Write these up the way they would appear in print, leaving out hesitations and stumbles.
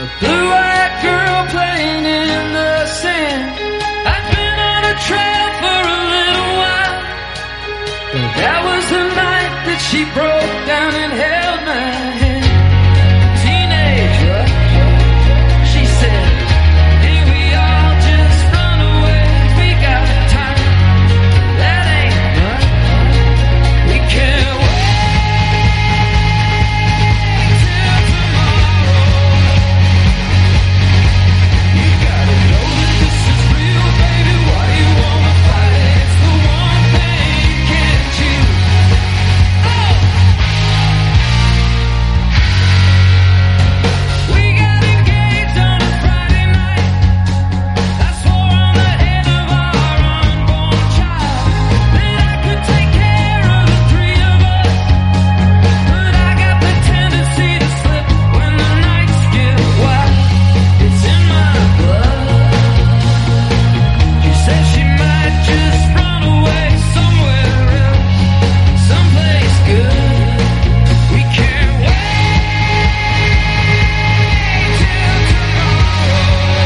A blue-eyed girl playing in the sand. I've been on a trail for a little while, but that was the night that she broke down and held my hand. Teenager, she said, hey, we all just run away. We got time, that ain't right. We can't wait till tomorrow. You gotta know that this is real, baby. Why you wanna fight it? It's the one thing you can't choose. Oh! We got engaged on a Friday night. I swore on the head of our unborn child that I could take care of the three of us. But I got the tendency to slip when the nights get wild. It's in my blood. She said she might just run away somewhere else, someplace good. We can't wait till tomorrow.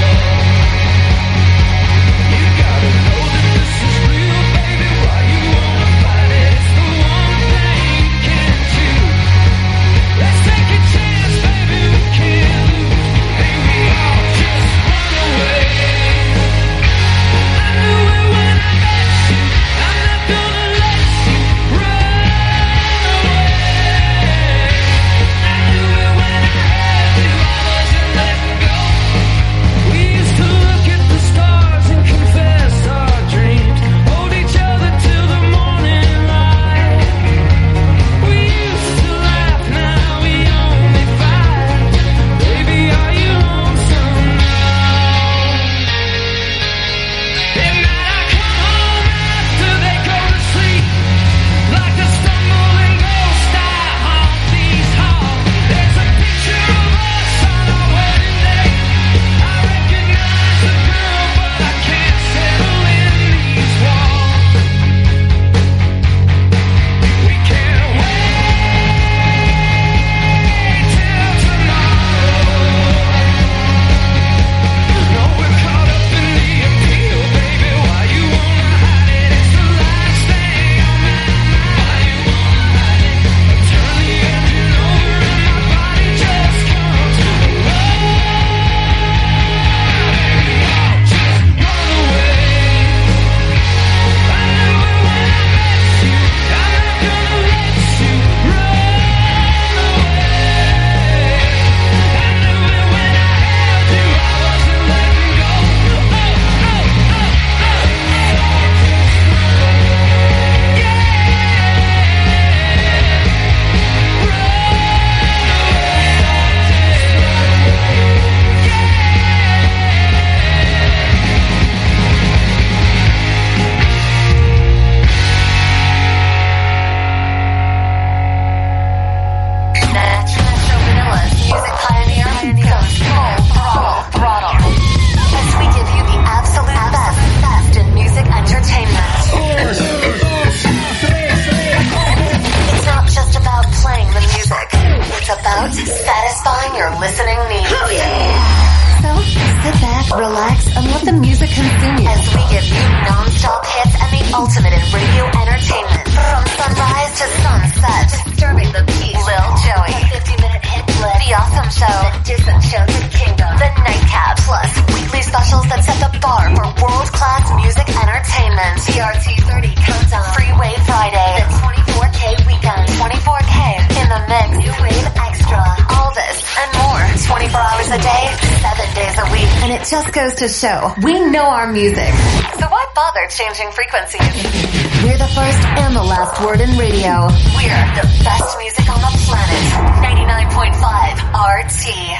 You gotta know that this is real, baby. Why you wanna fight it? It's the one thing you can't choose. Let's take a chance, baby. We can't lose. Maybe I'll just run away. I knew it when I met you. I'm not gonna let you run away. I knew it when I held you. I wasn't letting go. We used to look at the stars and confess our dreams. Hold each other till the morning light. We used to laugh, now we only fight. Baby, are you lonesome now? At night I come home after they go to sleep. Like a stumbling ghost, I haunt these halls. There's a picture of us on our wedding day. I recognize the girl, but I can't settle in these walls. We can't wait till tomorrow. No, we're caught up in the appeal, baby. Why you wanna hide it? It's the last thing on my mind. Why you wanna hide it? Turn the engine over and my body just comes alive. Baby, I'll just run away. I knew it when I met you. I'm not gonna let you run away. I knew it when I held you. I wasn't letting go. Metro Manila's music pioneer goes full throttle as we give you the absolute best in music entertainment. It's not just about playing the music, it's about satisfying your listening needs. So sit back, relax, and let the music consume you as we give you non-stop hits and the ultimate in radio entertainment. From sunrise to sunset, disturbing the peace. Lil Joey, the 50-minute hit list. The Awesome Show, the Disenchanted Kingdom, the Nightcap, plus weekly specials that set the bar for world-class music entertainment. TRT 30 Countdown, Freeway Friday, the 24K Weekend, 24K in the mix, New Wave Extra, all this and more, 24 hours a day, 7 days a week. And it just goes to show, we know our music. So why bother changing frequencies? We're the first and the last word in radio. We're the best music on the planet. 99.5 RT.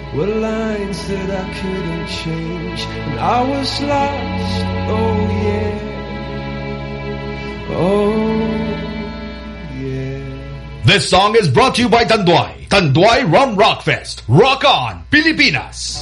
were lines that I couldn't change, and I was lost, oh yeah, oh yeah. This song is brought to you by Tanduay. Tanduay Rum Rock Fest. Rock on, Pilipinas!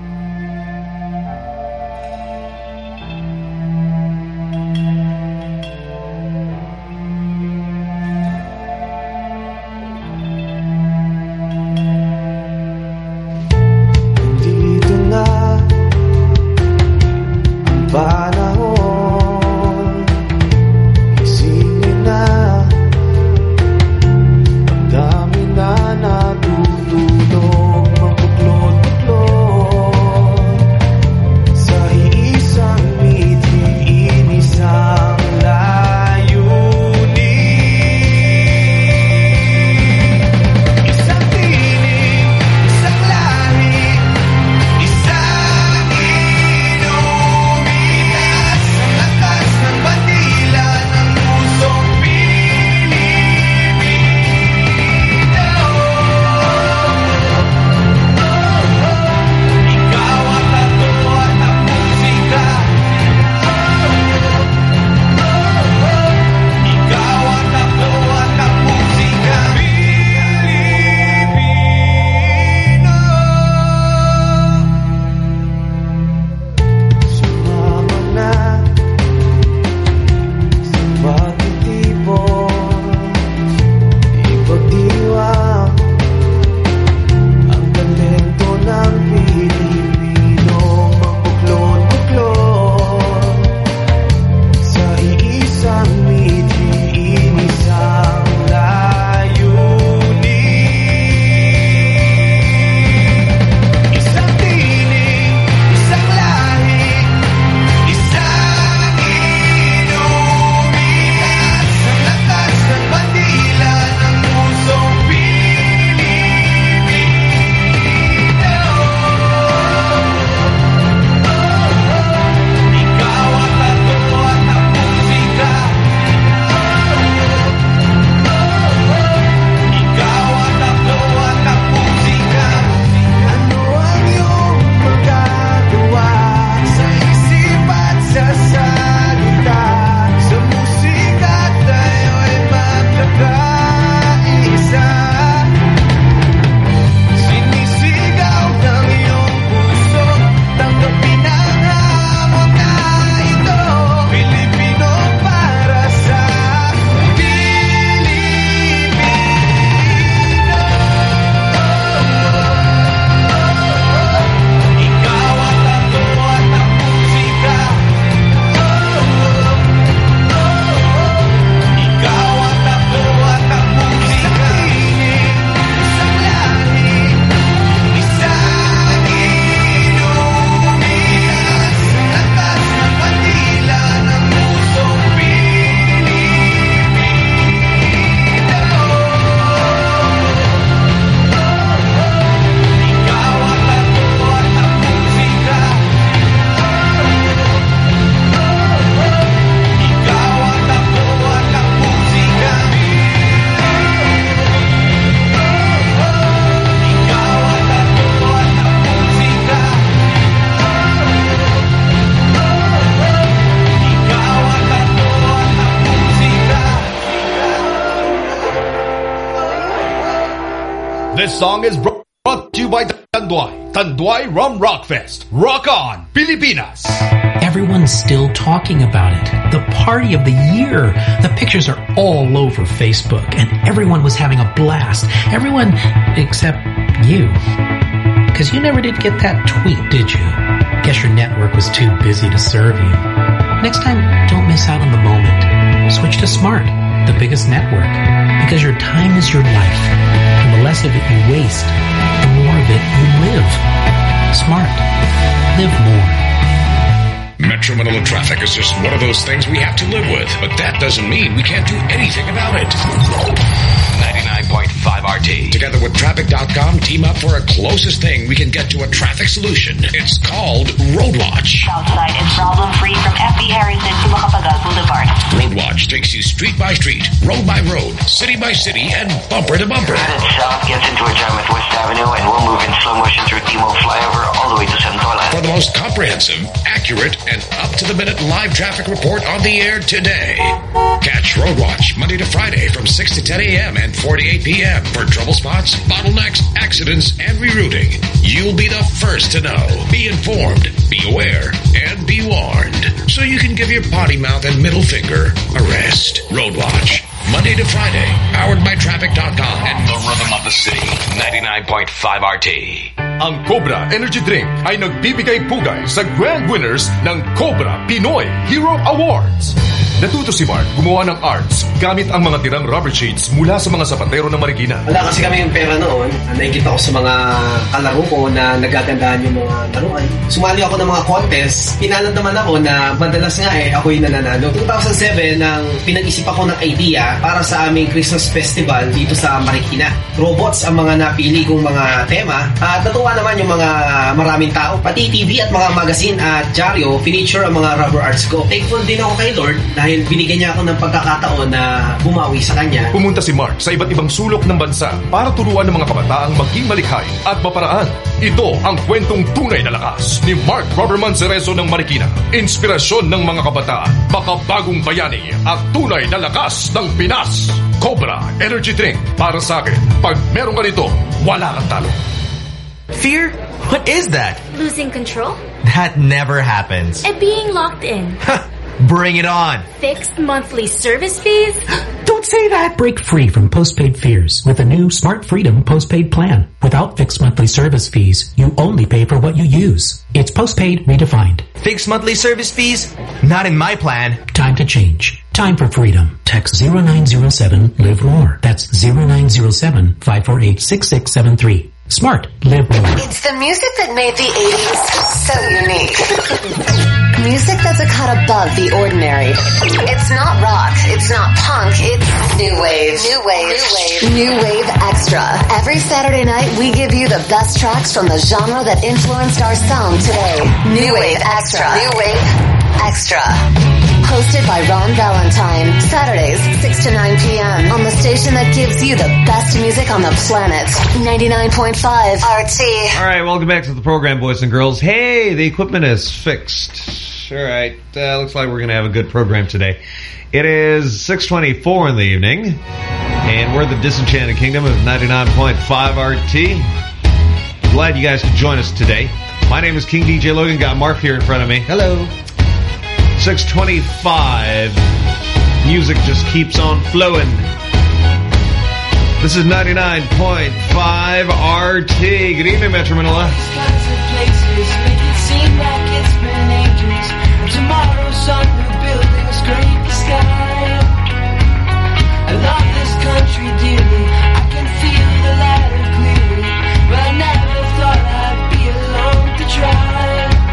Panahon, isingin na, ang dami na natutulog, magbuklod-buklod sa iisang mithi, inisang layunin. Isang tinig, isang lahi, isang inumitas, ang lakas ng bandila ng pusong Pilipino. Ikaw ang tato at ang musika. Ikaw ang tato at ang musika. Pilipino. Sumama na sa pagtitipon, ipagdiwang ang talento ng Pilipino, magbuklod-buklod sa iisang mithi, inisang layunin. Isang tinig, isang lahi, isang inumitas, ang lakas ng bandila ng pusong Pilipino. Ikaw ang tato at ang musika. Ikaw ang tato at ang musika. Ano ang iyong magagawa sa isip at sa salita? Sa musika tayo'y magkakaisa. Sinisigaw ng iyong puso, tanggapin ang hamon na ito. Pilipino para sa Pilipino. Ikaw ang tato at ang musika. Ikaw ang tato at ang musika. Isang lahi, isang inumitas, ang lakas ng bandila ng pusong Pilipino. Ikaw ang tato at ang musika. Ikaw ang tato at ang musika. Ikaw ang tato at ang musika. Ikaw ang tato at ang musika. This song is brought to you by Tanduay. Tanduay Rum Rock Fest. Rock on, Pilipinas! Everyone's still talking about it. The party of the year. The pictures are all over Facebook, and everyone was having a blast. Everyone except you. Because you never did get that tweet, did you? Guess your network was too busy to serve you. Next time, don't miss out on the moment. Switch to Smart, the biggest network. Because your time is your life. And the less of it you waste, the more of it you live. Smart. Live more. Metro Manila traffic is just one of those things we have to live with, but that doesn't mean we can't do anything about it. 99.5 RT. Together with Traffic.com, team up for a closest thing we can get to a traffic solution. It's called Roadwatch. Southside is problem-free from FB Harrison to Macapagal Boulevard. Roadwatch takes you street by street, road by road, city by city, and bumper to bumper. Headed south, gets into a jam at West Avenue, and we'll move in slow motion through Timog flyover all the way to Santolan. For the most comprehensive, accurate, and up-to-the-minute live traffic report on the air today. Catch Road Watch Monday to Friday from 6 to 10 a.m. and 4 to 8 p.m. for trouble spots, bottlenecks, accidents, and rerouting. You'll be the first to know. Be informed, be aware, and be warned. So you can give your potty mouth and middle finger a rest. Road Watch, Monday to Friday, powered by Traffic.com and the rhythm of the city, 99.5 RT. Ang Cobra Energy Drink ay nagbibigay pugay sa grand winners ng Cobra Pinoy Hero Awards. Natuto si Mark gumawa ng arts gamit ang mga tirang rubber sheets mula sa mga sapatero ng Marikina. Wala kasi kami yung pera noon. Nakikita ko sa mga kalaro ko na nagagandahan yung mga laruan. Sumali ako ng mga contest. Pinalad naman ako na madalas nga ako yung nananalo. 2007 nang pinag-isip ako ng idea para sa aming Christmas Festival dito sa Marikina. Robots ang mga napili kong mga tema at natuwa naman yung mga maraming tao. Pati TV at mga magazine at dyaryo, feature ang mga rubber arts ko. Thankful din ako kay Lord dahil binigyan niya ako ng pagkakataon na bumawi sa kanya. Pumunta si Mark sa iba't ibang sulok ng bansa para turuan ng mga kabataang maging malikhain at maparaan. Ito ang kwentong tunay na lakas ni Mark Robberman Cerezo ng Marikina. Inspirasyon ng mga kabataan, makabagong bayani at tunay na lakas ng Pinas. Cobra Energy Drink para sa akin. Pag meron ka nito, wala kang talo. Fear? What is that? Losing control? That never happens. And being locked in. Bring it on. Fixed monthly service fees? Don't say that. Break free from postpaid fears with the new Smart Freedom postpaid plan. Without fixed monthly service fees, you only pay for what you use. It's postpaid redefined. Fixed monthly service fees? Not in my plan. Time to change. Time for freedom. Text 0907 Live More. That's 0907 548 6673. Smart. Live more. It's the music that made the 80s so unique. Music that's a cut above the ordinary. It's not rock. It's not punk. It's new wave. New wave. New wave. New wave extra. Every Saturday night, we give you the best tracks from the genre that influenced our sound today. New wave extra. New wave extra. Hosted by Ron Valentine. Saturdays, 6 to 9 p.m. on the station that gives you the best music on the planet. 99.5 RT. All right, welcome back to the program, boys and girls. Hey, the equipment is fixed. All right, looks like we're going to have a good program today. It is 6:24 in the evening, and we're the Disenchanted Kingdom of 99.5 RT. Glad you guys could join us today. My name is King DJ Logan. Got Mark here in front of me. Hello. 6:25. Music just keeps on flowing. This is 99.5 RT. Good evening, Metro Manila. Tomorrow, sun new buildings scrape the sky. I love this country dearly. I can feel the ladder clearly, but I never thought I'd be alone to try.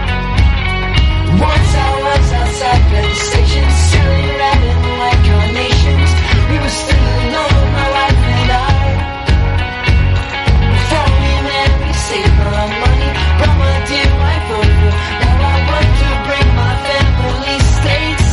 Once I was outside Penn Station, silly red and white carnations. We were still alone, my wife and I. Before we met, we saved our money, brought my dear wife over. Now I want to bring my family stateside.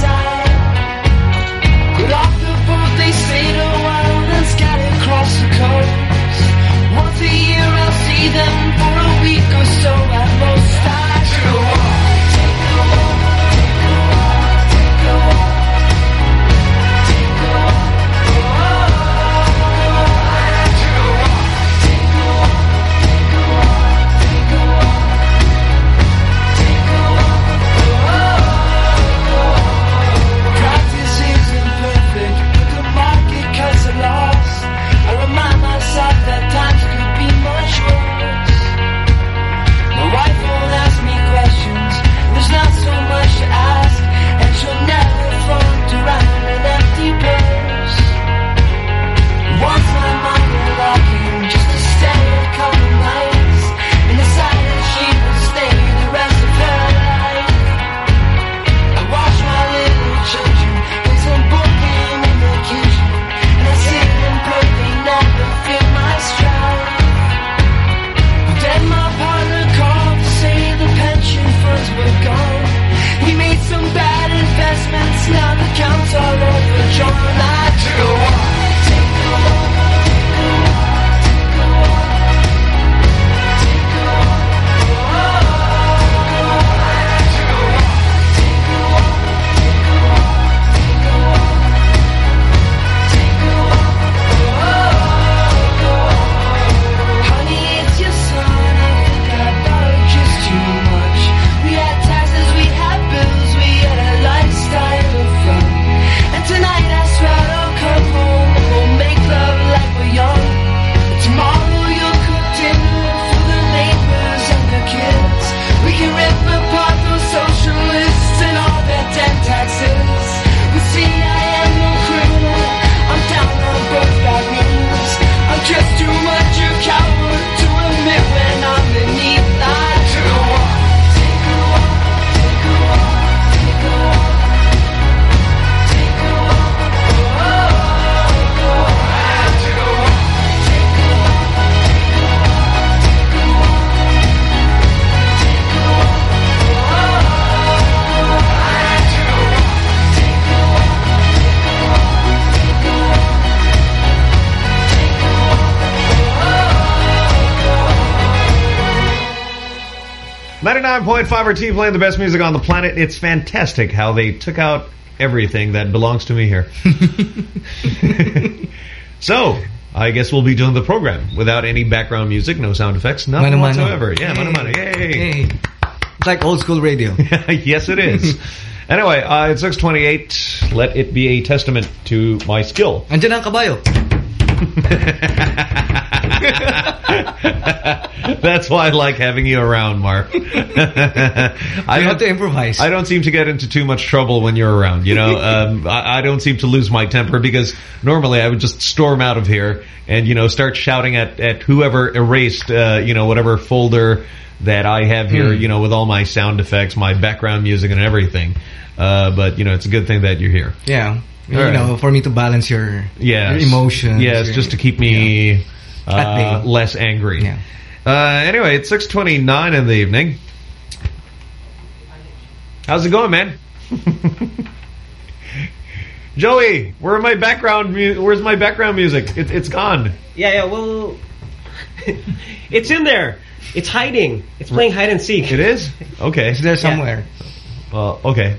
99.5 RT playing the best music on the planet. It's fantastic how they took out everything that belongs to me here. So, I guess we'll be doing the program without any background music, no sound effects, nothing whatsoever. Yeah, mano. Yay. It's like old school radio. Yes, it is. Anyway, it's 6:28. Let it be a testament to my skill. Andiyan ang kabayo. That's why I like having you around, Mark. I have to improvise. I don't seem to get into too much trouble when you're around, you know. I don't seem to lose my temper because normally I would just storm out of here and, you know, start shouting at whoever erased, you know, whatever folder that I have here, you know, with all my sound effects, my background music and everything. But, you know, it's a good thing that you're here. Yeah. You know, for me to balance your emotions. Yes, just to keep me less angry. Yeah. Anyway, it's 6:29 in the evening. How's it going, man? Joey, where's my background music? It's gone. Yeah, well, it's in there. It's hiding. It's playing hide and seek. It is? Okay. It's there somewhere. Well, okay.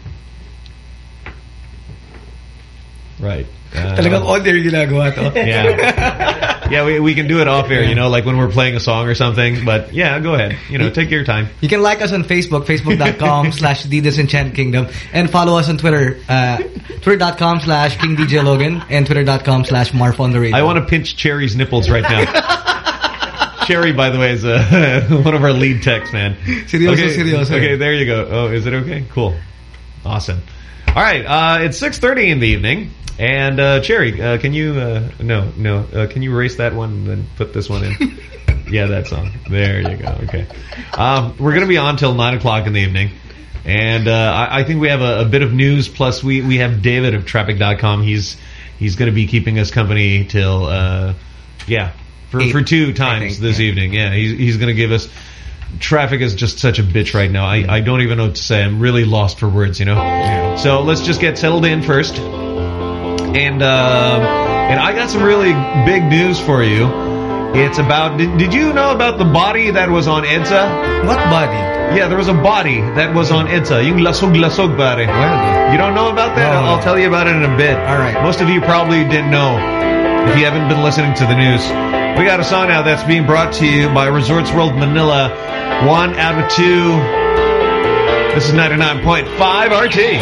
Right. Talagang on-air ginagawa to. Yeah. Yeah, we can do it off-air, you know, like when we're playing a song or something. But, yeah, go ahead. You know, take your time. You can like us on Facebook, facebook.com/The Kingdom. And follow us on Twitter, twitter.com/KingDJLogan and twitter.com/Marf on the radio. I want to pinch Cherry's nipples right now. Cherry, by the way, is one of our lead techs, man. Serioso. Okay, there you go. Oh, is it okay? Cool. Awesome. All right, it's 6:30 in the evening. And, Cherry, can you, can you erase that one and then put this one in? Yeah, that song. There you go. Okay. We're going to be on till 9 o'clock in the evening. And, I think we have a bit of news, plus we have David of Traffic.com. He's going to be keeping us company till, for 2 times this evening. Yeah, he's going to give us... Traffic is just such a bitch right now. I don't even know what to say. I'm really lost for words, you know? Yeah. So let's just get settled in first. And I got some really big news for you. It's about... Did you know about the body that was on EDSA? What body? Yeah, there was a body that was on EDSA. Yung lasog-lasog body. You don't know about that? No. I'll tell you about it in a bit. All right. Most of you probably didn't know if you haven't been listening to the news. We got a song now that's being brought to you by Resorts World Manila. 1 out of 2. This is 99.5 RT.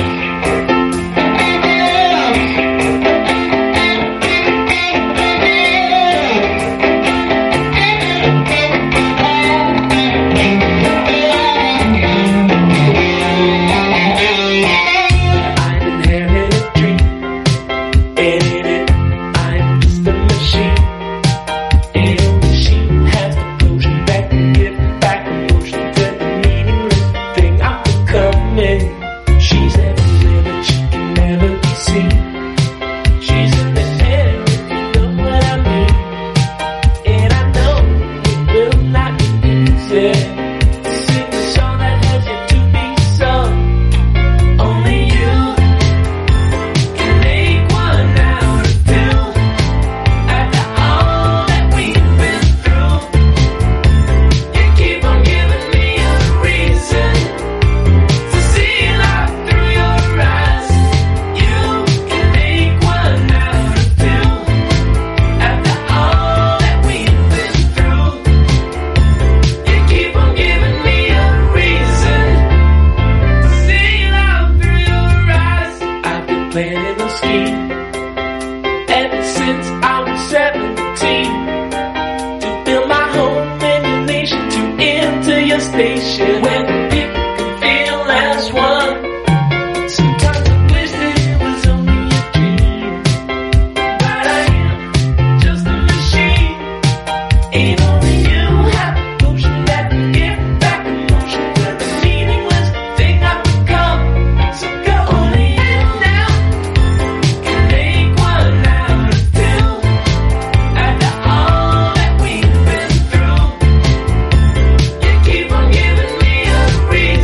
Keep on giving me a reason.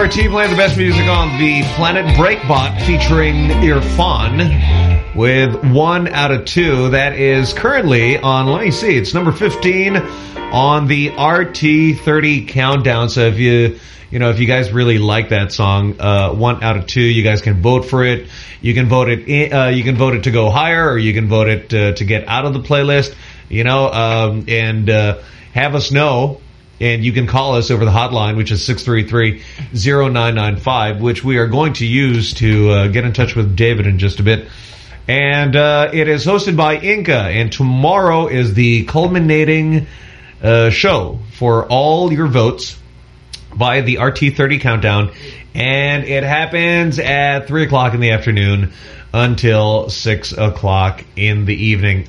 RT playing the best music on the planet. Breakbot featuring Irfan with 1 out of 2. That is currently on, let me see, it's number 15 on the RT30 countdown. So if you guys really like that song, 1 out of 2, you guys can vote for it. You can vote it to go higher, or you can vote it to get out of the playlist. And have us know. And you can call us over the hotline, which is 633-0995, which we are going to use to get in touch with David in just a bit. And it is hosted by Inca, and tomorrow is the culminating show for all your votes via the RT30 countdown, and it happens at 3 o'clock in the afternoon until 6 o'clock in the evening.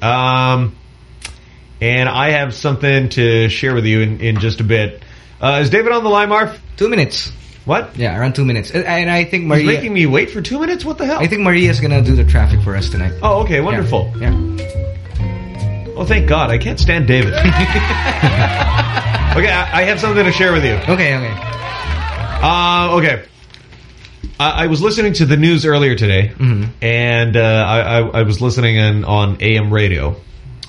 And I have something to share with you in just a bit. Is David on the line, Marv? 2 minutes. What? Yeah, around 2 minutes. And I think Maria... He's making me wait for 2 minutes? What the hell? I think Maria's gonna do the traffic for us tonight. Oh, okay, wonderful. Yeah. Oh, thank God. I can't stand David. Okay, I have something to share with you. Okay. Okay. I was listening to the news earlier today, and I was listening on AM radio.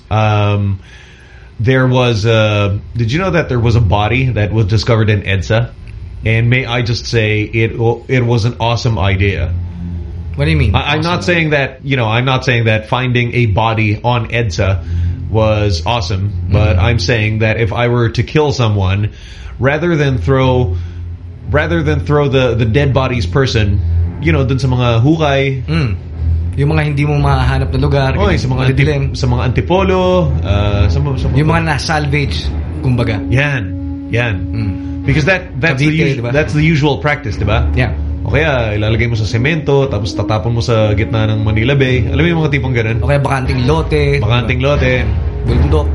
There was did you know that there was a body that was discovered in EDSA? And may I just say it was an awesome idea. What do you mean? I'm not saying that, I'm not saying that finding a body on EDSA was awesome, but I'm saying that if I were to kill someone, rather than throw the dead body's person, dun sa mga hukay, yung mga hindi mo mahahanap na lugar, sa mga antipolo, yung mga na-salvage, kumbaga. Yan. Because that's the usual practice, diba? Yeah. O kaya ilalagay mo sa semento, tapos tatapon mo sa gitna ng Manila Bay. Alam mo yung mga tipong ganun? O kaya bakanting lote. Bundok.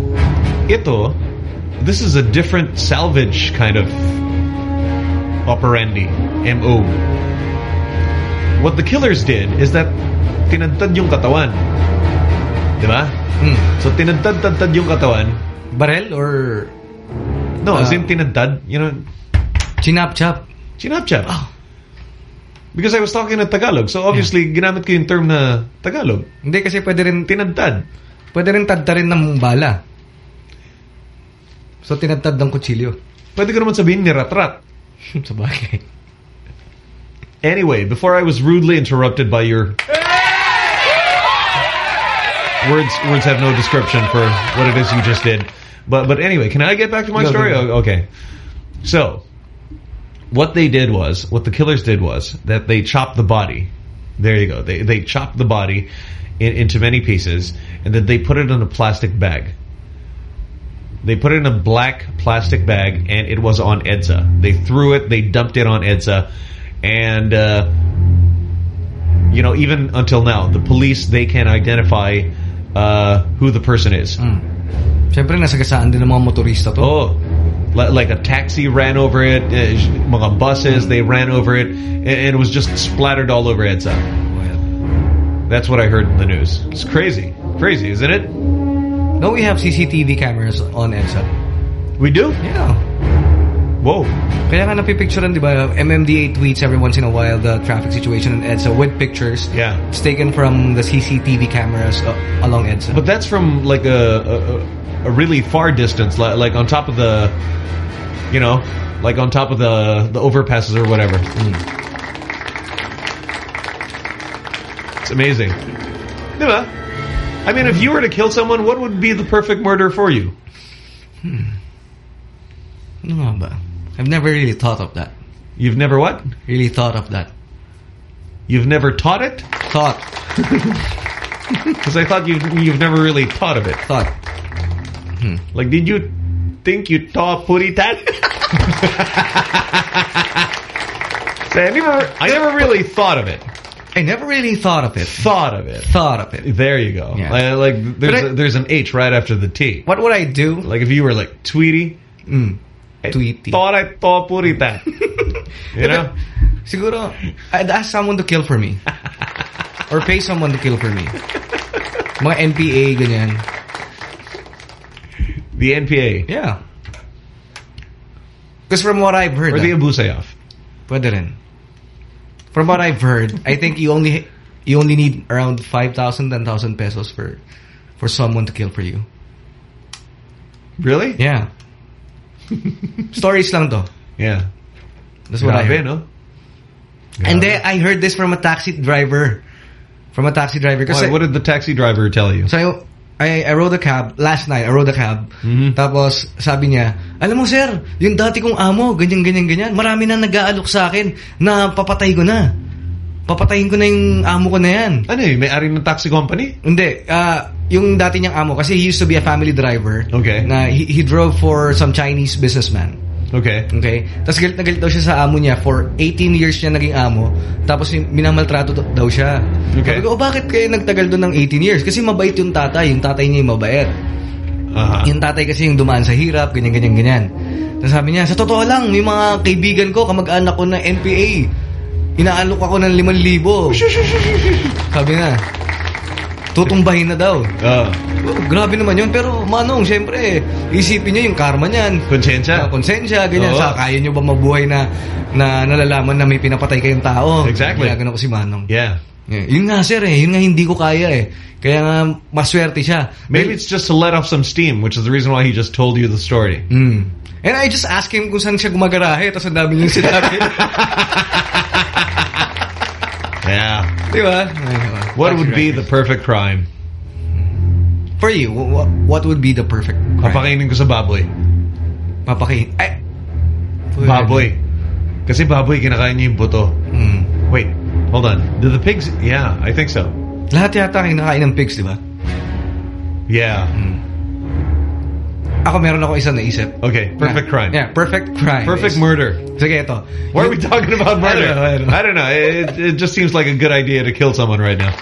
This is a different salvage kind of operandi, MO. What the killers did is that tinadtad yung katawan. Diba? So tinadtad yung katawan. Barrel or... No, as in tinadtad. Chinap-chap. Oh. Because I was talking in Tagalog. So obviously, ginamit ko yung term na Tagalog. Hindi, kasi pwede rin... Tinadtad. Pwede rin tadtarin ng bala. So tinadtad ng kutsilyo. Pwede ko naman sabihin ni Ratrat. Sabagay. Anyway, before I was rudely interrupted by your... Words have no description for what it is you just did. But anyway, can I get back to my story? Go. Okay. So, what the killers did was that they chopped the body. There you go. They chopped the body into many pieces, and then they put it in a plastic bag. They put it in a black plastic bag, and it was on EDSA. They threw it, they dumped it on EDSA, and even until now, the police, they can identify who the person is. Siyempre, nasagasaan din ng mga motorista to. Oh, like a taxi ran over it, mga buses, they ran over it, and it was just splattered all over EDSA. That's what I heard in the news. It's crazy. Crazy, isn't it? No, we have CCTV cameras on EDSA. We do? Yeah. Whoa. Kaya nga napipicturean, di ba? MMDA tweets every once in a while the traffic situation in EDSA with pictures. Yeah. It's taken from the CCTV cameras along EDSA. But that's from like a really far distance, like on top of the, like on top of the overpasses or whatever. It's amazing. Diba? I mean, if you were to kill someone, what would be the perfect murder for you? Ano nga ba? I've never really thought of that. You've never what? Really thought of that. You've never taught it? Thought. Because I thought you've never really thought of it. Thought. Like, did you think you taught Puritan? So I never really thought of it. I never really thought of it. Thought of it. There you go. Yeah. Like there's an H right after the T. What would I do? Like if you were like Tweety. Tweety. I thought Puritan. You know? Siguro, I'd ask someone to kill for me. Or pay someone to kill for me. Mga NPA, ganyan. The NPA? Yeah. Because from what I've heard... Or the Abu Sayyaf? Pwede rin. From what I've heard, I think you only need around 5,000, 10,000 pesos for someone to kill for you. Really? Yeah. Stories lang to. Yeah. That's what I heard. No? And then I heard this from a taxi driver. Why, what did the taxi driver tell you? So I rode a cab last night. Tapos sabi niya, alam mo sir, yung dati kong amo, ganyan. Marami na nag-aalok sa akin na papatayin ko na yung amo ko na yan. Ano yun? May-ari ng taxi company? Hindi. Yung dati niyang amo, kasi he used to be a family driver. Okay. Na he drove for some Chinese businessman. Okay. Tapos galit na galit daw siya sa amo niya. For 18 years niya naging amo. Tapos minamaltrato daw siya. Okay. Sabi ko, bakit kayo nagtagal doon ng 18 years? Kasi mabait yung tatay. Yung tatay niya yung mabait. Yung tatay kasi yung dumaan sa hirap, ganyan. Tapos sabi niya, sa totoo lang, may mga kaibigan ko, kamag-anak ko na NPA. Inaalok ako ng 5,000. Sabi na, tutumbahin na daw. Grabe naman yun. Pero Manong, siyempre, isipin niyo yung karma niyan. Konsensya, ganyan. Sa kaya niyo ba mabuhay na nalalaman na may pinapatay kayong tao? Exactly. Kaya ganun ko si Manong. Yeah. Yun nga sir yun nga hindi ko kaya Kaya nga maswerte siya. Maybe it's just to let off some steam, which is the reason why he just told you the story. And I just asked him kung saan siya gumagarahe, tapos ang dami niyong sinabi. Yeah. Diba? What would be the perfect crime? For you, what would be the perfect crime? Papakainin ko sa baboy. Baboy. Kasi baboy, kinakain niya yung buto. Wait, hold on. Do the pigs... Yeah, I think so. Lahat yata kinakain ng pigs, di ba? Yeah. Ako meron ako isang naisip. Okay, perfect crime. Yeah, perfect crime. Perfect murder. Sige, ito. Why are we talking about murder? I don't know. It just seems like a good idea to kill someone right now.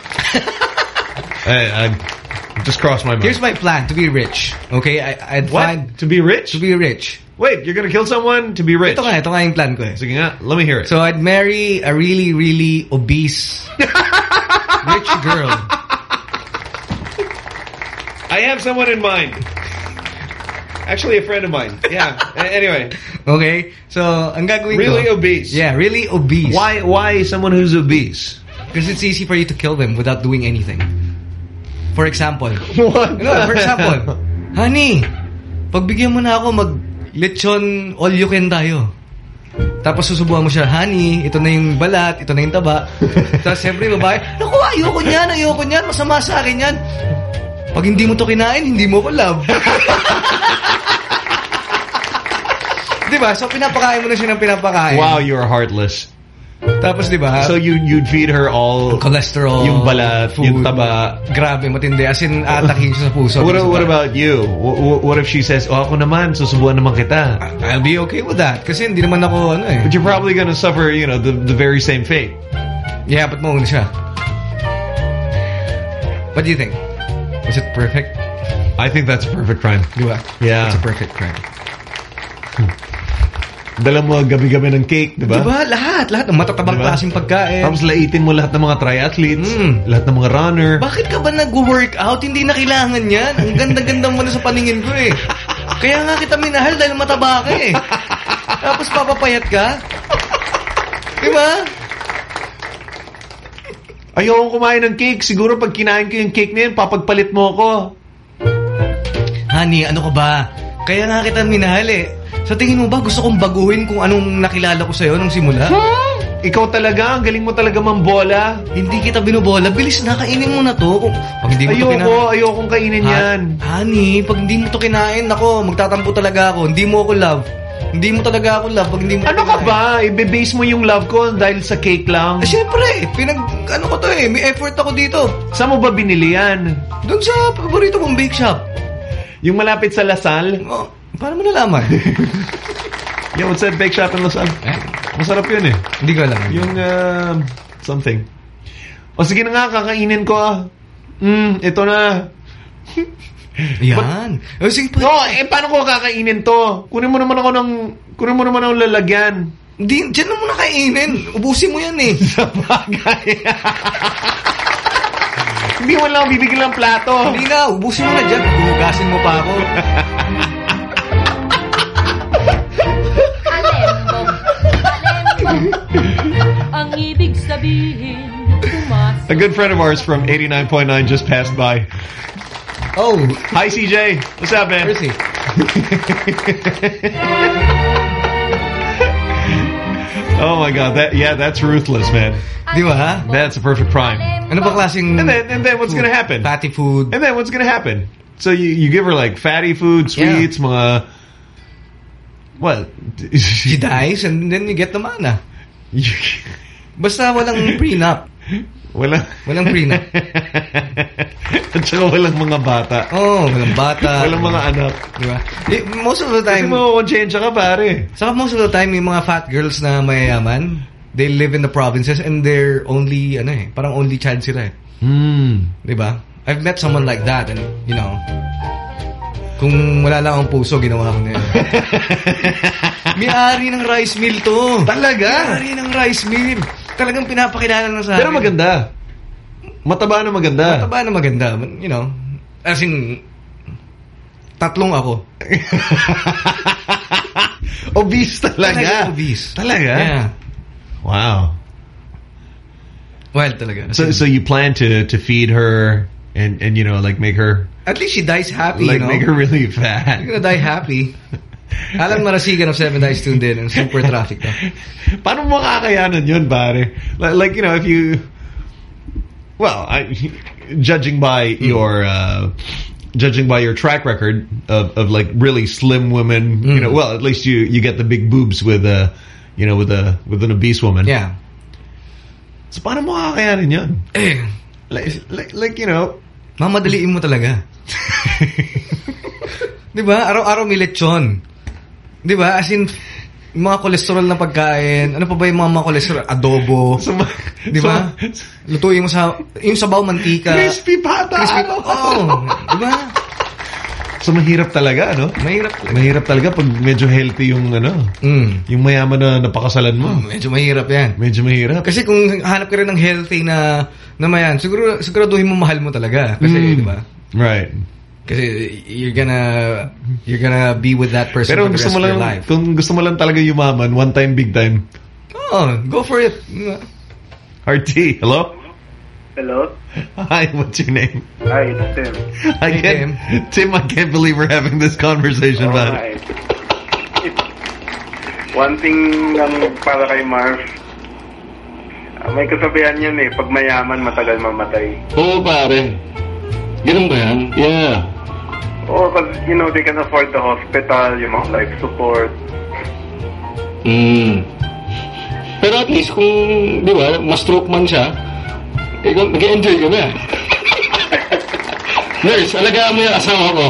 I just crossed my mind. Here's my plan, to be rich. Okay? I'd find... To be rich? To be rich. Wait, you're gonna kill someone to be rich? Ito nga yung plan ko Sige nga, let me hear it. So I'd marry a really, really obese rich girl. I have someone in mind. Actually, a friend of mine. Yeah. Anyway. Okay. So, ang gagawin really ko... obese. Yeah, really obese. Why someone who's obese? Because it's easy for you to kill them without doing anything. For example. What? For example. Honey, pagbigyan mo na ako mag-lechon all you can tayo. Tapos susubuhan mo siya, honey, ito na yung balat, ito na yung taba. Tapos siyempre babae, naku, ayoko niyan, masama sa akin yan. Pag hindi mo to kinain, hindi mo ko love. Diba? So pinapakain mo na siya ng pinapakain. Wow, you're heartless. Tapos diba? So you'd feed her all cholesterol, yung balat, food, yung taba. Grabe, matindi. As in, atakin siya sa puso. What about you? What if she says, ako naman, susubuan naman kita? I'll be okay with that. Kasi hindi naman ako, But you're probably gonna suffer, the very same fate. Yeah, but mauna siya. What do you think? Is it perfect? I think that's a perfect crime. Diba? Yeah. It's a perfect crime. Dala mo gabi-gabi ng cake, diba? Diba? Lahat ng matatabang klaseng pagkain. Tapos laitin mo lahat ng mga triathletes, lahat ng mga runner. Bakit ka ba nag-workout? Hindi na kailangan yan. Ang ganda-ganda mo na sa paningin ko Kaya nga kita minahal dahil mataba ka Tapos papapayat ka? Diba? Ayoko kumain ng cake. Siguro pag kinain ko yung cake na yun, papagpalit mo ako. Honey, ano ka ba? Kaya nga kita minahal Sa tingin mo ba gusto kong baguhin kung anong nakilala ko sa'yo nung simula? Ikaw talaga, ang galing mo talaga mambola. Hindi kita binubola. Bilis na, kainin mo na to. Pag hindi mo to kinain. Ayokong kainin yan. Honey, pag hindi mo to kinain, ako, magtatampo talaga ako. Hindi mo ako love. Hindi mo talaga ako love pag hindi mo Ano ka ba? Ibe-base mo yung love ko dahil sa cake lang? Siyempre, ano ko to may effort ako dito. Saan mo ba binili yan? Doon sa paborito mong bake shop. Yung malapit sa Lasal? Oh, paano mo nalaman? Yeah, what's that bake shop in Lasal? Masarap yun Hindi ko alam. Yung, something. O sige na nga, kakainin ko ito na. Yan. Sige, paano ko kakainin to? Kunin mo naman ng lalagyan. Diyan na muna kainin. Ubusin mo yan Sa bagay. Hindi mo lang bibigyan ng plato. Hindi na, ubusin mo na dyan. Hugasin mo pa ako. Alembong. A good friend of ours from 89.9 just passed by. Oh. Hi, CJ. What's up, man? Where is he? Oh my God, that's ruthless, man. Di ba? That's a perfect prime. Ano ba klaseng And then what's gonna happen? Fatty food. And then what's gonna happen? So you give her like fatty food, sweets, mga what? She dies and then you get the mana. Basta walang prenup. Walang prenup. At saka walang mga bata. Oh, walang bata. Walang mga anak. Diba? Most of the time... Kasi mawawonsensya ka, pare. Saka most of the time, yung mga fat girls na mayayaman, they live in the provinces and they're only, parang only child sila eh. Diba? I've met someone like that and, you know, kung wala lang akong puso, ginawa ko na yun. May-ari ng rice mill to. Talaga? May-ari ng rice mill. Talagang pinapakilala na sa akin. Pero maganda. Mataba na maganda. Mataba na maganda. You know, as in, 3 ako. Obese talaga. Talaga obese. Talaga? Yeah. Wow. Wild talaga. So you plan to feed her and you know, like make her... At least she dies happy, like you know? make her really fat. You're gonna die happy. Alan Marasigan of 7 Dice tuned in and super traffic to. Paano mo makakayanan yun, pare? Like, you know, if you... Well, judging by your track record of like really slim women, you know, well, at least you get the big boobs with you know, with an obese woman. Yeah. So paano mo kakayanin yun? Like, you know, mamadaliin mo talaga. 'Di ba? Araw-araw may lechon. 'Di ba? As in mga cholesterol na pagkain. Ano pa ba yung mga cholesterol? Adobo. Di ba? Lutuin mo sa yung sabaw mantika. Crispy pata. Oh, di ba? So mahirap talaga, no? Mahirap talaga pag medyo healthy yung yung mayaman na napakasalan mo. Medyo mahirap 'yan. Medyo mahirap. Kasi kung hanap ka rin ng healthy na mayan, siguraduhin mo mahal mo talaga kasi di ba? Right. Kasi you're gonna be with that person pero for the rest of your life. Kung gusto mo lang talaga yumaman, one time, big time. Oh, go for it. RT, hello? Hello? Hi, what's your name? Hi, it's Tim. Tim, I can't believe we're having this conversation about it. One thing lang para kay Marv, may kasabihan yun eh, pag mayaman, matagal mamatay. Oo, pare. Ganun ba yan? Yeah. Oh, because, you know, they can afford the hospital, yung mga life support. Pero at least kung, di ba, ma-stroke man siya, mag-enjoy ka na. Nurse, alagaan mo yung asawa ko.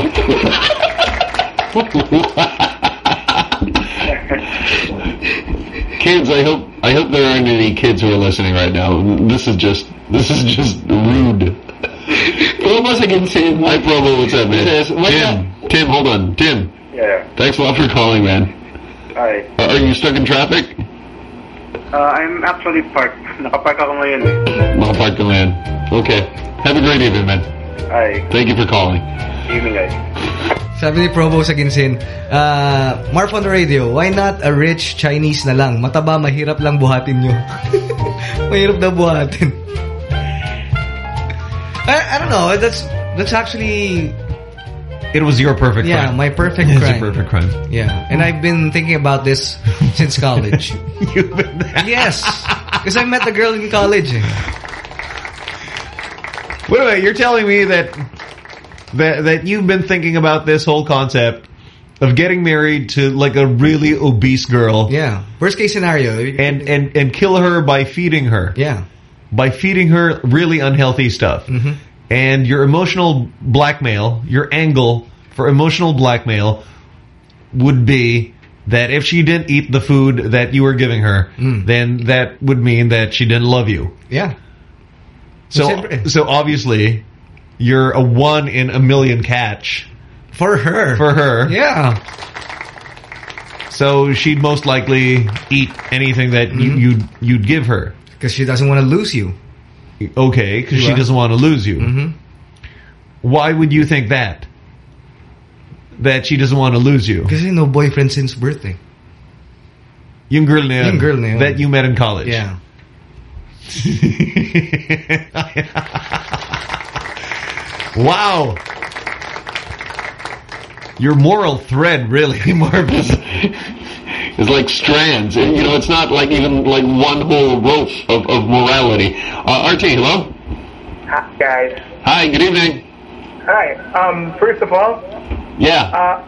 Kids, I hope there aren't any kids who are listening right now. This is just rude. Promo sa ginsin. Hi, Promo. What's up, man? Tim, hold on. Tim. Yeah. Thanks a lot for calling, man. Hi. Are you stuck in traffic? I'm actually parked. Nakapark ako ngayon eh. Nakapark ka ngayon. Okay. Have a great evening, man. Hi. Thank you for calling. Evening, guys. Sabi ni Provo sa ginsin, Marv on the radio, why not a rich Chinese na lang? Mataba, mahirap lang buhatin nyo. Mahirap daw buhatin. I don't know. That's actually... It was your perfect crime. Yeah, my perfect crime. It's a perfect crime. Yeah. And I've been thinking about this since college. You've been... Yes. Because I met the girl in college. Wait a minute. You're telling me that you've been thinking about this whole concept of getting married to like a really obese girl. Yeah. Worst case scenario. And kill her by feeding her. Yeah. By feeding her really unhealthy stuff. And your emotional blackmail, your angle for emotional blackmail would be that if she didn't eat the food that you were giving her, then that would mean that she didn't love you. Yeah. So obviously, you're a 1 in a million catch. For her. For her. Yeah. So she'd most likely eat anything that you'd give her. Because she doesn't want to lose you. Okay, because she doesn't want to lose you. Why would you think that? That she doesn't want to lose you? Because no boyfriend since birthday. Yung girl na yun. Yung girl na yun. That you met in college. Yeah. Wow. Your moral thread, really, Marvis. It's like strands. It's not like even like one whole rope of morality. RT, hello? Hi, guys. Hi, good evening. Hi. First of all, yeah.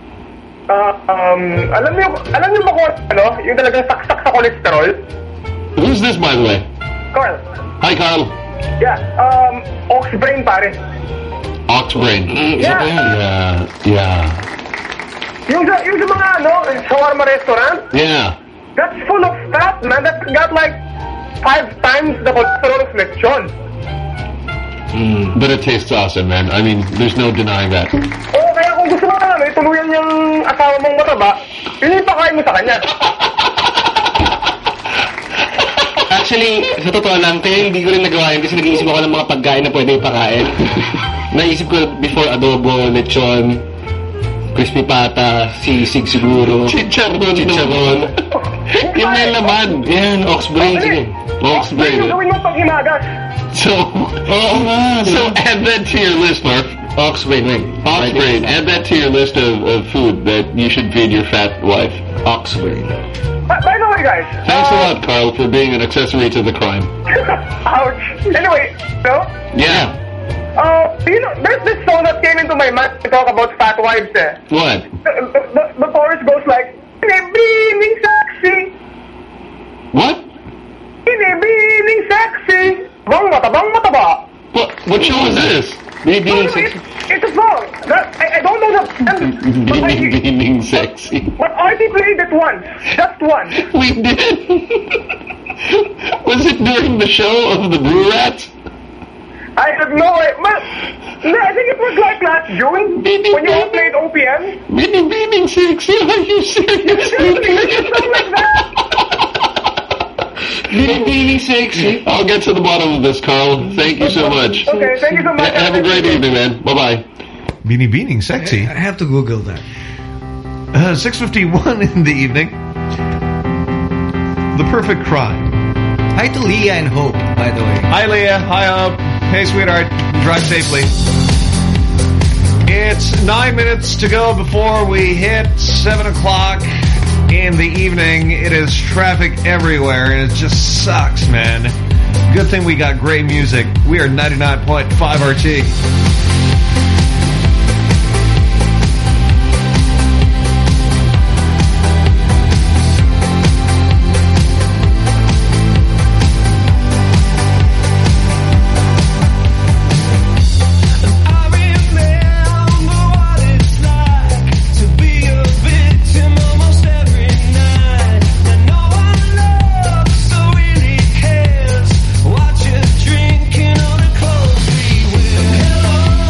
Alam niyo ba kung ano, yung talagang saksak sa cholesterol? Who's this, by the way? Carl. Hi, Carl. Yeah, Oxbrain, pare. Oxbrain. Yeah. Yeah. Yung sa mga shawarma restaurant? Yeah. That's full of fat, man. That's got like 5 times the cholesterol of lechon. But it tastes awesome, man. I mean, there's no denying that. Oo, kaya kung gusto mo na tuluyan yung asawa mong mataba, yun yung pakain mo sa kanya. Actually, sa totoo lang, kaya hindi ko rin nagawa yun kasi nag-iisip ako ng mga pagkain na pwede ipakain. Naisip ko before adobo, lechon, crispy pata, sisig siguro. Chicharon. Yung may laman. Yan, oxbrain. Sige. Oxbrain. Yung gawin mo pag himagas. So add that to your list, Mark. Oxbrain. Add that to your list of food that you should feed your fat wife. Oxbrain. By the way, guys. Thanks a lot, Carl, for being an accessory to the crime. Ouch. Anyway, so? Yeah. There's this song that came into my mind to talk about fat wives. What? The chorus goes like, "Binibining sexy." What? Binibining sexy. Bang mataba. What show is this? Binibining sexy. It's a song. I don't know the Binibining sexy. But RT played it once. Just once. We did. Was it during the show of the Brew Rats? I have no idea. I think it was like last June when you all played OPM. Binibining sexy. Are you serious? Something like that. Binibining sexy. I'll get to the bottom of this, Carl. Thank you so much. Okay, thank you so much. Have a great evening, man. Bye-bye. Binibining sexy. I have to Google that. 6:51 in the evening. The Perfect Crime. Hi to Leah and Hope, by the way. Hi, Leah. Hi, Hope. Hey, sweetheart. Drive safely. It's 9 minutes to go before we hit 7 o'clock in the evening. It is traffic everywhere, and it just sucks, man. Good thing we got great music. We are 99.5 RT. Watch us drinking on a close we will. Hello.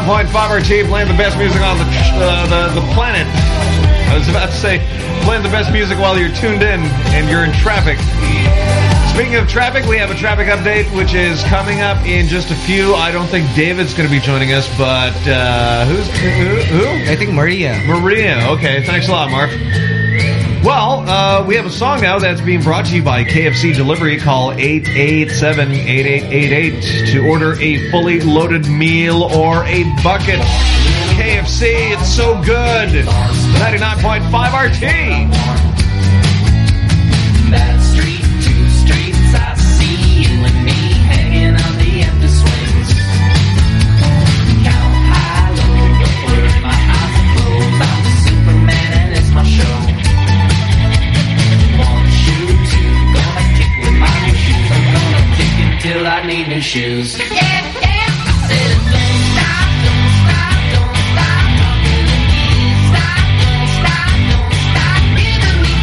99.5 RT, playing the best music on the planet. I was about to say, playing the best music while you're tuned in and you're in traffic. Speaking of traffic, we have a traffic update, which is coming up in just a few. I don't think David's going to be joining us, but who? I think Maria. Maria. Okay, thanks a lot, Mark. Well, we have a song now that's being brought to you by KFC Delivery. Call 887-8888 to order a fully loaded meal or a bucket. KFC, it's so good. 99.5 RT. That street, 2 streets, I see you and me hanging on the empty swings. Count high, low, lower, my eyes are closed. I'm Superman and it's my show. 1 shoe, 2, gonna kick with my new shoes. I'm gonna kick until I need new shoes. Yeah, yeah, I said it, don't stop, don't stop, don't stop talking to me. Stop, don't stop, don't stop giving me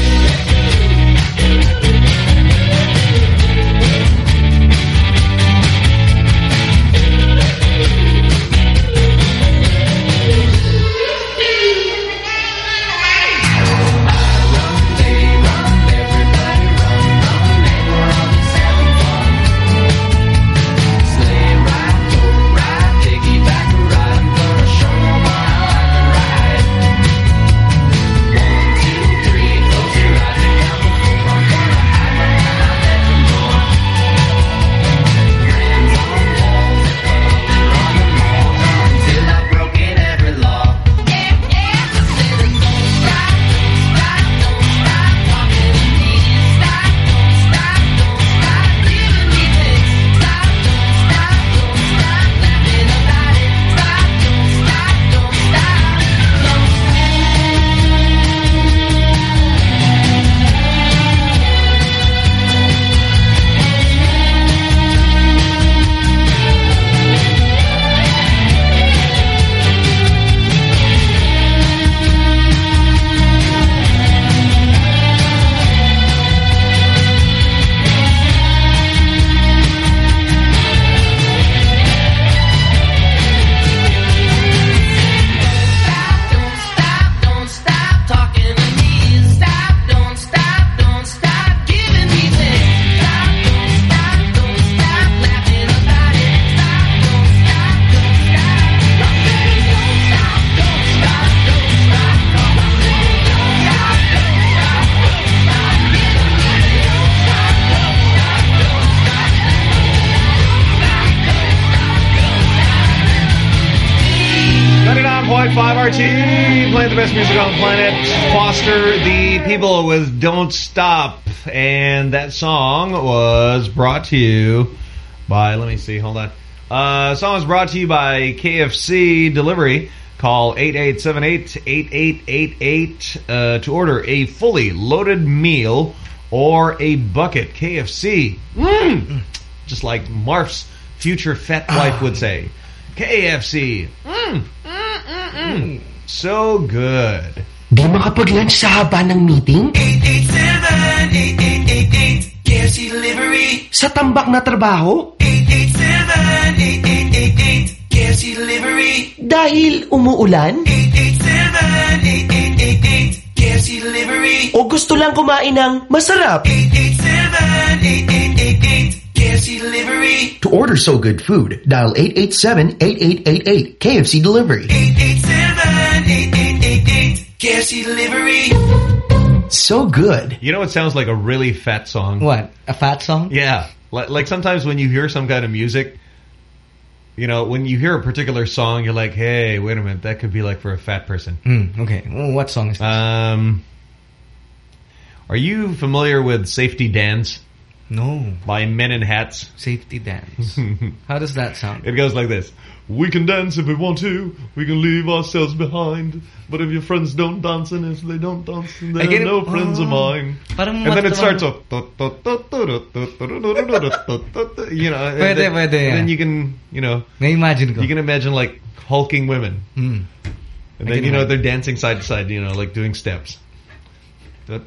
RT, playing the best music on the planet. Foster the people with Don't Stop. And that song was brought to you by, let me see, hold on. Song was brought to you by KFC Delivery. Call 8878-8888 to order a fully loaded meal or a bucket. KFC. Just like Marf's future fat wife would say. KFC. So good. Di makapag-lunch sa haba ng meeting? 887-8888 KFC Delivery. Sa tambak na trabaho? 887-8888 KFC Delivery. Dahil umuulan? 887-8888 KFC Delivery. O gusto lang kumain ng masarap? 887-8888 KFC Delivery. To order so good food, dial 887-8888 KFC Delivery. 887-8888 KFC Delivery. So good. You know what sounds like a really fat song? What? A fat song? Yeah. Like sometimes when you hear some kind of music, you know, when you hear a particular song, you're like, hey, wait a minute, that could be like for a fat person. Okay. Well, what song is this? Are you familiar with Safety Dance? No. By Men in Hats. Safety Dance. How does that sound? It goes like this. We can dance if we want to. We can leave ourselves behind. But if your friends don't dance and if they don't dance, then they're no friends of mine. And then it starts off. You know. Pwede, and then you can, you know. Na-imagine ko. You can imagine like hulking women. And then, you know, they're dancing side to side, you know, like doing steps. And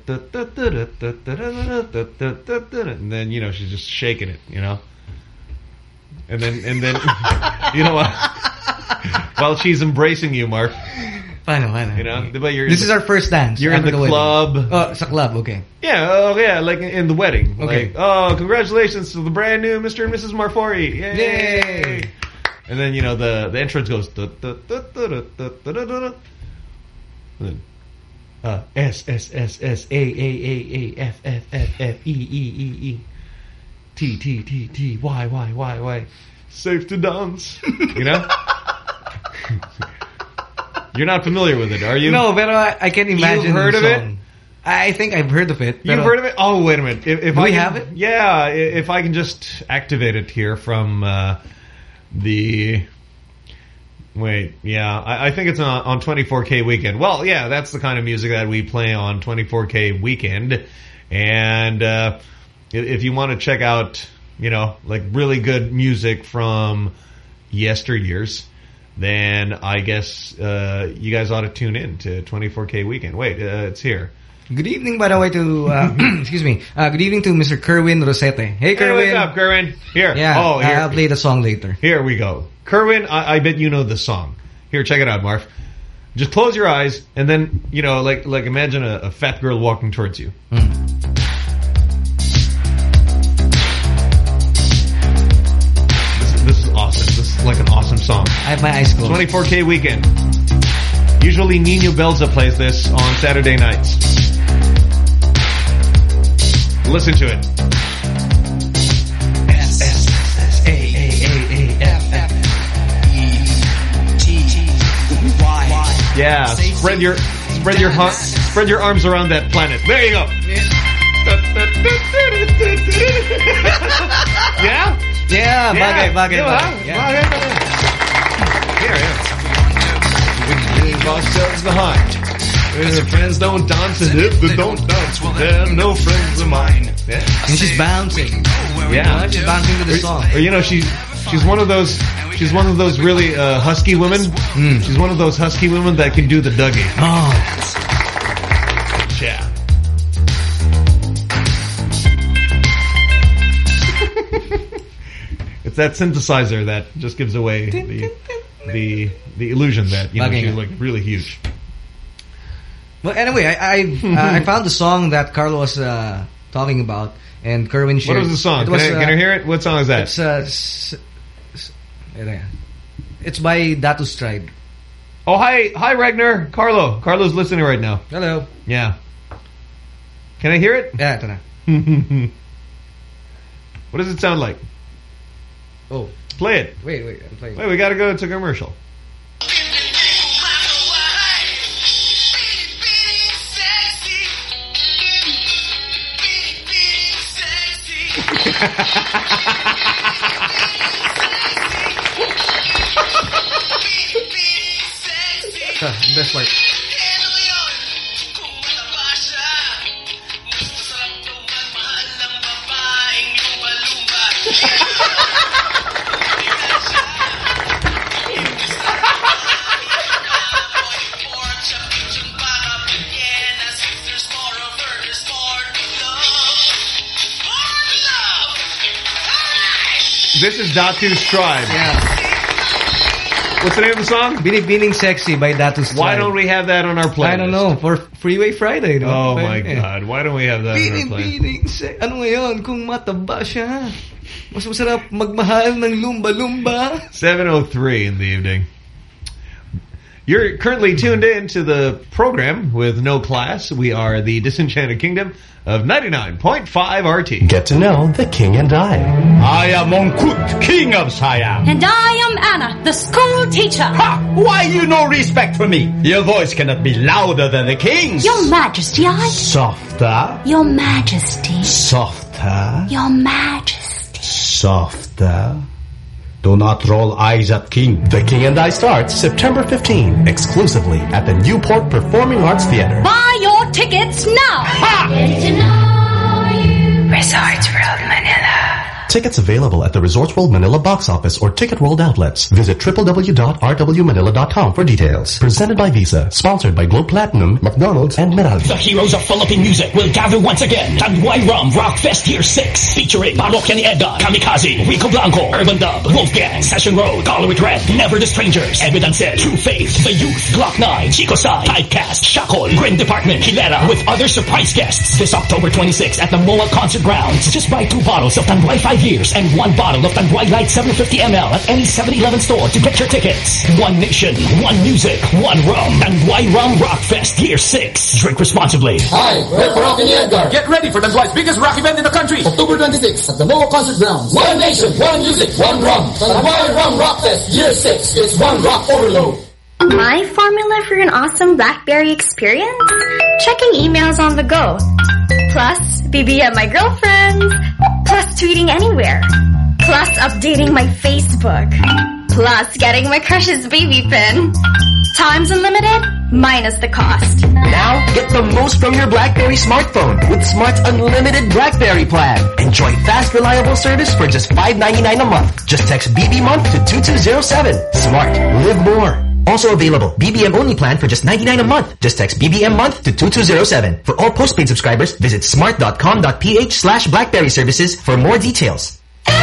then, you know, she's just shaking it, you know. And then you know what? While she's embracing you, Mark. Paano? You know, but this is our first dance. You're in the club. Oh, sa club, okay. Yeah, like in the wedding. Okay. Like, oh, congratulations to the brand new Mr. and Mrs. Marfori. Yay! And then, you know, the entrance goes... S, S, S, S, A, A, A, A, F, F, F, F, E, E, E, E, T, T, T, T, Y, Y, Y, Y. Safe to dance. You know? You're not familiar with it, are you? No, but I can imagine. You've heard of it? I think I've heard of it. You've heard of it? Oh, wait a minute. If Do we have it? Yeah, if I can just activate it here from the... Wait, yeah, I think it's on 24K Weekend. Well, yeah, that's the kind of music that we play on 24K Weekend. And if you want to check out, you know, like really good music from yesteryears, then I guess you guys ought to tune in to 24K Weekend. Wait, it's here. Good evening, by the way, to... excuse me. Good evening to Mr. Kerwin Rosete. Hey, Kerwin. Hey, what's up, Kerwin? Here. Yeah, here. I'll play the song later. Here we go. Kerwin, I bet you know the song. Here, check it out, Marv. Just close your eyes, and then, you know, like imagine a fat girl walking towards you. This is awesome. This is like an awesome song. I have my eyes closed. 24K Weekend. Usually Nino Belza plays this on Saturday nights. Listen to it. S, S, S, A, A, A, F, F, E, T, T, Y. Yeah, spread your arms around that planet. There you go. Yeah? Yeah, bagay. Yeah. We leave ourselves behind. If friends don't dance, and if they don't dance, well, they're no friends of mine. Yeah. And she's bouncing. Yeah, she's bouncing to the song. Or you know, she's one of those really husky women. She's one of those husky women that can do the Dougie. Oh, yeah. It's that synthesizer that just gives away the illusion that, you know, she's like really huge. Well, anyway, I found the song that Carlo was talking about, and Kerwin shared. What was the song? Can I hear it? What song is that? It's by Datus Tribe. Oh, hi, Ragnar. Carlo's listening right now. Hello. Yeah. Can I hear it? Yeah, ito na. What does it sound like? Oh, play it. Wait, I'm playing. Wait, we got to go to commercial. Best part. This is Datu's Tribe. Yeah. What's the name of the song? Binibining Sexy by Datus Tribe. Why don't we have that on our playlist? I don't know. For Freeway Friday. No? Oh my God. Why don't we have that on our playlist? Binibining Sexy. Ano ngayon? Kung mataba siya, mas masarap magmahal ng lumba-lumba. 7:03 in the evening. You're currently tuned in to the program with no class. We are the Disenchanted Kingdom of 99.5 RT. Get to know the King and I. I am Mongkut, King of Siam. And I am Anna, the school teacher. Ha! Why you no respect for me? Your voice cannot be louder than the King's. Your Majesty, Softer. Your Majesty. Softer. Your Majesty. Softer. Do not roll eyes at King. The King and I starts September 15, exclusively at the Newport Performing Arts Theater. Buy your tickets now. Ha! Get to know you. Resorts World Manila. Tickets available at the Resorts World Manila box office or Ticket World outlets. Visit www.rwmanila.com for details. Presented by Visa. Sponsored by Globe Platinum, McDonald's, and Meralco. The heroes of Philippine music will gather once again. Tanduay Rum Rock Fest Year 6. Featuring Parokya ni Edgar, Kamikaze, Rico Blanco, Urban Dub, Wolfgang, Session Road, Color with Red, Never the Strangers, Evidence, True Faith, The Youth, Glock 9, Chico Sai, Typecast, Shakol, Grin Department, Hilera, with other surprise guests. This October 26 at the MOA Concert Grounds. Just buy 2 bottles of Tanduay 5 Years and 1 bottle of Tanduay Light 750 ml at any 7-Eleven store to get your tickets. One nation, one music, one rum. Tanduay Rum Rock Fest Year 6. Drink responsibly. Hi, we're Parokya ni Edgar. Get ready for Tanduay's biggest rock event in the country. October 26 at the MOA Concert Grounds. One nation, one music, one rum. Tanduay Rum Rock Fest Year 6. It's one rock overload. My formula for an awesome BlackBerry experience? Checking emails on the go. Plus, BBM my girlfriends. Plus, tweeting anywhere. Plus, updating my Facebook. Plus, getting my crush's baby pin. Times unlimited, minus the cost. Now, get the most from your BlackBerry smartphone with Smart's unlimited BlackBerry plan. Enjoy fast, reliable service for just $5.99 a month. Just text BB month to 2207. Smart. Live more. Also available, BBM only plan for just $99 a month. Just text BBM month to 2207. For all postpaid subscribers, visit smart.com.ph/BlackBerry services for more details.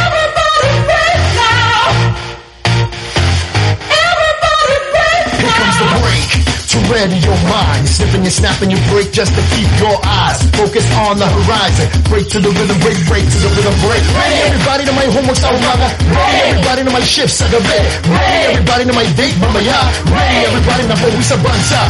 Here comes the break to ready your mind. You're snipping, you're snapping, you break just to keep your eyes focused on the horizon. Break to the rhythm, break to the rhythm, break. Ready everybody to my homework sa umaga. Ready everybody to my shift sa gabi. Ready everybody to my date mamaya. Ready everybody na pauwi sa bansa.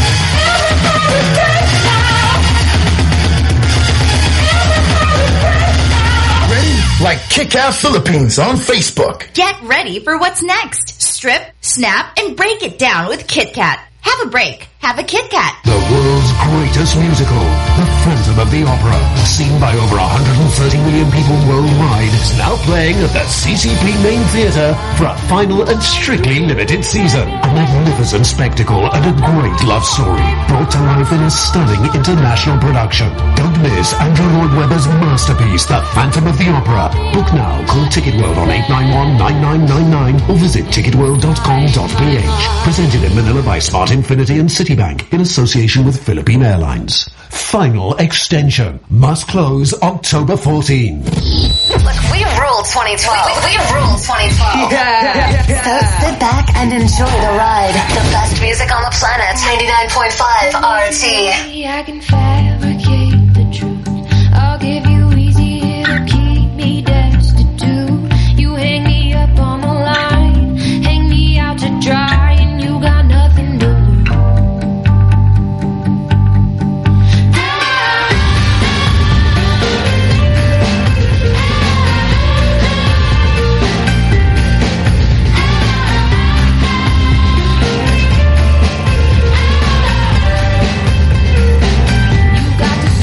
Ready? Like Kick Out Philippines on Facebook. Get ready for what's next. Strip, snap, and break it down with Kit Kat. Have a break. Have a Kit Kat. The world's greatest musical, The Phantom of the Opera, seen by over 130 million people worldwide, is now playing at the CCP Main Theatre for a final and strictly limited season. A magnificent spectacle and a great love story, brought to life in a stunning international production. Don't miss Andrew Lloyd Webber's masterpiece, The Phantom of the Opera. Book now. Call Ticket World on 891-9999 or visit ticketworld.com.ph. Presented in Manila by Smart Infinity and Citibank in association with Philippine Airlines. Final extension must close October 14. Look, we ruled 2012. We ruled 2012. Yeah. So sit back and enjoy the ride. The best music on the planet. 99.5 RT. I can fabricate the truth. I'll give you easy, it'll keep me destitute. You hang me up on the line, hang me out to dry, and you got nothing to lose. You got to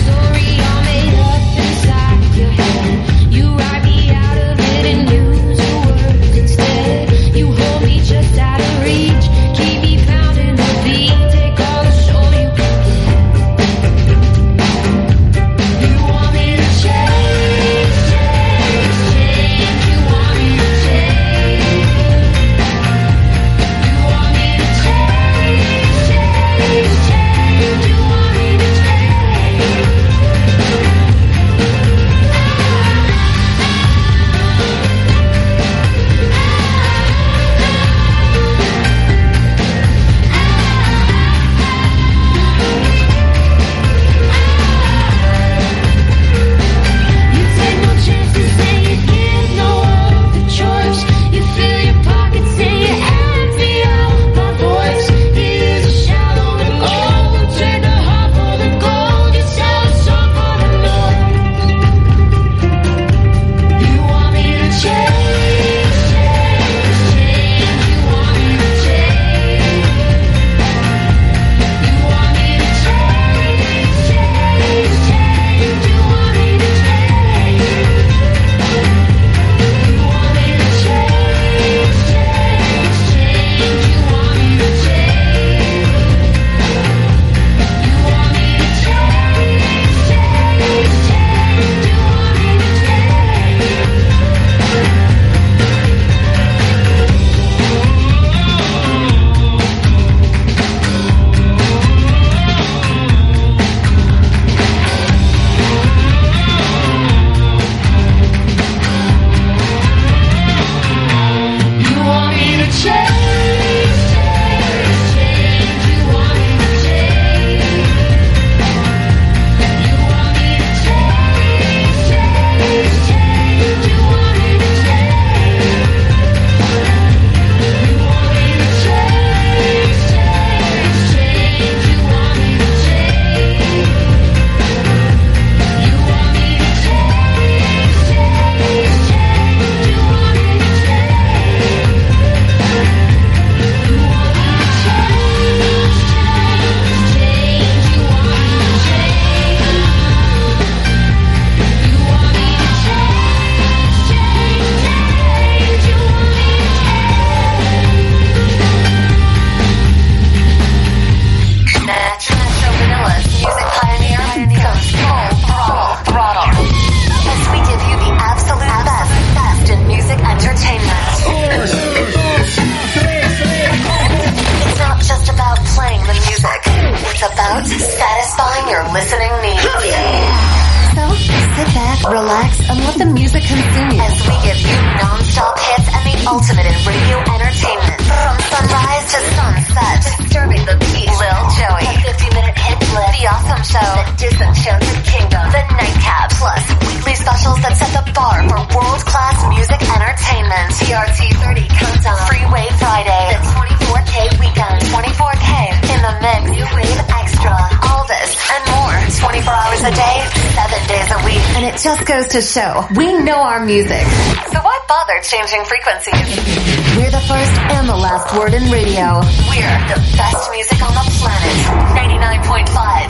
radio entertainment. From sunrise to sunset. Disturbing the peace. Lil Joey. The 50-minute hit list. The Awesome Show. The Disenchanted Kingdom. The Nightcap. Plus weekly specials that set the bar for world-class music entertainment. TRT 30 Countdown. Freeway Friday. The 24K Weekend. 24K in the mix. New Wave Extra. All this and more. 24 hours a day, 7 days a week. And it just goes to show, we know our music. So why bother changing frequencies? We're the first and the last word in radio. We're the best music on the planet. 99.5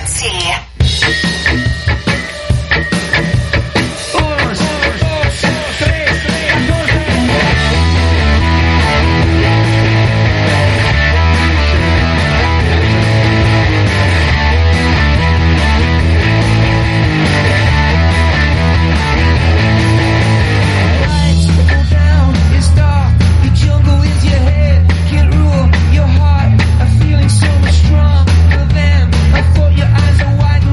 RT. Your heart, a feeling so much stronger than I thought your eyes are wide.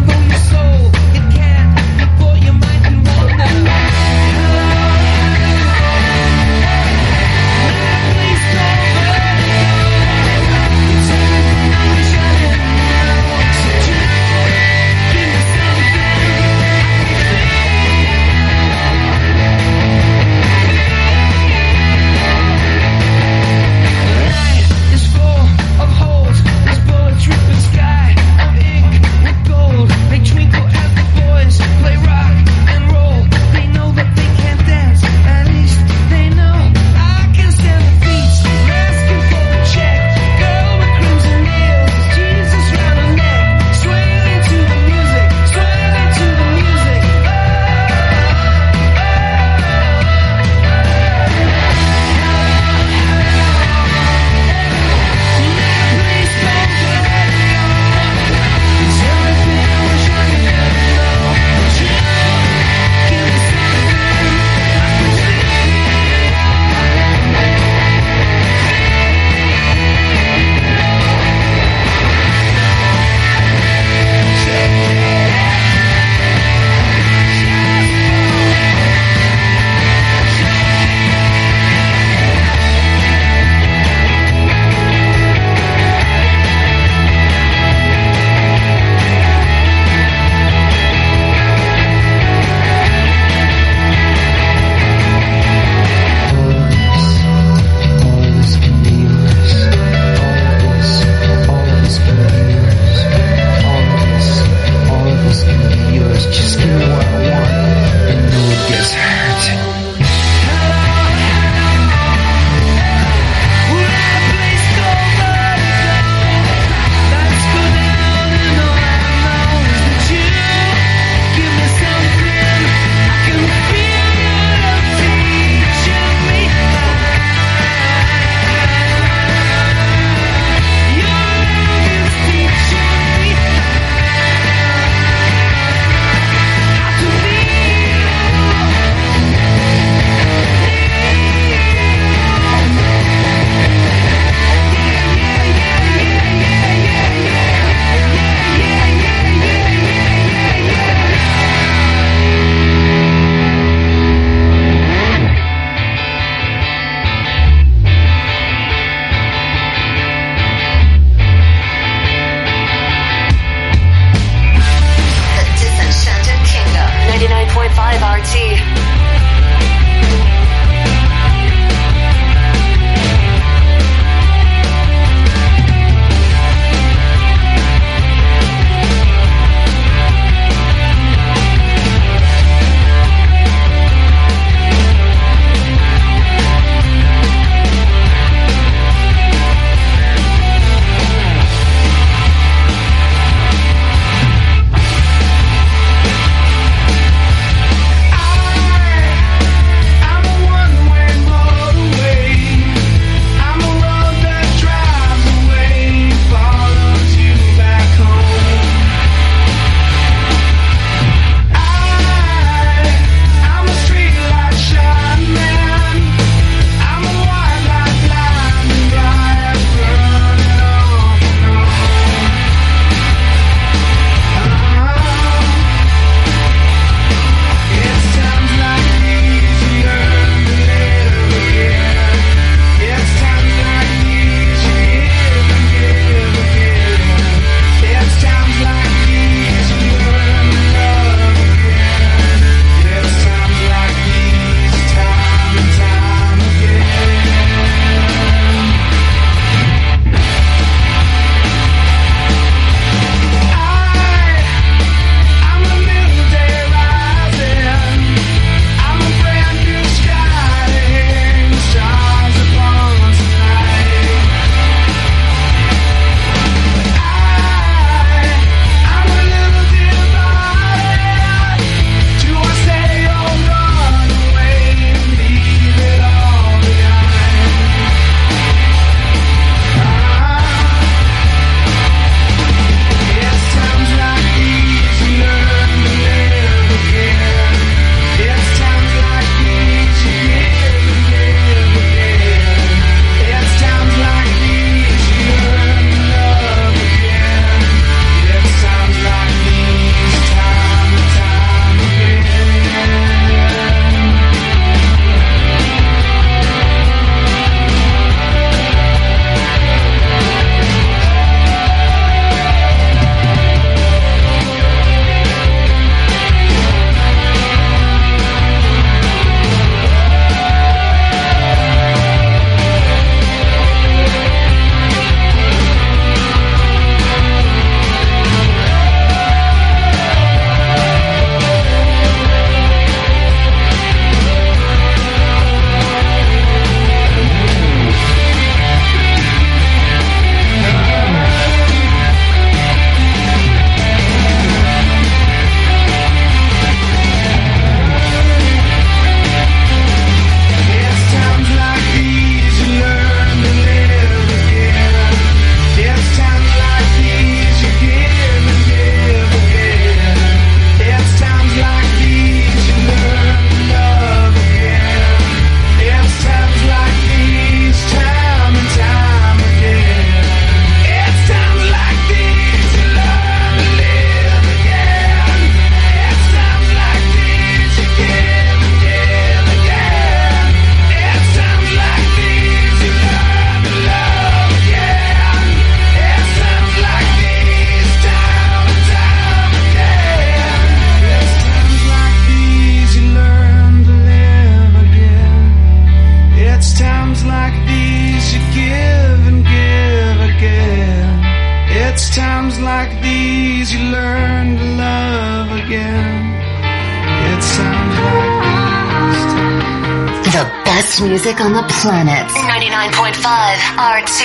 best music on the planet. 99.5 RT.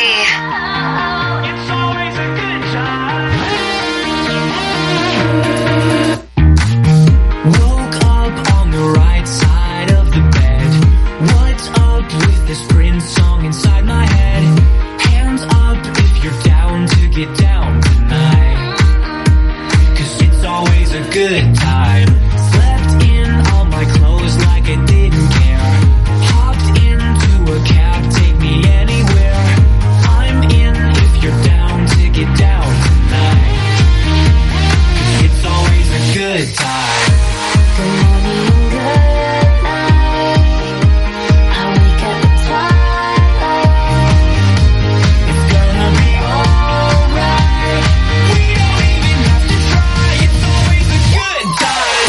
Woke up on the right side of the bed. What's up with this Prince song inside my head? Hands up if you're down to get down tonight. 'Cause it's always a good time. Slept in all my clothes like I didn't care. Hopped into a cab, take me anywhere. I'm in if you're down to get down tonight. 'Cause it's always a good time. Good morning, good night. I wake up at twilight. It's gonna be alright. We don't even have to try. It's always a good time.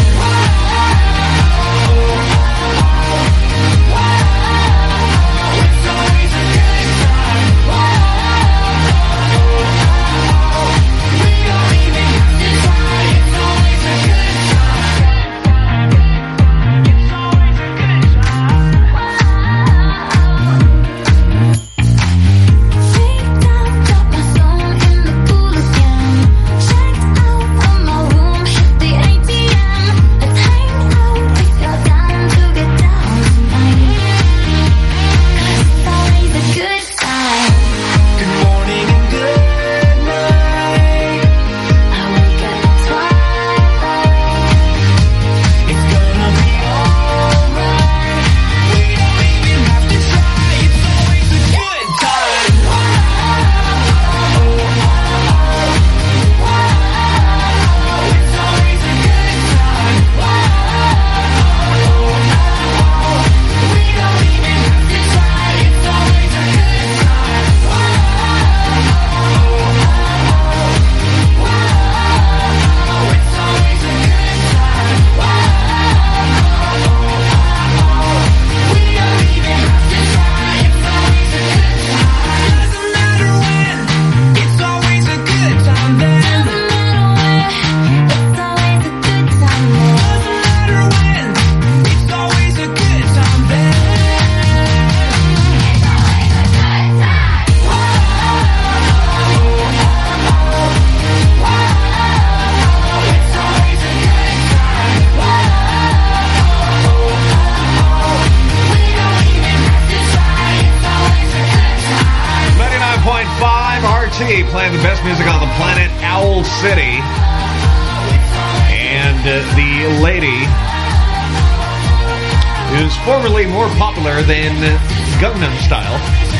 It's always a good time. We don't even have to try. It's always a good playing the best music on the planet, Owl City. And the lady is formerly more popular than Gangnam Style.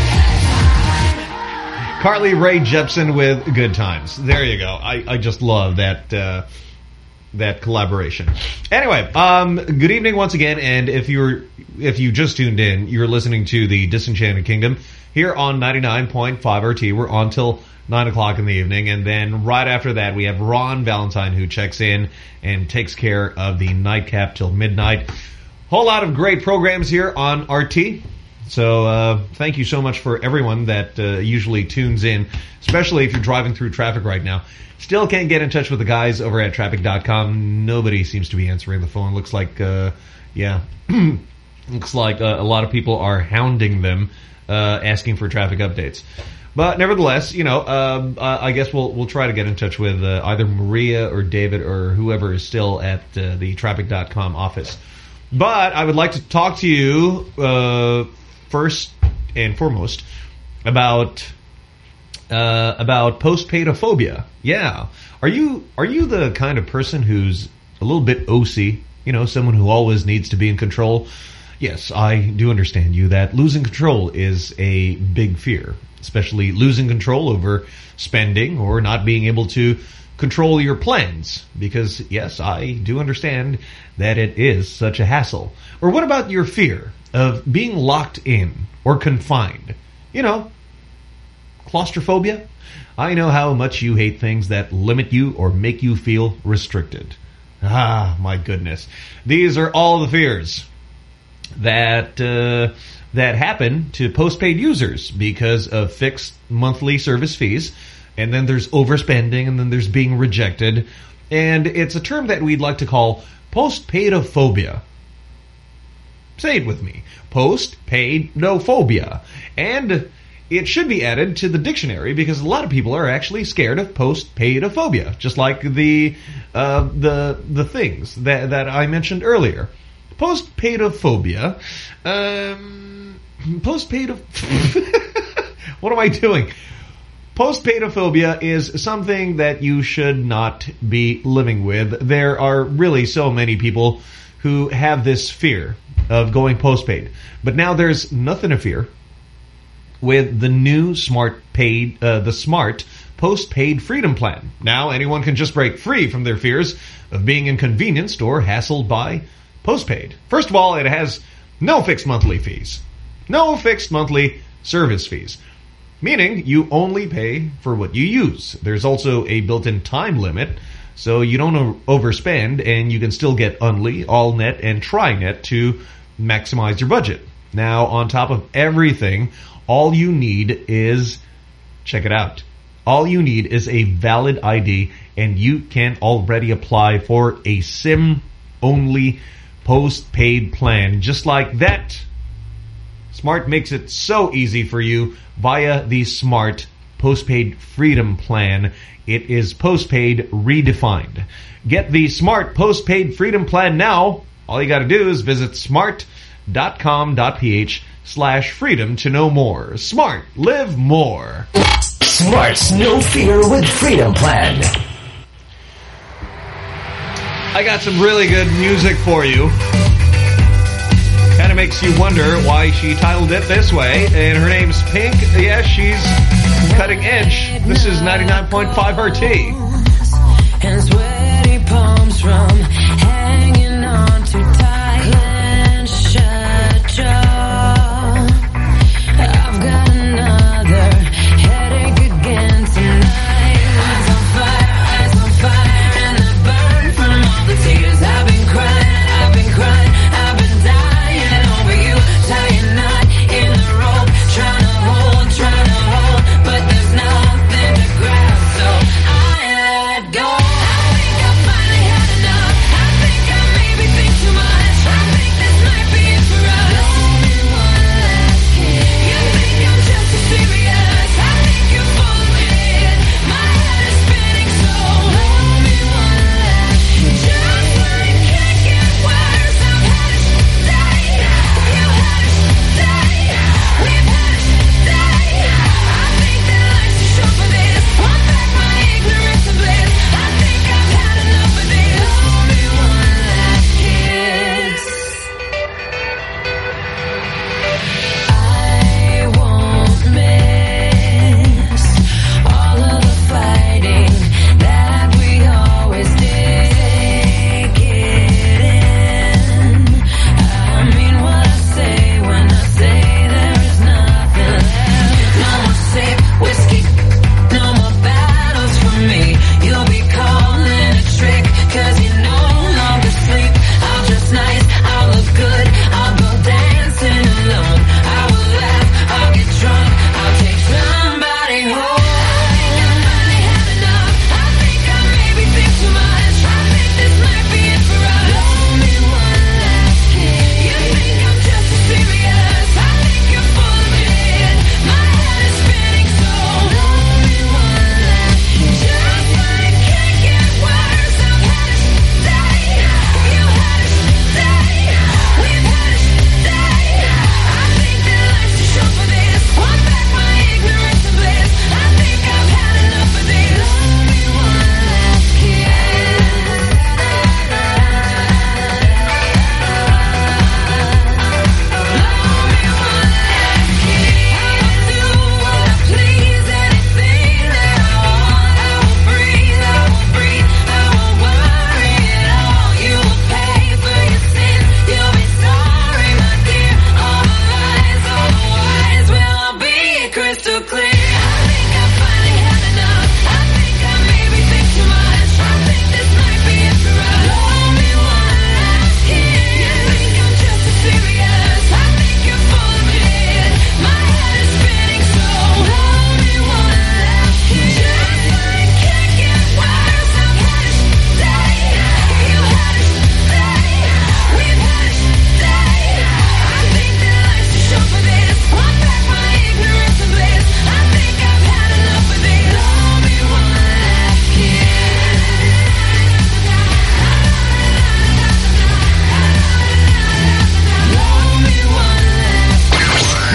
Carly Rae Jepsen with Good Times. There you go. I just love that that collaboration. Anyway, good evening once again, and if you just tuned in, you're listening to the Disenchanted Kingdom here on 99.5 RT. We're on till 9 o'clock in the evening, and then right after that we have Ron Valentine, who checks in and takes care of the nightcap till midnight. Whole lot of great programs here on RT. So thank you so much for everyone that usually tunes in, especially if you're driving through traffic right now. Still can't get in touch with the guys over at Traffic.com. Nobody seems to be answering the phone. Looks like, looks like a lot of people are hounding them, asking for traffic updates. But nevertheless, you know, I guess we'll try to get in touch with either Maria or David or whoever is still at the Traffic.com office. But I would like to talk to you first and foremost about postpaidophobia. Yeah, are you the kind of person who's a little bit OC? You know, someone who always needs to be in control. Yes, I do understand you that losing control is a big fear, especially losing control over spending or not being able to control your plans, because yes, I do understand that it is such a hassle. Or what about your fear of being locked in or confined? You know, claustrophobia? I know how much you hate things that limit you or make you feel restricted. Ah, my goodness. These are all the fears that that happen to postpaid users because of fixed monthly service fees. And then there's overspending, and then there's being rejected. And it's a term that we'd like to call postpaidophobia. Say it with me. Post-paid-no-phobia. And it should be added to the dictionary because a lot of people are actually scared of post-paid-ophobia, just like the things that I mentioned earlier. Post-paid-ophobia. What am I doing? Post-paidophobia is something that you should not be living with. There are really so many people who have this fear of going postpaid. But now there's nothing to fear with the new smart postpaid freedom plan. Now anyone can just break free from their fears of being inconvenienced or hassled by postpaid. First of all, it has no fixed monthly fees. No fixed monthly service fees. Meaning you only pay for what you use. There's also a built-in time limit, so you don't overspend and you can still get Unli, AllNet, and TriNet to maximize your budget. Now, on top of everything, all you need is, check it out, all you need is a valid ID and you can already apply for a SIM-only post-paid plan. Just like that, Smart makes it so easy for you via the Smart Postpaid Freedom Plan. It is postpaid redefined. Get the Smart Postpaid Freedom Plan now. All you got to do is visit smart.com.ph/freedom to know more. Smart. Live more. Smart's No Fear with Freedom Plan. I got some really good music for you. Kind of makes you wonder why she titled it this way. And her name's Pink. Yeah, she's cutting edge. This is 99.5 RT. And sweaty palms from hanging on too tight. Clench shut jaw. I've got another headache again tonight. Eyes on fire, and I burn from all the tears I've been crying, I've been dying over you, tying knot in the rope, trying to hold, but there's nothing to grab, so I let go. I think I finally had enough. I think I maybe think too much.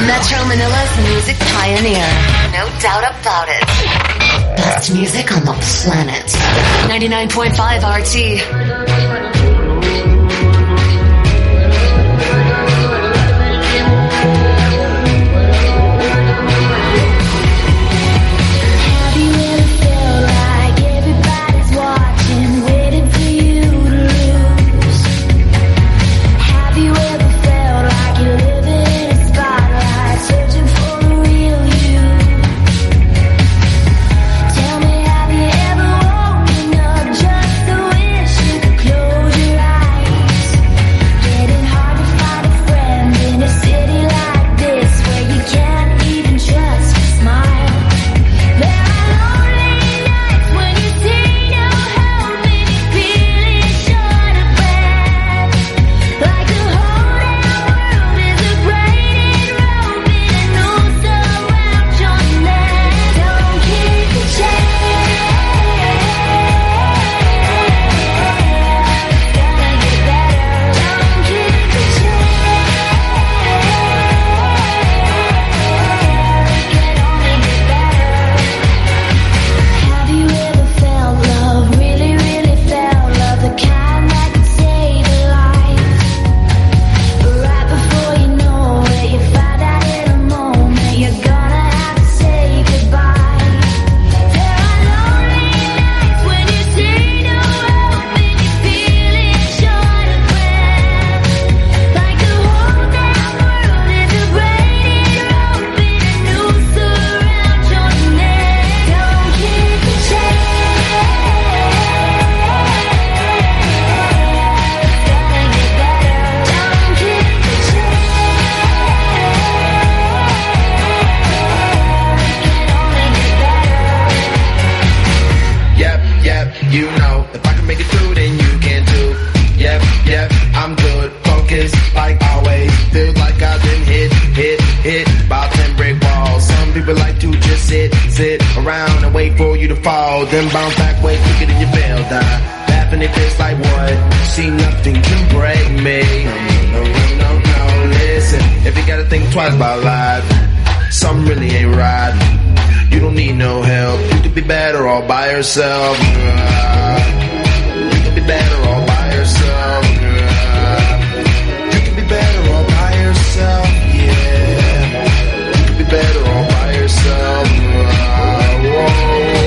Metro Manila's music pioneer. No doubt about it. Best music on the planet. 99.5 RT. Then bounce back way quicker than you fell down. Laugh in their face like what? See, nothing can break me. No, listen. If you gotta think twice about life, something really ain't right. You don't need no help. You could be better all by yourself. You could be better all by yourself. You could be better all by yourself. Yeah. You could be better all by yourself. Whoa.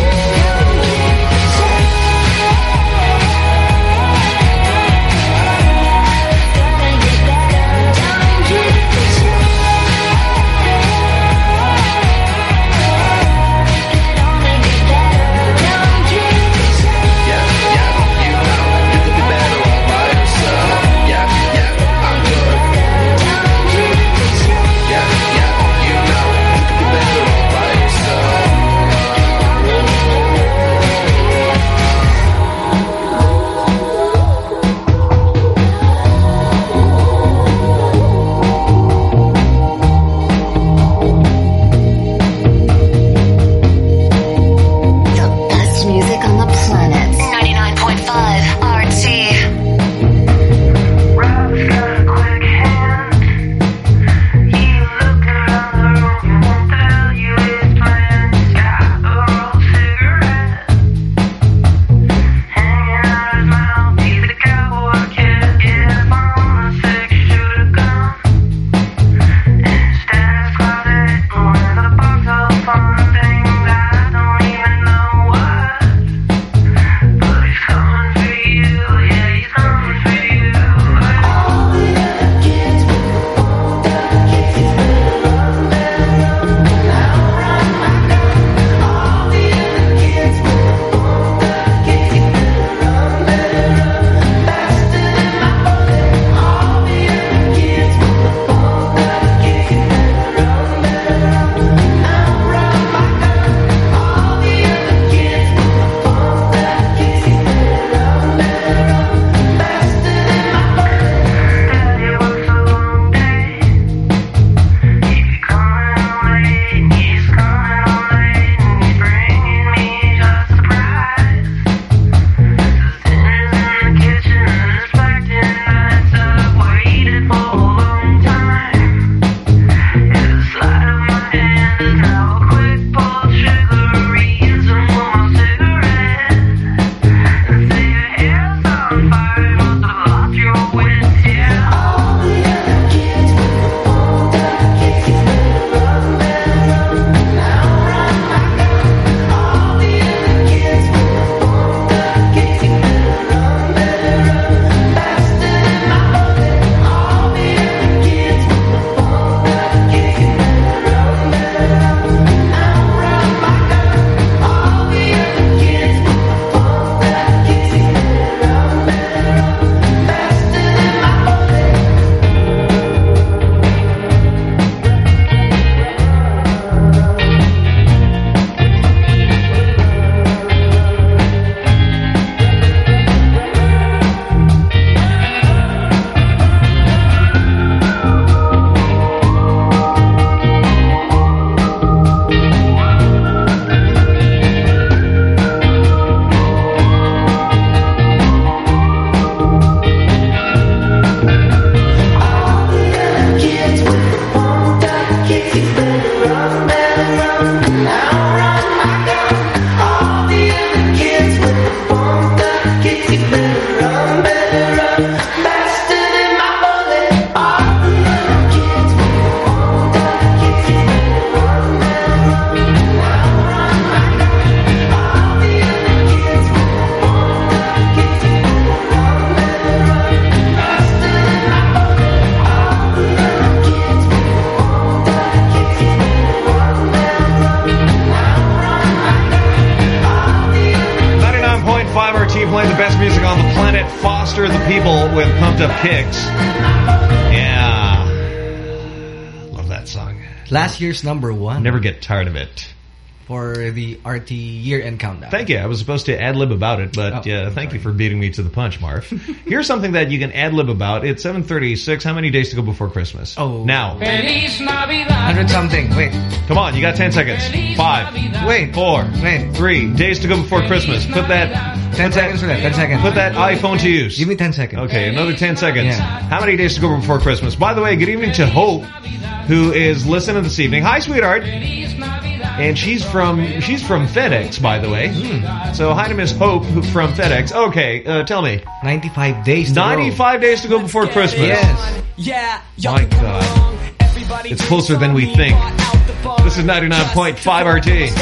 Pumped Up Kicks. Yeah. Love that song. Last year's #1. Never get tired of it. For the RT year-end countdown. Thank you. I was supposed to ad-lib about it, but thank you for beating me to the punch, Marv. Here's something that you can ad-lib about. It's 7:36. How many days to go before Christmas? Oh. Now. 100-something. Wait. Come on, you got 10 seconds. 5. Wait. 4. Wait. 3 days to go before Christmas. Put that... 10 seconds for that. 10 seconds. Put that iPhone to use. Give me 10 seconds. Okay, another 10 seconds. Yeah. How many days to go before Christmas? By the way, good evening to Hope, who is listening this evening. Hi, sweetheart. And she's from FedEx, by the way. So hi to Miss Hope from FedEx. Okay, tell me. 95 days to 95 days to go before Christmas. Yes. My God. It's closer than we think. This is 99.5 RT.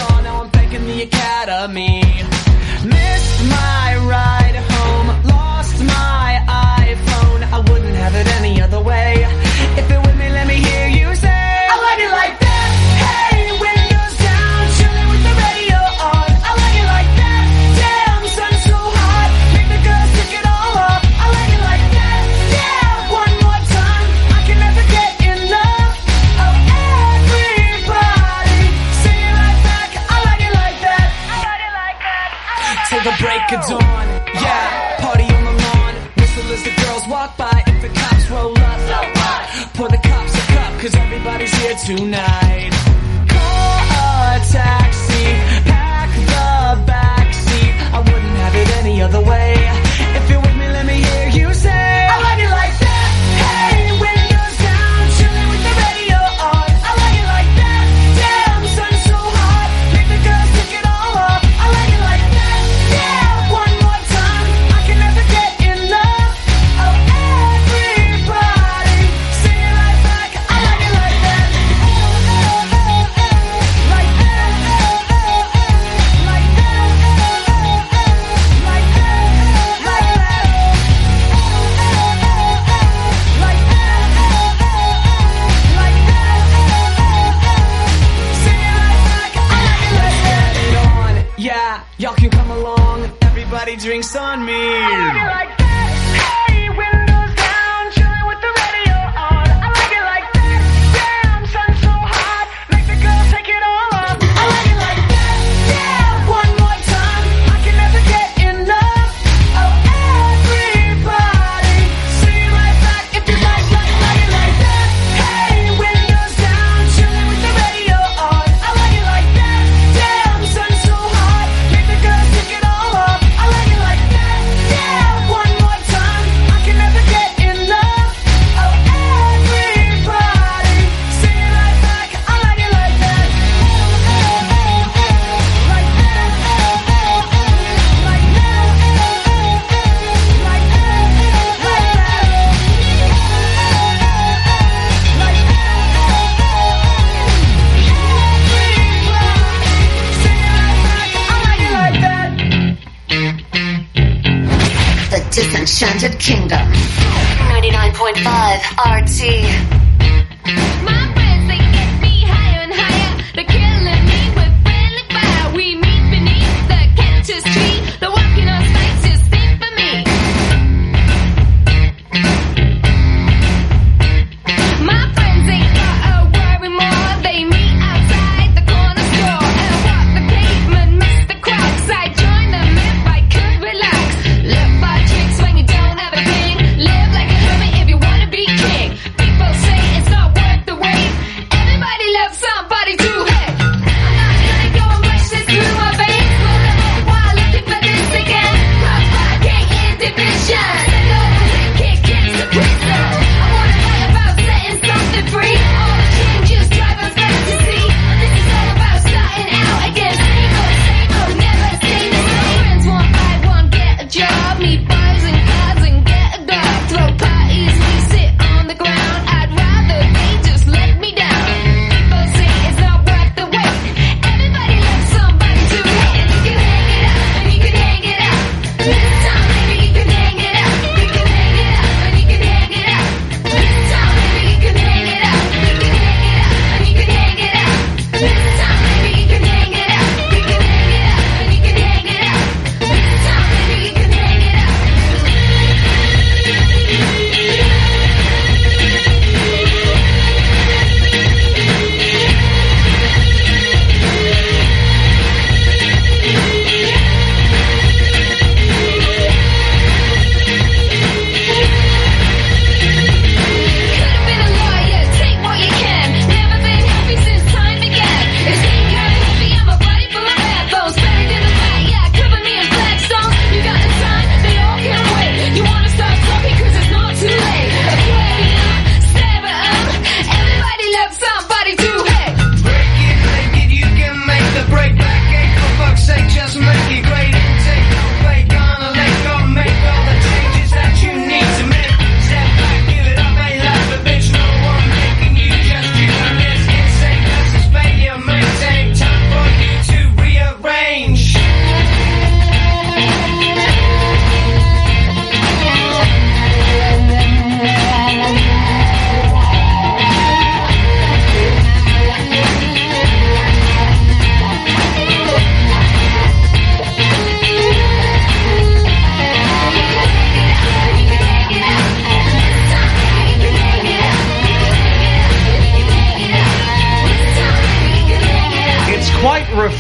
Missed my ride home, lost my iPhone. I wouldn't have it any other way. If you're with me, let me hear you say, I like it like that. Hey, windows down, chilling with the radio on. I like it like that. Damn, sun's so hot, make the girls pick it all up. I like it like that. Yeah, one more time, I can never get enough of everybody. Sing it right back. I like it like that. I like it like that. Till the break of dawn, yeah, party on the lawn. Whistle as the girls walk by. If the cops roll up, so what? Pour the cops a cup, cause everybody's here tonight. Call a taxi, pack the backseat. I wouldn't have it any other way. If you're with me, let me hear you say, I like it like that. Hey, windows down, chilling with the radio on. I like it like that. Damn, sun's so hot, make the girls pick it all up. I like it like that. Yeah, one more time, I can never get enough of everybody. Sing it right back. I like it like that. Like that. Like that. Like that. Like that. Like that. Like that. Sing it right back. I like it like that. On, yeah, y'all can come along. Everybody drinks on me. I like it like that. Hey, windows down, chilling with the radio on. I like it like that. Damn, sun's so hot, make the girls take it all off. I like it like that. Yeah, one more time, I can never get enough of everybody. Sing it right back if you like it like that. Hey, windows down, chilling with the radio on. I like it like that. Damn, sun's so hot, make the girls take it all off. I like it like that. Yeah, one more time, I can never get enough of everybody. Sing it right back. I like it like that. Like that. Like that. Like that. Like The Disenchanted Kingdom. 99.5 RT. My friends, they get me higher and higher. They're killing me with friendly fire. We meet beneath the cactus tree. The walking on spikes is safe for me. My friends ain't got a worry more. They meet outside the corner store and walk the pavement, miss the crowds. I join them if I could relax. Look for tricks when you don't have a thing. Live like a hermit if you wanna be king. People say it's not worth the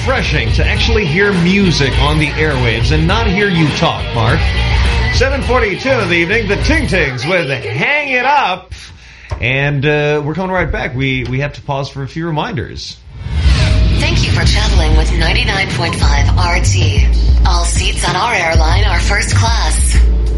refreshing to actually hear music on the airwaves and not hear you talk, Mark. 7:42 in the evening, the Ting Tings with Hang It Up. And we're coming right back. We have to pause for a few reminders. Thank you for traveling with 99.5 RT. All seats on our airline are first class.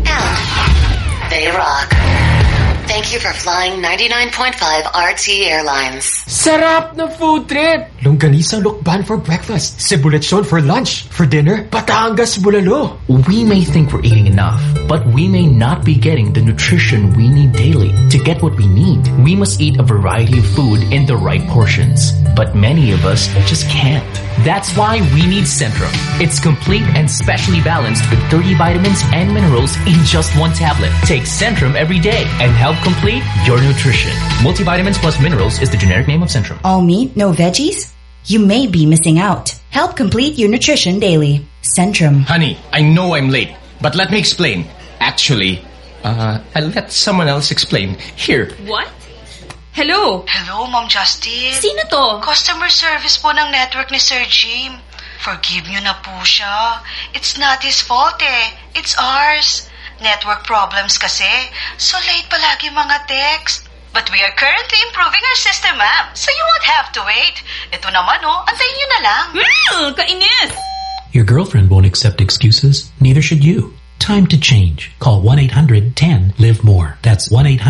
And they rock. Thank you for flying 99.5 RT Airlines. Sarap na food trip! Longganisa Lukban for breakfast, Cebu lechon for lunch, for dinner, Batangas bulalo. We may think we're eating enough, but we may not be getting the nutrition we need daily. To get what we need, we must eat a variety of food in the right portions. But many of us just can't. That's why we need Centrum. It's complete and specially balanced with 30 vitamins and minerals in just one tablet. Take Centrum every day and help complete your nutrition. Multivitamins plus minerals is the generic name of Centrum. All meat, no veggies? You may be missing out. Help complete your nutrition daily. Centrum. Honey, I know I'm late, but let me explain. Actually, I'll let someone else explain. Here. What? Hello? Hello, Ma'am Justin. Sino to? Customer service po ng network ni Sir Jim. Forgive nyo na po siya. It's not his fault eh. It's ours. Network problems kasi. So late palagi mga text. But we are currently improving our system, ma'am. So you won't have to wait. Ito naman antayin nyo na lang. Kainis! Your girlfriend won't accept excuses. Neither should you. Time to change. Call 1-800-10-LIVE-MORE. That's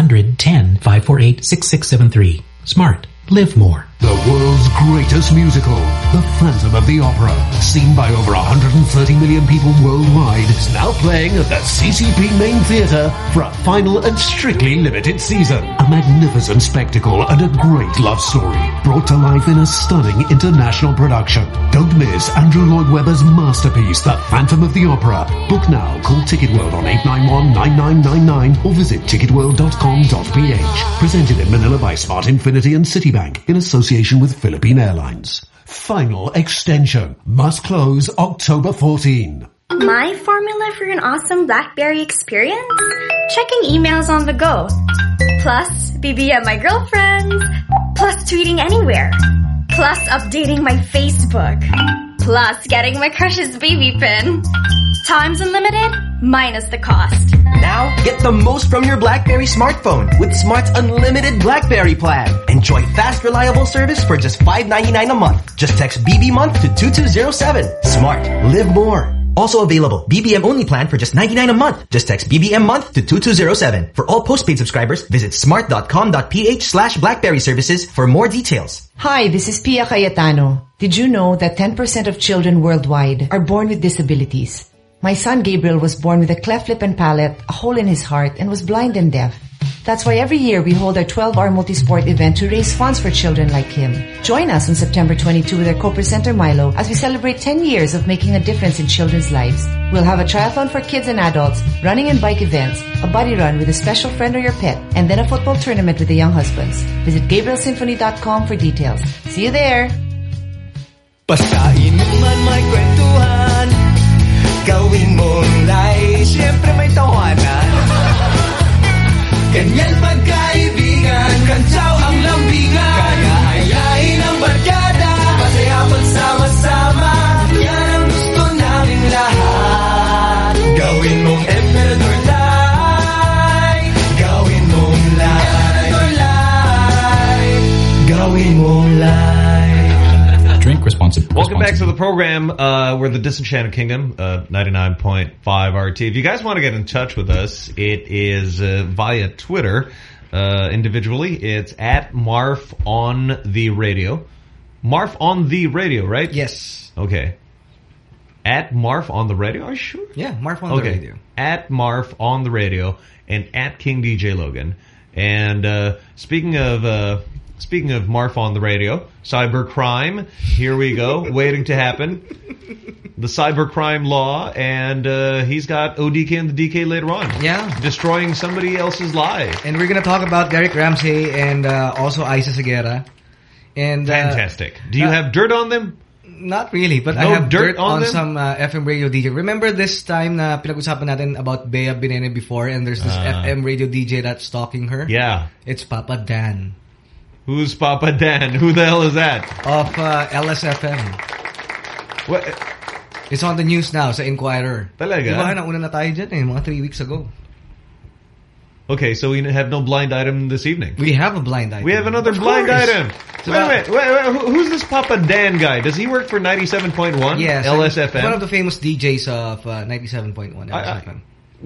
1-800-10-548-6673. Smart. Live more. The world's greatest musical, The Phantom of the Opera, seen by over 130 million people worldwide, is now playing at the CCP Main Theatre for a final and strictly limited season. A magnificent spectacle and a great love story, brought to life in a stunning international production. Don't miss Andrew Lloyd Webber's masterpiece, The Phantom of the Opera. Book now. Call Ticket World on 891-9999 or visit ticketworld.com.ph. Presented in Manila by Smart Infinity and Citibank in association with Philippine Airlines. Final extension must close October 14. My formula for an awesome BlackBerry experience? Checking emails on the go. Plus, BBM my girlfriends. Plus, tweeting anywhere. Plus, updating my Facebook. Plus, getting my crush's baby pin. Times unlimited, minus the cost. Now, get the most from your BlackBerry smartphone with Smart's unlimited BlackBerry plan. Enjoy fast, reliable service for just $5.99 a month. Just text BB month to 2207. Smart. Live more. Also available, BBM only plan for just $99 a month. Just text BBM month to 2207. For all postpaid subscribers, visit smart.com.ph/BlackBerry services for more details. Hi, this is Pia Cayetano. Did you know that 10% of children worldwide are born with disabilities? My son Gabriel was born with a cleft lip and palate, a hole in his heart, and was blind and deaf. That's why every year we hold our 12-hour multi-sport event to raise funds for children like him. Join us on September 22 with our co-presenter Milo as we celebrate 10 years of making a difference in children's lives. We'll have a triathlon for kids and adults, running and bike events, a buddy run with a special friend or your pet, and then a football tournament with the young husbands. Visit GabrielSymphony.com for details. See you there! Basta inuman may kwentuhan, gawin mong live, siyempre may tawanan. Ganyan magkaibigan, kantsaw ang lambingan. Kaya ayain ang barkada, masaya magsama-sama. Yan ang gusto naming lahat. Gawin mong Emperador Live. Gawin mong live. Gawin mong live. Drink responsibly. Welcome back to the program. We're the Disenchanted Kingdom, 99.5 RT. If you guys want to get in touch with us, it is via Twitter. Individually, it's at Marf on the radio. Marf on the radio, right? Yes. Okay. At Marf on the radio, are you sure? Yeah, Marf on the radio. At Marf on the radio and at King DJ Logan. And speaking of Marf on the radio, cybercrime, here we go, waiting to happen. The cybercrime law, and he's got ODK and the DK later on. Yeah. Destroying somebody else's life. And we're going to talk about Derek Ramsey and also Isa Seguera. And fantastic. Do you have dirt on them? Not really, but I have dirt on some FM radio DJ. Remember this time na pinag-usapan natin about Bea Binene before, and there's this FM radio DJ that's stalking her? Yeah. It's Papa Dan. Who's Papa Dan? Who the hell is that? Of LSFM. It's on the news now sa Inquirer. Talaga? Diba, nauna na tayo dyan mga 3 weeks ago. Okay, so we have no blind item this evening. We have a blind item. We have another blind item. So wait a minute. Who's this Papa Dan guy? Does he work for 97.1? Yes. LSFM? One of the famous DJs of 97.1 LSFM.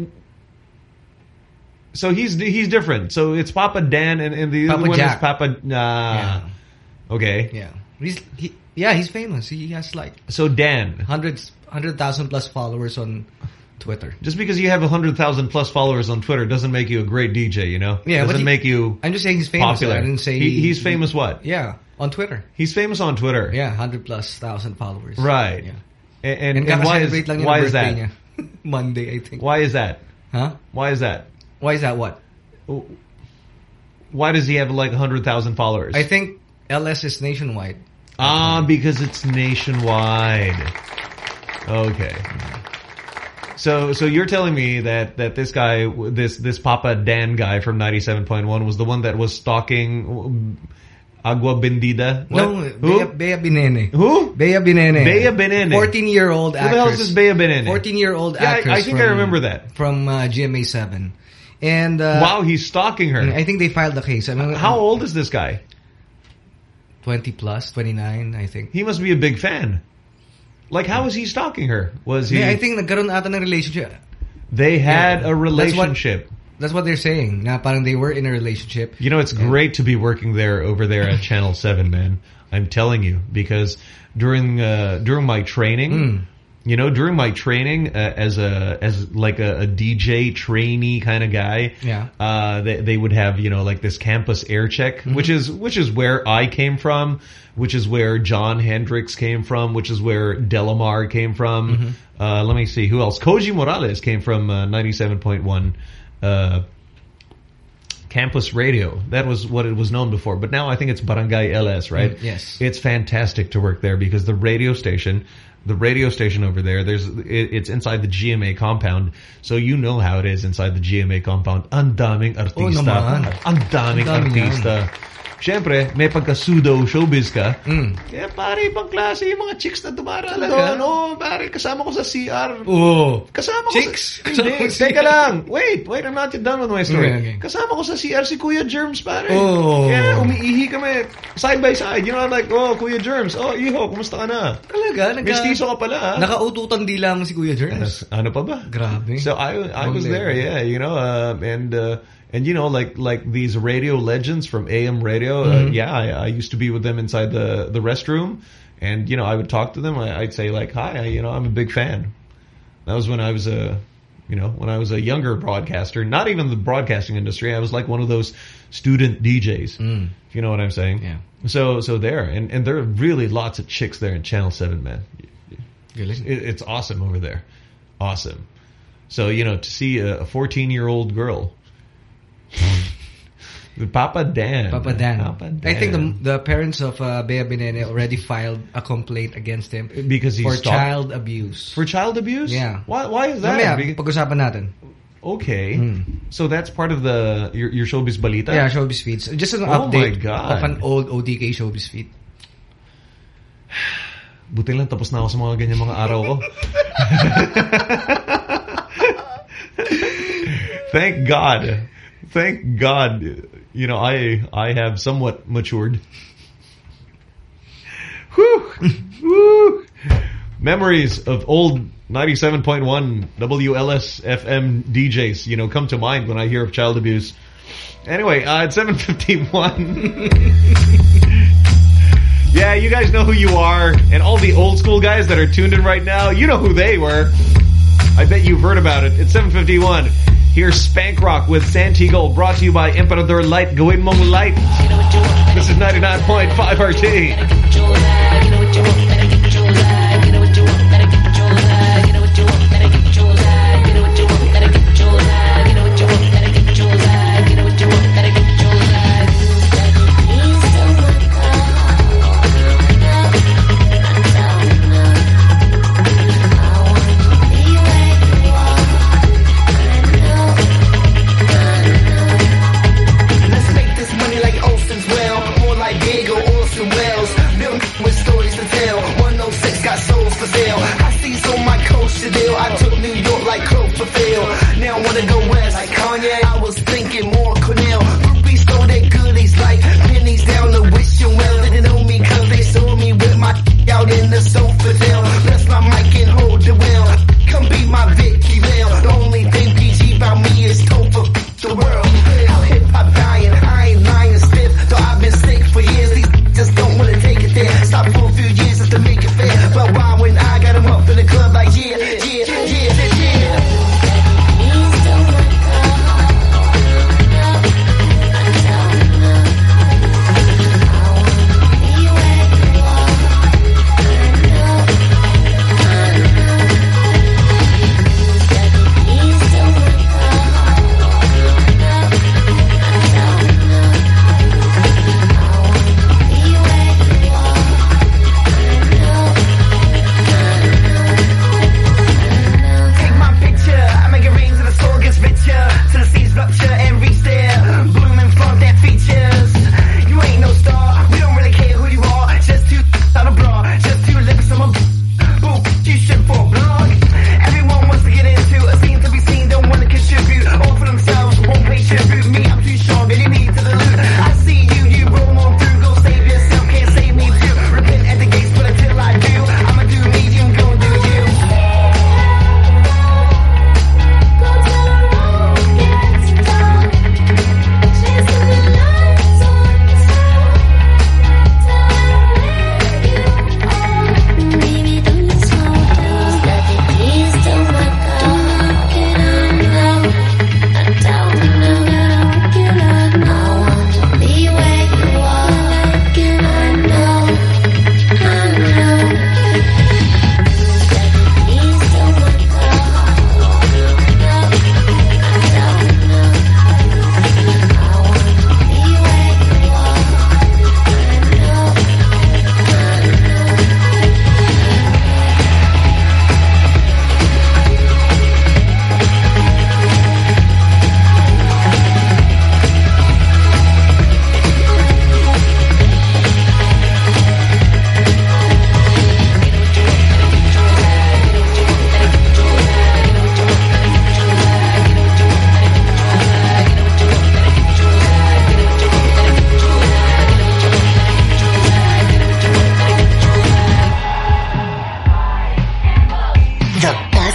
So he's different. So it's Papa Dan and the other one Jack. is Papa... Okay. Yeah. He's famous. He has like... So Dan. 100,000 plus followers on Twitter. Just because you have 100,000 plus followers on Twitter doesn't make you a great DJ, you know? Yeah, doesn't make you I'm just saying he's famous. popular. I didn't say... He's famous what? Yeah, on Twitter. He's famous on Twitter. Yeah, 100,000+ followers. Right. Yeah. And why is that? Niya. Monday, I think. Why is that? Huh? Why is that? Why is that what? Why does he have like 100,000 followers? I think LS is nationwide. Because it's nationwide. Okay. So you're telling me that this guy, this Papa Dan guy from 97.1 was the one that was stalking Agua Bendida? No, Who? Bea Binene. Who? Bea Binene. Bea Binene. 14-year-old actress. Who the hell is this Bea Binene? 14-year-old Yeah, actress. I think I remember that. From GMA7. And wow, he's stalking her. I think they filed the case. I mean, how old is this guy? 20 plus, 29, I think. He must be a big fan. Like, how was he stalking her? Was he? Yeah, I think nagkaroon ata ng relationship. They had a relationship. That's what they're saying. Na parang they were in a relationship. You know, it's great to be working over there at Channel 7, man. I'm telling you, because during my training, you know, during my training as like a DJ trainee kind of guy, they would have, you know, like this campus air check, which is where I came from, which is where John Hendricks came from, which is where Delamar came from. Let me see who else. Koji Morales came from 97.1 campus radio. That was what it was known before, but now I think it's Barangay LS, right? Yes. It's fantastic to work there because the radio station over there, it's inside the GMA compound, so you know how it is inside the GMA compound. Ang daming artista. Ang daming artista. Siyempre, may pagka-pseudo showbiz ka. Kaya pare, ibang klase yung mga chicks na dumaraan doon. Oh, pare, kasama ko sa CR. Oh. Kasama ko chicks? Hindi, teka lang. Wait, I'm not yet done with my story. Okay. Kasama ko sa CR si Kuya Germs, pare. Oh. Kaya umiihi kami side by side. You know, I'm like, oh, Kuya Germs. Oh, iho, kumusta ka na? Talaga? Mistiso ka pala, ha? Nakaututan di lang si Kuya Germs. Ano pa ba? Grabe. So I was there, yeah, you know, and you know, like these radio legends from AM radio, I used to be with them inside the restroom, and you know, I would talk to them. I'd say like, "Hi, you know, I'm a big fan." That was when I was a younger broadcaster, not even the broadcasting industry. I was like one of those student DJs. If you know what I'm saying? Yeah. So there, and there are really lots of chicks there in Channel 7, man. It's awesome over there, awesome. So you know, to see a 14-year-old girl. Papa Dan. I think the parents of Bea Binene already filed a complaint against him because he's for child abuse. For child abuse? Yeah. Why is that? Mamaya, pag-usapan natin. Okay. So that's part of your Showbiz Balita? Yeah, Showbiz Feeds. Just an update of an old ODK Showbiz Feed. Buti lang tapos na ako sa mga ganyan mga araw ko. Thank God. Thank God, you know, I have somewhat matured. Whew. Whew. Memories of old 97.1 WLS FM DJs, you know, come to mind when I hear of child abuse. Anyway, it's 7:51. Yeah, you guys know who you are, and all the old school guys that are tuned in right now, you know who they were. I bet you've heard about it. It's 7:51. Here's Spank Rock with Santiago, brought to you by Emperador Light. Gawin mong light. This is 99.5 RT. With stories to tell.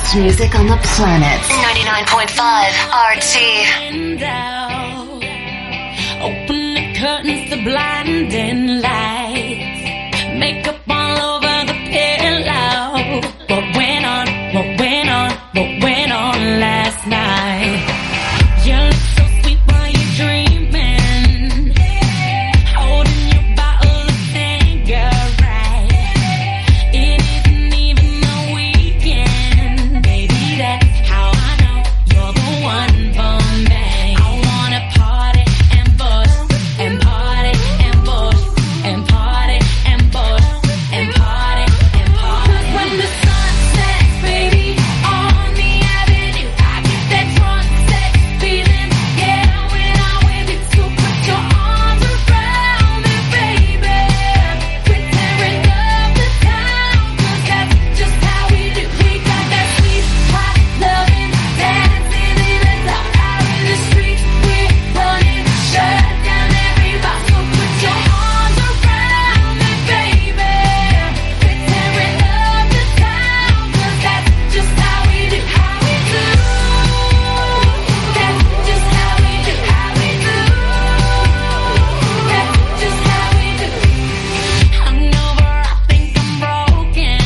best music on the planet. 99.5 RT. Open the curtains to blinding lights. Makeup all over the pillow. What went on last night? You look so sweet while you're dreaming. Holding your bottle of Tanqueray. It isn't even the weekend. Baby, that's how I know you're the one for me. I wanna party and bush and party and bush and party and bush and party and party. 'Cause when the sun sets, baby, on the avenue, I get that drunk sex feeling. Yeah, when I'm with you, so put your arms around me, baby. We're tearing up the town, 'cause that's just how we do. We got that sweet, hot loving, dancing in the dark, out in the streets. We're running, shut down every bar, so put your arms around me, baby. We're tearing up the town, 'cause that's just how we do, how we do. That's just how we do, how we do. That's just how we do. Hungover, I think I'm broken.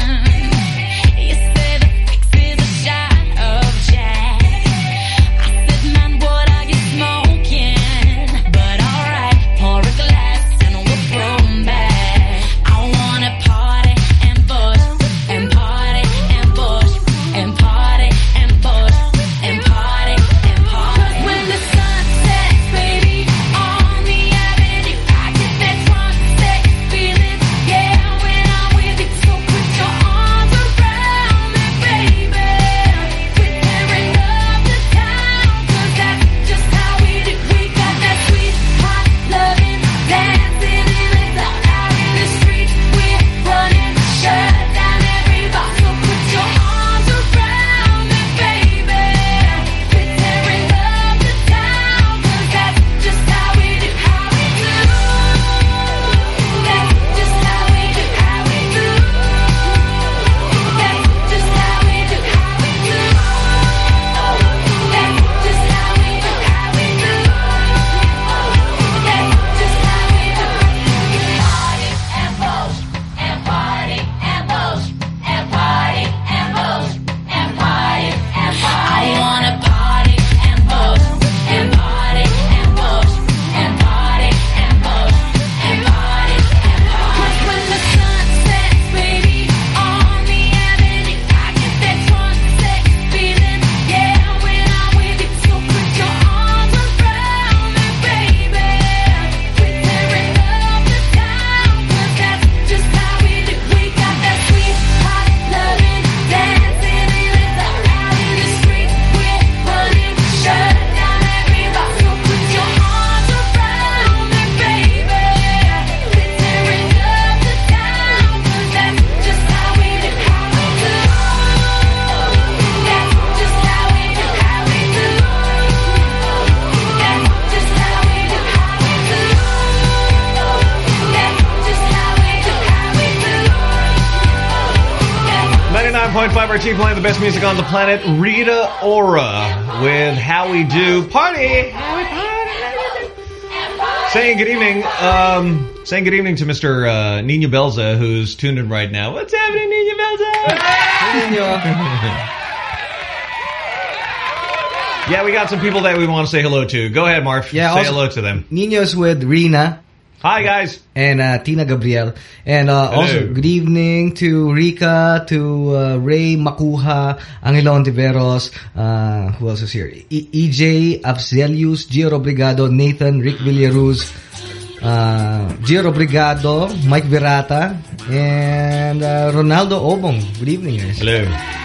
You say the fix is a shot of Jack. I said, man, what are you smoking? But alright, pour a glass and we'll throw 'em back. I wanna party and bush and party and bush and party and bush and party and party. 'Cause when the sun sets, baby, on the avenue, I get that drunk sex feeling. Yeah, when I'm with you, so put your arms around me, baby. We're tearing up the town, 'cause that's just how we do. We got that sweet, hot loving, dancing in the dark, out in the streets. We're running, shut down every bar, so put your arms around me, baby. We're tearing up the town, 'cause that's just how we do, how we do. That's just how we do, how we do. That's just how we do, how we do. That's just how we do, how we do. That's just how we do. Party and boast and party and boast and party and boast and party and party. I wanna party and boast and party and boast and party and boast and party and party. 'Cause when the sun sets, baby, on the avenue, I get that drunk sex feeling. Yeah, when I'm with you, so put your arms around me, baby. We're tearing up the town, 'cause that's just how we do. We got that sweet, hot loving, dancing in the dark, out in the streets. We're running, shut down every bar, so put your arms around me, baby. We're tearing up the town, 'cause that's just how we do, how we do. That's just how we do, how we do. That's just how we do, how we do. That's just how we do, how we do. 99.5 RT playing the best music on the planet. Rita Ora with How We Do. Party! Saying good evening to Mr. Nino Belza, who's tuned in right now. What's happening, Nino Belza? Yeah, we got some people that we want to say hello to. Go ahead, Marv. Yeah, say also- hello to them. Nino's with Rina. Hi, guys. And Tina Gabriel. And also, good evening to Rika, to Ray Makuha, Angelo Ontiveros, who else is here? EJ Afzelius, Gio Robrigado, Nathan, Rick Villaruz, Gio Robrigado, Mike Virata, and Ronaldo Obong. Good evening, guys. Hello.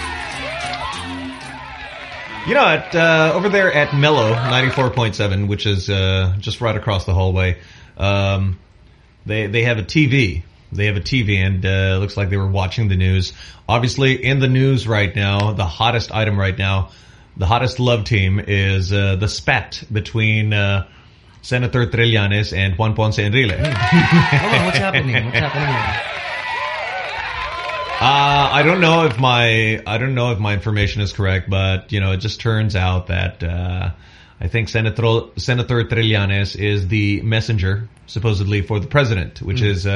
You know, over there at Mellow 94.7, which is just right across the hallway, they have a TV. They have a TV, and it looks like they were watching the news. Obviously, in the news right now, the hottest item right now, the hottest love team is the spat between Senator Trillanes and Juan Ponce Enrile. What's happening? What's happening here? I don't know if my information is correct, but it just turns out that I think Senator Trillanes is the messenger supposedly for the president, which is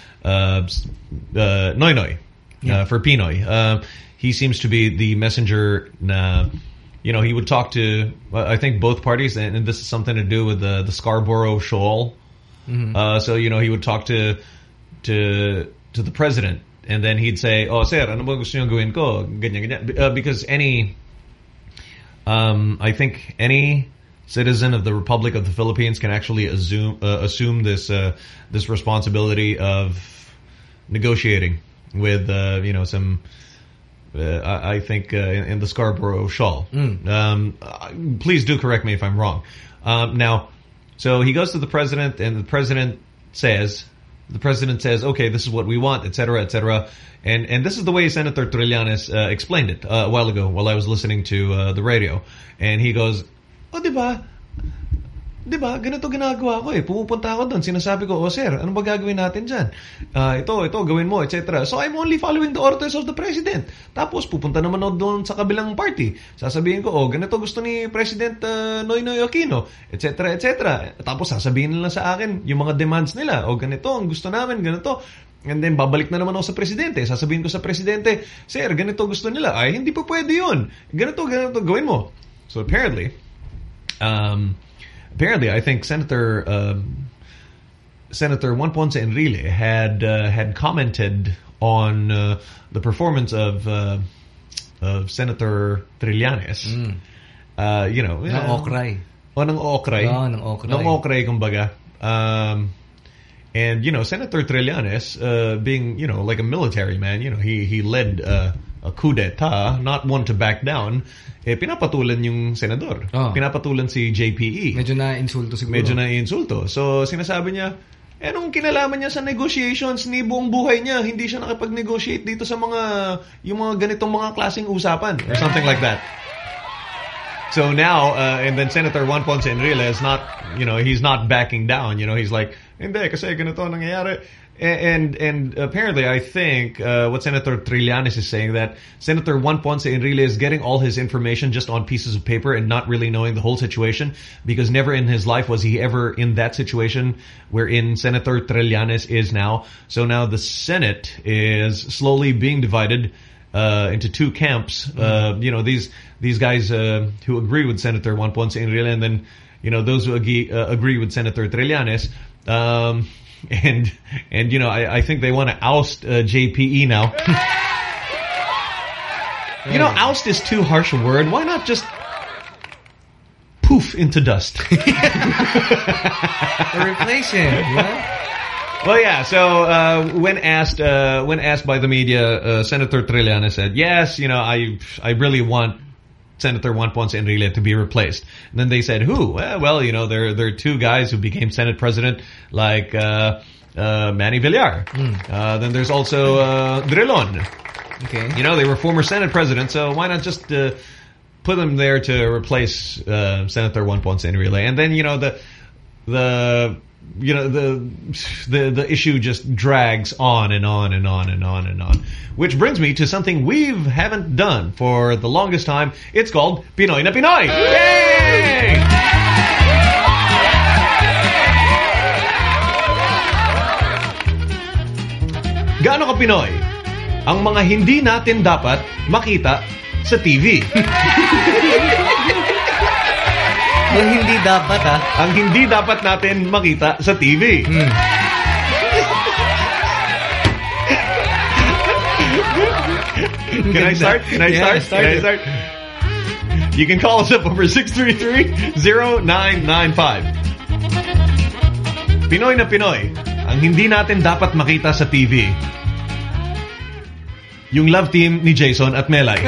Noynoy for Pinoy. He seems to be the messenger. He would talk to I think both parties, and this is something to do with the Scarborough Shoal. So he would talk to the president, and then he'd say, "Oh, sir, ano ba gusto niyo gawin ko?" Ganyan. Because I think any citizen of the Republic of the Philippines can actually assume this responsibility of negotiating with some. I think in the Scarborough Shoal. Please do correct me if I'm wrong. Now, so he goes to the president, and the president says, "Okay, this is what we want, etc., etc." And this is the way Senator Trillanes explained it a while ago while I was listening to the radio. And he goes, "Oh, diba, ganito ginagawa ko eh. Pumupunta ako doon, sinasabi ko, oh sir, ano ba gagawin natin dyan? Ito, gawin mo, etc. So I'm only following the orders of the president. Tapos pupunta naman ako doon sa kabilang party. Sasabihin ko, ganito gusto ni President Noynoy Aquino, etc., etc. Tapos sasabihin nila sa akin yung mga demands nila. Ganito, ang gusto namin, ganito. And then babalik na naman ako sa presidente. Sasabihin ko sa presidente, sir, ganito gusto nila. Ay, hindi pa pwede yun. Ganito, gawin mo. So apparently, I think Senator Juan Ponce Enrile had commented on the performance of Senator Trillanes. Ng Okray. Ng Okray. Ng Okray, kumbaga. And Senator Trillanes, being like a military man, he led a coup d'etat, not one to back down. Pinapatulan yung senador. Pinapatulan si JPE. Medyo na-insulto siguro. So, sinasabi niya, anong kinalaman niya sa negotiations ni buong buhay niya? Hindi siya nakipag-negotiate dito sa yung mga ganitong mga klaseng usapan. Or something like that. So now, and then Senator Juan Ponce Enrile is not, he's not backing down. He's like, hindi, kasi ganito nangyayari. And apparently, I think what Senator Trillanes is saying, that Senator Juan Ponce Enrile is getting all his information just on pieces of paper and not really knowing the whole situation, because never in his life was he ever in that situation wherein Senator Trillanes is now. So now the Senate is slowly being divided into two camps. These guys who agree with Senator Juan Ponce Enrile, and then those who agree with Senator Trillanes. And I think they want to oust JPE now. Oust is too harsh a word. Why not just poof into dust? Replace him. Well, yeah. So when asked by the media, Senator Trillanes said, "Yes, I really want Senator Juan Ponce Enrile to be replaced." And then they said, "Who?" Well, there are two guys who became Senate president, like Manny Villar. Then there's also Drilon. Okay. They were former Senate presidents, so why not just put them there to replace Senator Juan Ponce Enrile? And then the issue just drags on and on and on and on and on. Which brings me to something we haven't done for the longest time. It's called Pinoy na Pinoy! Yay! Gaano ka Pinoy? Ang mga hindi natin dapat makita sa TV. Ang hindi dapat, Ang hindi dapat natin makita sa TV. Can I start? You can call us up over 633-0995. Pinoy na Pinoy, ang hindi natin dapat makita sa TV. Yung love team ni Jason at Melay.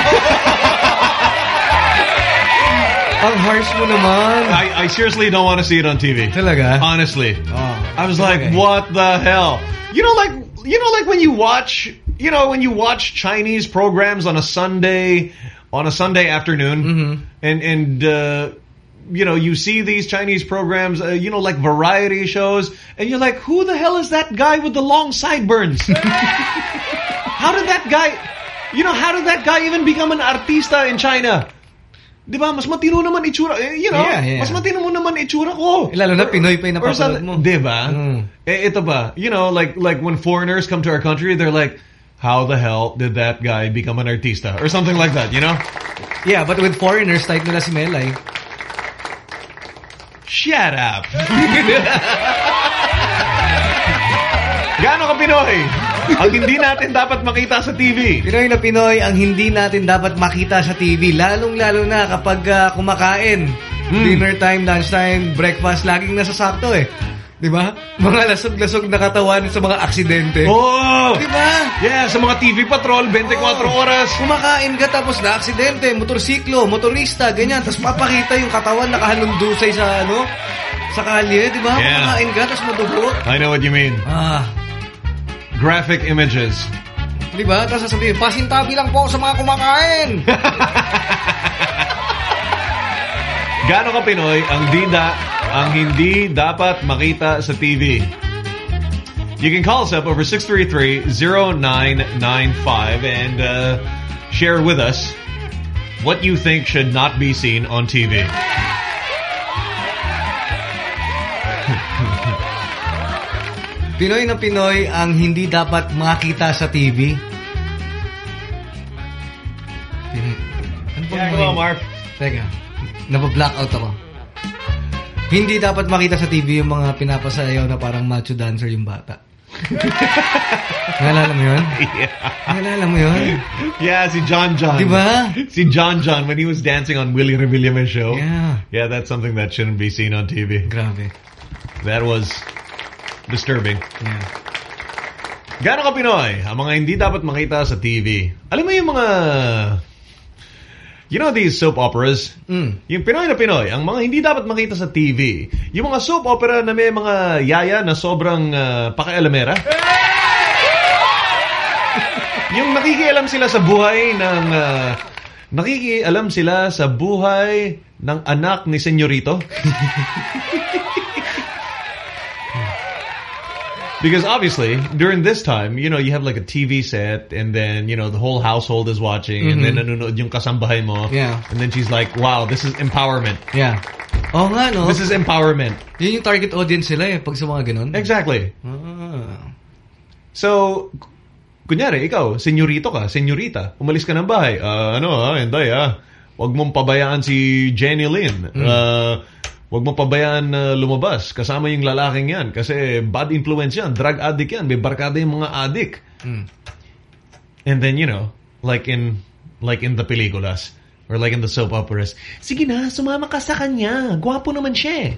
Ang harsh mo naman. I seriously don't want to see it on TV. Talaga? Honestly. I was like, what the hell? Like when you watch, when you watch Chinese programs on a Sunday afternoon, and you see these Chinese programs, like variety shows, and you're like, who the hell is that guy with the long sideburns? How did that guy even become an artista in China? Di ba? Mas matino naman itsura. Mas matino mo naman itsura ko. Lalo na Pinoy pa yung napapanood mo. Di ba? Ito ba? Like when foreigners come to our country, they're like, how the hell did that guy become an artista? Or something like that, Yeah, but with foreigners, type nila si Melay. Shut up. Gaano ka Pinoy? Ang hindi natin dapat makita sa TV. Pinoy na Pinoy, ang hindi natin dapat makita sa TV. Lalong-lalo na kapag kumakain. Dinner time, lunch time, breakfast, laging nasasakto eh. Diba? Mga lasog-lasog na katawan sa mga aksidente. Oh! Diba? Yeah, sa mga TV patrol, 24 oras. Kumakain ka tapos na aksidente, motorsiklo, motorista, ganyan. Tapos mapakita yung katawan nakahalundusay sa sa kalye, diba? Yeah. Kumakain ka tapos madugo. I know what you mean. Graphic images. Diba? Tapos sasabihin, pasintabi lang po sa mga kumakain. Gaano ka Pinoy ang hindi dapat makita sa TV? You can call us up over 633-0995 and share with us what you think should not be seen on TV. Pinoy na Pinoy ang hindi dapat makita sa TV. Come on, Marv. Teka, napa-blackout ako. Hindi dapat makita sa TV yung mga pinapasayaw na parang macho dancer yung bata. Nalala mo yun? Yeah. Nalala mo yun? Yeah, si John. Diba? Si John when he was dancing on Willie Revillame's show. Yeah. Yeah, that's something that shouldn't be seen on TV. Grabe. That was disturbing. Yeah. Gaano ka Pinoy ang mga hindi dapat makita sa TV? Alam mo yung mga... these soap operas? Yung Pinoy na Pinoy, ang mga hindi dapat makita sa TV. Yung mga soap opera na may mga yaya na sobrang pakialamera. Yung nakikialam sila sa buhay ng anak ni Senyorito. Because obviously, during this time, you have like a TV set and then, the whole household is watching and then nanonood yung kasambahay mo. Yeah. And then she's like, wow, this is empowerment. Yeah. Oh nga, no? This is empowerment. Yun yung target audience sila pag sa mga ganun. Exactly. So, kunyari, ikaw, senyorito ka, senyorita, umalis ka ng bahay. Hindi Huwag mong pabayaan si Jenny Lynn. Huwag mo pabayaan na lumabas kasama yung lalaking yan kasi bad influence yan, drug addict yan, may barkada yung mga addict. And then, like in the películas or like in the soap operas, sige na, sumama ka sa kanya. Gwapo naman siya.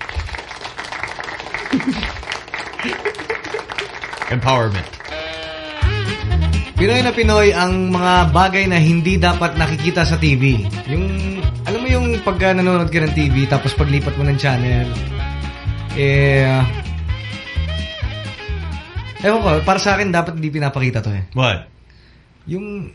Empowerment. Pinoy na Pinoy ang mga bagay na hindi dapat nakikita sa TV. Alam mo yung pagka nanonood ka ng TV tapos paglipat mo ng channel, ewan ko, para sa akin dapat hindi pinapakita to eh. What? Yung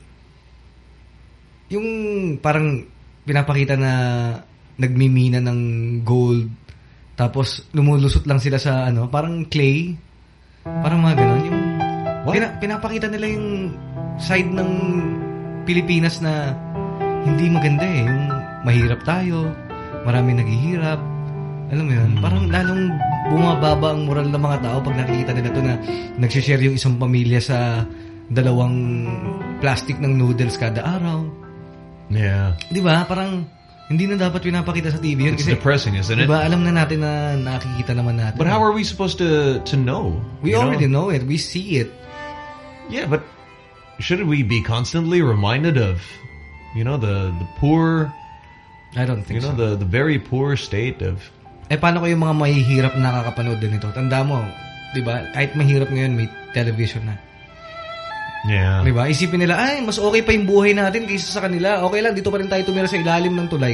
parang pinapakita na nagmimina ng gold tapos lumulusot lang sila sa parang clay. Parang mga ganun. Yung pinapakita nila yung side ng Pilipinas na hindi maganda eh. Yung mahirap tayo, marami naghihirap. Alam mo yun? Parang lalong bumababa ang moral ng mga tao pag nakikita nila to na nagsishare yung isang pamilya sa 2 plastic ng noodles kada araw. Yeah. Diba? Parang hindi na dapat pinapakita sa TV yun. It's depressing, isn't it? Diba? Alam na natin na nakikita naman natin. But how are we supposed to know? We already know it. We see it. Yeah, but shouldn't we be constantly reminded of, the poor... I don't think so. The very poor state of... Paano ko yung mga mahihirap na nakakapanood din ito? Tanda mo, diba? Kahit mahirap ngayon, may television na. Yeah. Diba? Isipin nila, mas okay pa yung buhay natin kaysa sa kanila. Okay lang, dito pa rin tayo tumira sa ilalim ng tulay.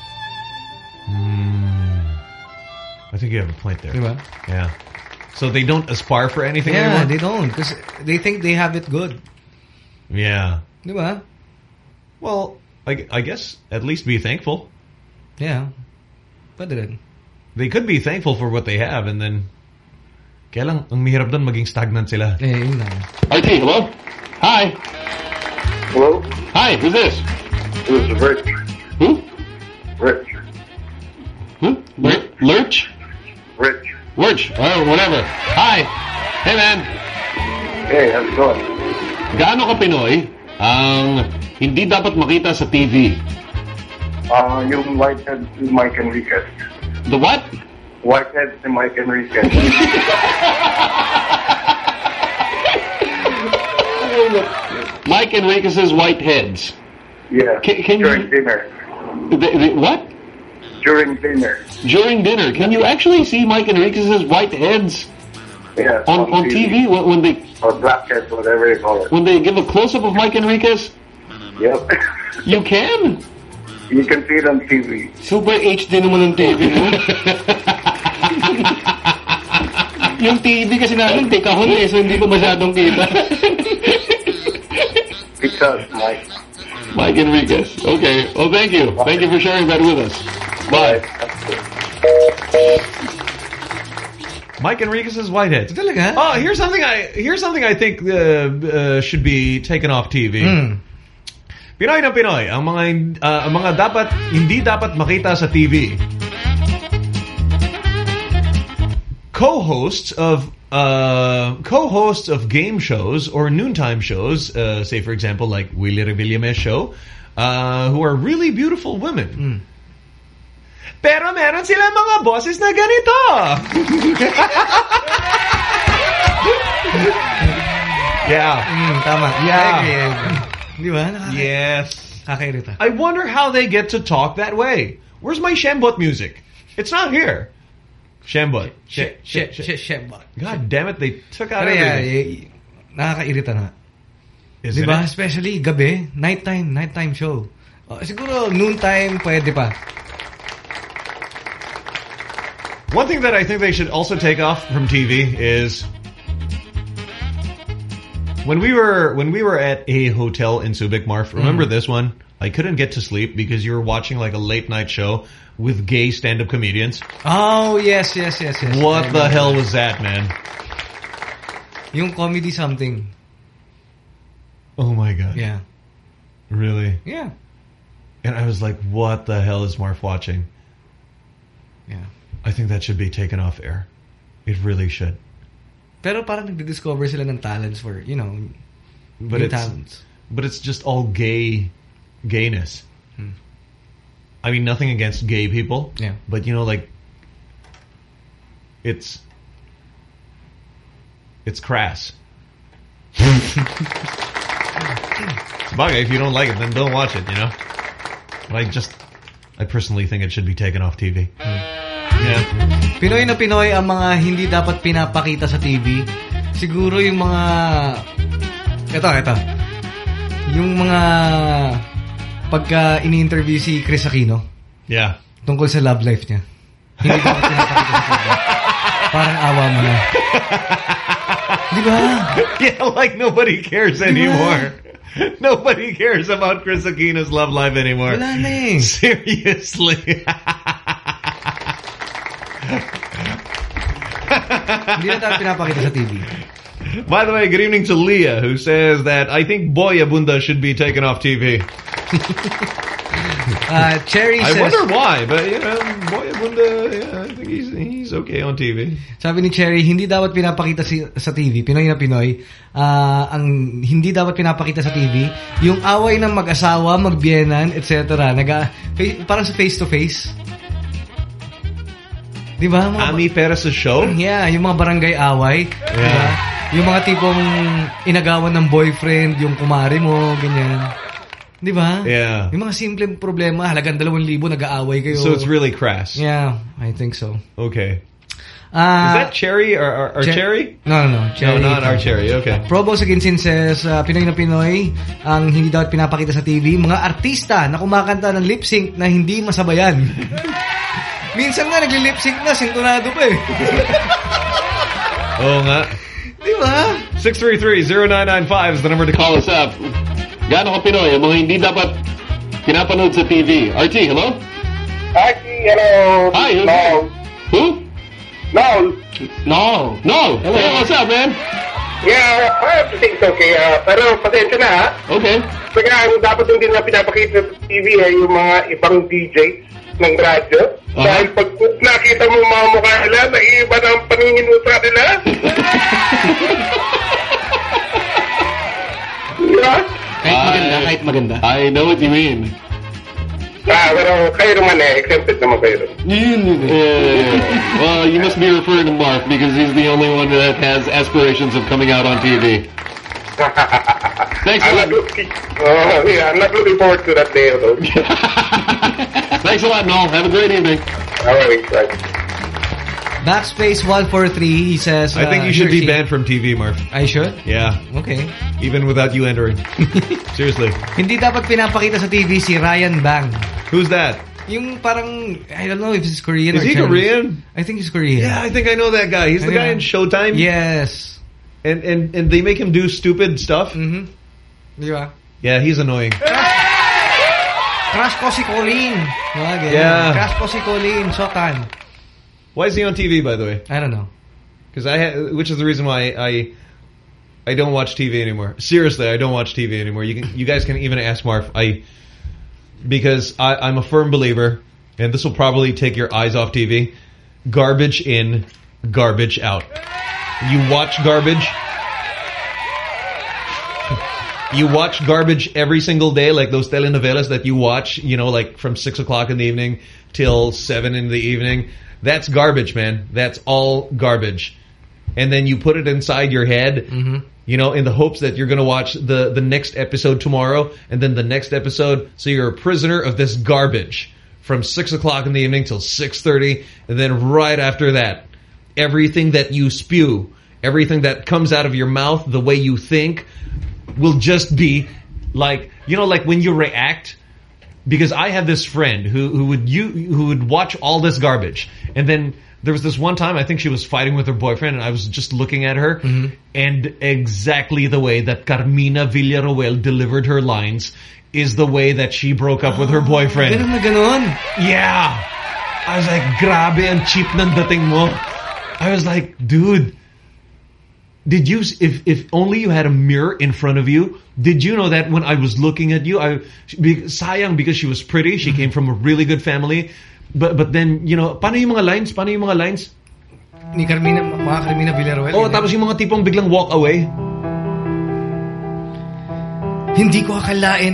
I think you have a point there. Diba? Yeah. So they don't aspire for anything anymore? Yeah, they don't. Because they think they have it good. Yeah. Diba? Well, I guess at least be thankful. Yeah. Pwede rin. They could be thankful for what they have and then kaya lang, ang mahirap doon maging stagnant sila. Yun lang. IT, hello? Hi. Hello? Hi, who's this? This is Rich. Who? Rich. Who? Lurch? Rich. Lurch. Oh, whatever. Hi. Hey, man. Hey, how's it going? Gaano ka Pinoy ang hindi dapat makita sa TV? Yung Whitehead si Mike Enriquez. The what? Whitehead si Mike Enriquez. Mike Enriquez's Whiteheads. Yeah. Can during dinner. What? During dinner. During dinner. Can you actually see Mike Enriquez's Whiteheads? Yeah. On TV? When they... Or blackheads, whatever you call it. When they give a close-up of Mike Enriquez? Yep. You can? You can see it on TV. Super HD naman ang TV mo. Yung TV kasi natin, tekahon so hindi ko masyadong kita. Because Mike. Mike Enriquez. Okay. Well, thank you. Bye. Thank you for sharing that with us. Bye. Mike Enriquez's Whiteheads. Talaga? Oh, here's something I think should be taken off TV. Pinoy na Pinoy, ang mga dapat hindi dapat makita sa TV. Co-hosts of game shows or noontime shows, say for example like Willie Revillame's show, who are really beautiful women. Pero meron sila mga bosses na ganito. Yeah. Tama. Yeah. Di ba? Yes. Kakairita. I wonder how they get to talk that way. Where's my Shembot music? It's not here. Shembot. Shembot. God damn it, they took out everything. Nakakairita na. Isn't diba? it? Especially gabi, nighttime show. Siguro noontime pwede pa. One thing that I think they should also take off from TV is when we were at a hotel in Subic, Marf, remember this one? I couldn't get to sleep because you were watching like a late night show with gay stand-up comedians. Oh, yes. What the hell was that, man? Yung comedy something. Oh my God. Yeah. Really? Yeah. And I was like, what the hell is Marf watching? Yeah. I think that should be taken off air. It really should. Pero parang nagdi-discover sila ng talents for, but it's talents. But it's just all gayness. I mean, nothing against gay people. Yeah. But like, it's crass. Sabagay, if you don't like it, then don't watch it, But I personally think it should be taken off TV. Yeah. Pinoy na Pinoy ang mga hindi dapat pinapakita sa TV. Siguro yung mga ito. Yung mga pagka ini-interview si Chris Aquino. Yeah. Tungkol sa love life niya. Hindi dapat pinapakita sa TV. Parang awa mo na. Di ba? Yeah, like nobody cares anymore. Nobody cares about Chris Aquino's love life anymore. Wala na eh. Seriously. Hindi na tayo pinapakita sa TV. By the way, good evening to Leah, who says that I think Boy Abunda should be taken off TV. Cherry says... I wonder why, but Boy Abunda, I think he's okay on TV. Sabi ni Cherry, hindi dapat pinapakita sa TV, Pinoy na Pinoy, ang hindi dapat pinapakita sa TV, yung away ng mag-asawa, magbiyenan, etc. Parang sa face-to-face. Diba? Ami Perez' show? Yeah, yung mga barangay away. Yeah. Diba? Yung mga tipong inagawan ng boyfriend, yung kumari mo, ganyan. Diba? Yeah. Yung mga simpleng problema, halagang 2,000, nag-aaway kayo. So it's really crass. Yeah, I think so. Okay. Is that Cherry or Cherry? No. Cherry. No, not our Cherry. Okay. Probo Saginsin says, Pinoy na Pinoy, ang hindi dapat pinapakita sa TV, mga artista na kumakanta ng lip-sync na hindi masabayan. Minsan nga, nagli-lip-sync na, sintonado pa eh. Oo nga. Diba? 633-0995 is the number to call us up. Gaano ka Pinoy ang mga hindi dapat pinapanood sa TV? RT, hello? RT, hello. Hi, who's no. Who? No. Hello, what's up, man? Yeah, I have to think okay. Pero pasensya na ha. Okay. Kaya ang dapat hindi na pinapakita sa TV yung mga ibang DJ ng radyo. Dahil pag nakita mo mga mukha nila, naiiba na ang paninginusa nila. Diba? Kahit maganda. I know what you mean. Pero kayo naman exempted naman kayo. Well, you must be referring to Mark because he's the only one that has aspirations of coming out on TV. Thanks a lot. I'm not looking forward to that day, though. Thanks a lot, Noel. Have a great evening. All right, right. Backspace 143, he says... I think you should be banned from TV, Marv. I should? Yeah. Okay. Even without you entering. Seriously. Hindi dapat pinapakita sa TV si Ryan Bang. Who's that? Yung parang, I don't know if he's Korean or Chinese. Is he Korean? I think he's Korean. Yeah, I think I know that guy. He's the guy in Showtime? Yes. And they make him do stupid stuff? Mm-hmm. Diba? Yeah, he's annoying. Crush ko si Colleen. Yeah. Crush ko si Colleen. Sotan. Why is he on TV, by the way? I don't know. Because which is the reason why I don't watch TV anymore. Seriously, I don't watch TV anymore. You guys can even ask Marv. Because I'm a firm believer, and this will probably take your eyes off TV. Garbage in, garbage out. You watch garbage. You watch garbage every single day, like those telenovelas that you watch, like from 6 o'clock in the evening till 7 in the evening. That's garbage, man. That's all garbage. And then you put it inside your head, in the hopes that you're going to watch the next episode tomorrow, and then the next episode. So you're a prisoner of this garbage from 6 o'clock in the evening till 6:30, and then right after that, everything that you spew, everything that comes out of your mouth, the way you think, will just be like, like when you react. Because I have this friend who would watch all this garbage, and then there was this one time I think she was fighting with her boyfriend, and I was just looking at her, and exactly the way that Carmina Villaruel delivered her lines is the way that she broke up with her boyfriend. Ganun na ganun. Yeah, I was like, grabe ang cheap ng dating mo. I was like, dude. Did you, if only you had a mirror in front of you, did you know that when I was looking at you, sayang because she was pretty, she came from a really good family, but then, paano yung mga lines? Ni Carmina, mga Carmina Villaruel. Oh, tapos yung mga tipong biglang walk away. Hindi ko akalain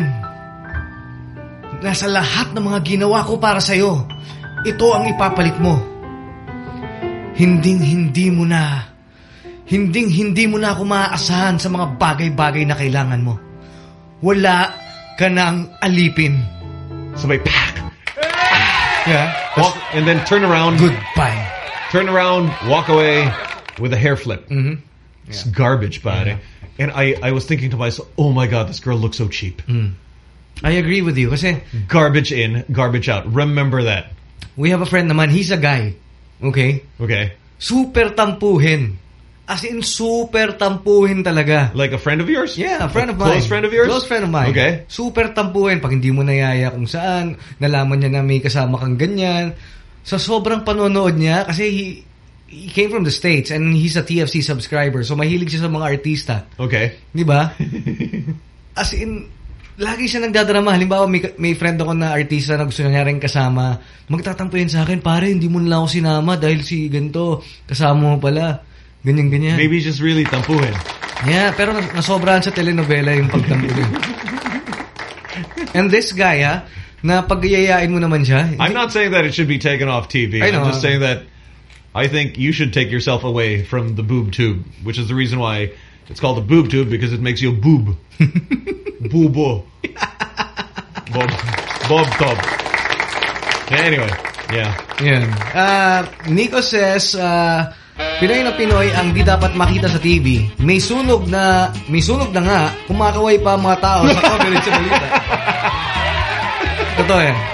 na sa lahat ng mga ginawa ko para sa'yo, ito ang ipapalit mo. Hinding-hindi mo na ako maaasahan sa mga bagay-bagay na kailangan mo. Wala ka nang alipin. Sabay, pack! Yeah. Walk, and then turn around. Goodbye. Turn around, walk away with a hair flip. Mm-hmm. Yeah. It's garbage, pare. Yeah. And I was thinking to myself, oh my God, this girl looks so cheap. I agree with you. Kasi garbage in, garbage out. Remember that. We have a friend naman. He's a guy. Okay? Okay. Super tampuhin. As in, super tampuhin talaga. Like a friend of yours? Yeah, a friend of mine. Close friend of yours? Close friend of mine. Okay. Super tampuhin. Pag hindi mo nayaya kung saan, nalaman niya na may kasama kang ganyan. Sa sobrang panonood niya, kasi he came from the States and he's a TFC subscriber. So, mahilig siya sa mga artista. Okay. Di ba? As in, lagi siya nagdadrama. Halimbawa, may friend ako na artista na gusto niya rin kasama. Magtatampo yun sa akin, pare, hindi mo nila ako sinama dahil si ganito, kasama mo pala. Ganyan-ganyan. Maybe he's just really tampuhin. Yeah, pero nasobrahan sa telenovela yung pagtampuhin. And this guy, na pagyayain mo naman siya. I'm not saying that it should be taken off TV. I'm just saying that I think you should take yourself away from the boob tube, which is the reason why it's called a boob tube, because it makes you a boob. Boobo. Bob Tob. Anyway, yeah. Nico says, Pinoy na Pinoy ang di dapat makita sa TV. May sunog na nga, kumakaway pa ang mga tao sa coverage sa balita. Totoo yan.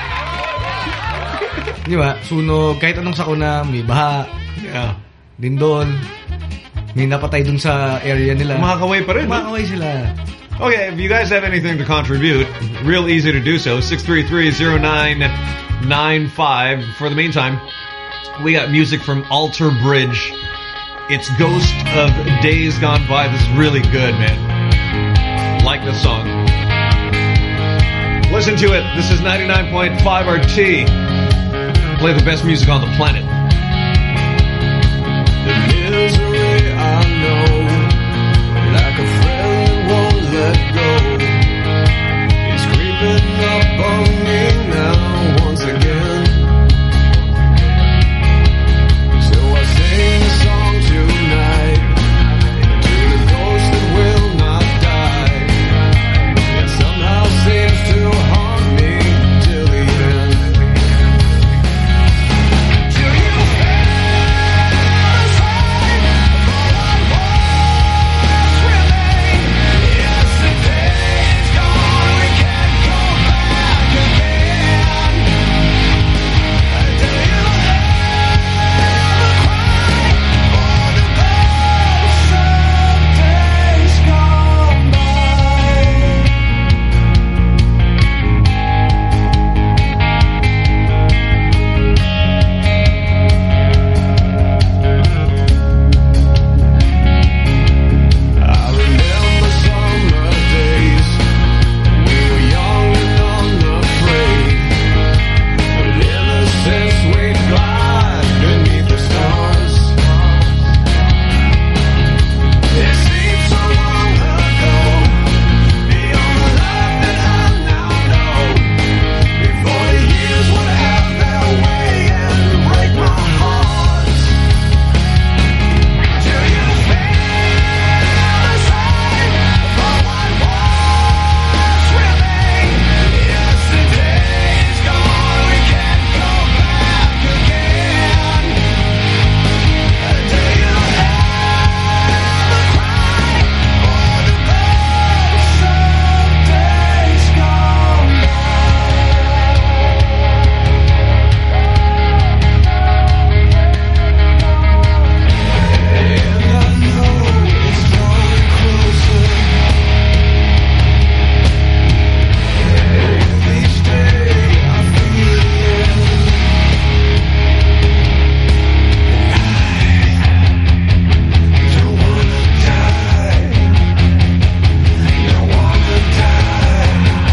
Di ba? Sunog, kahit anong sakuna, may baha. Yeah. Lindol. May napatay dun sa area nila. Kumakaway pa rin. Kumakaway sila. Okay, if you guys have anything to contribute, real easy to do so. 633-0995. For the meantime, we got music from Alter Bridge. It's Ghost of Days Gone By. This is really good, man. Like this song. Listen to it. This is 99.5 RT. Play the best music on the planet. The misery I know, like a friend that won't let go, is creeping up on me now once again. So I sing a song tonight to the ghost that will not die. It somehow seems to haunt me till the end. Do you feel the same for what was remain? Yesterday's gone, we can't go back again. Do you ever cry for the ghosts of days gone by? I remember summer days. We were young and unafraid. With innocence we glide beneath the stars. It seems so long ago, beyond the life that I now know. Before the years would have their way and break my heart. Do you feel the same for what was remain? Yesterday's gone, we can't go back again. Do you ever cry for the ghosts of days gone by? And I know it's drawing closer. With each day I feel the end. I don't wanna die. Don't wanna die.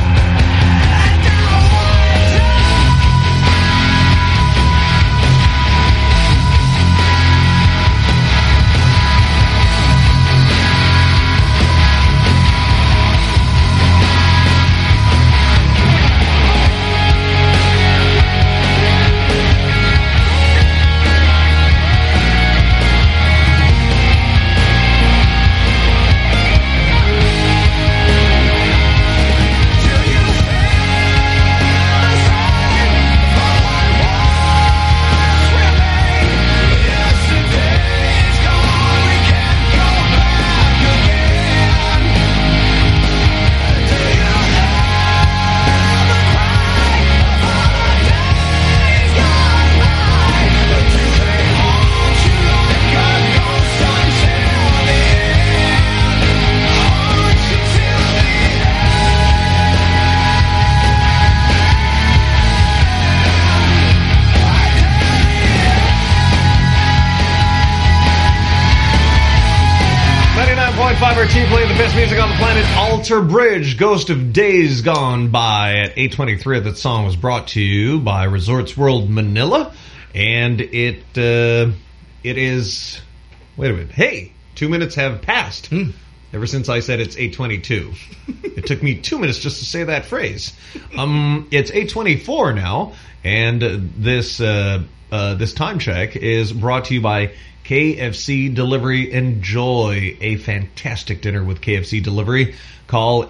RT playing the best music on the planet. Alter Bridge, Ghost of Days Gone By at 8:23. That song was brought to you by Resorts World Manila, and it is. Wait a minute. Hey, 2 minutes have passed. Ever since I said it's 8:22. It took me 2 minutes just to say that phrase. It's 8:24 now, and this time check is brought to you by KFC Delivery. Enjoy a fantastic dinner with KFC Delivery. Call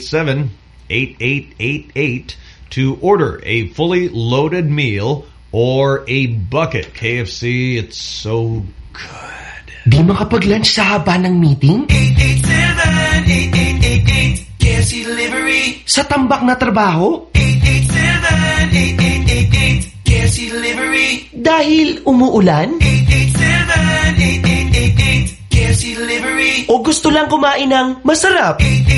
887-8888 to order a fully loaded meal or a bucket. KFC, it's so good. Di makapag-lunch sa haba ng meeting? 887-8888 KFC Delivery. Sa tambak na trabaho? 887-8888 KFC Delivery. Dahil umuulan? 887-8888 KFC Delivery. O gusto lang kumain ng masarap?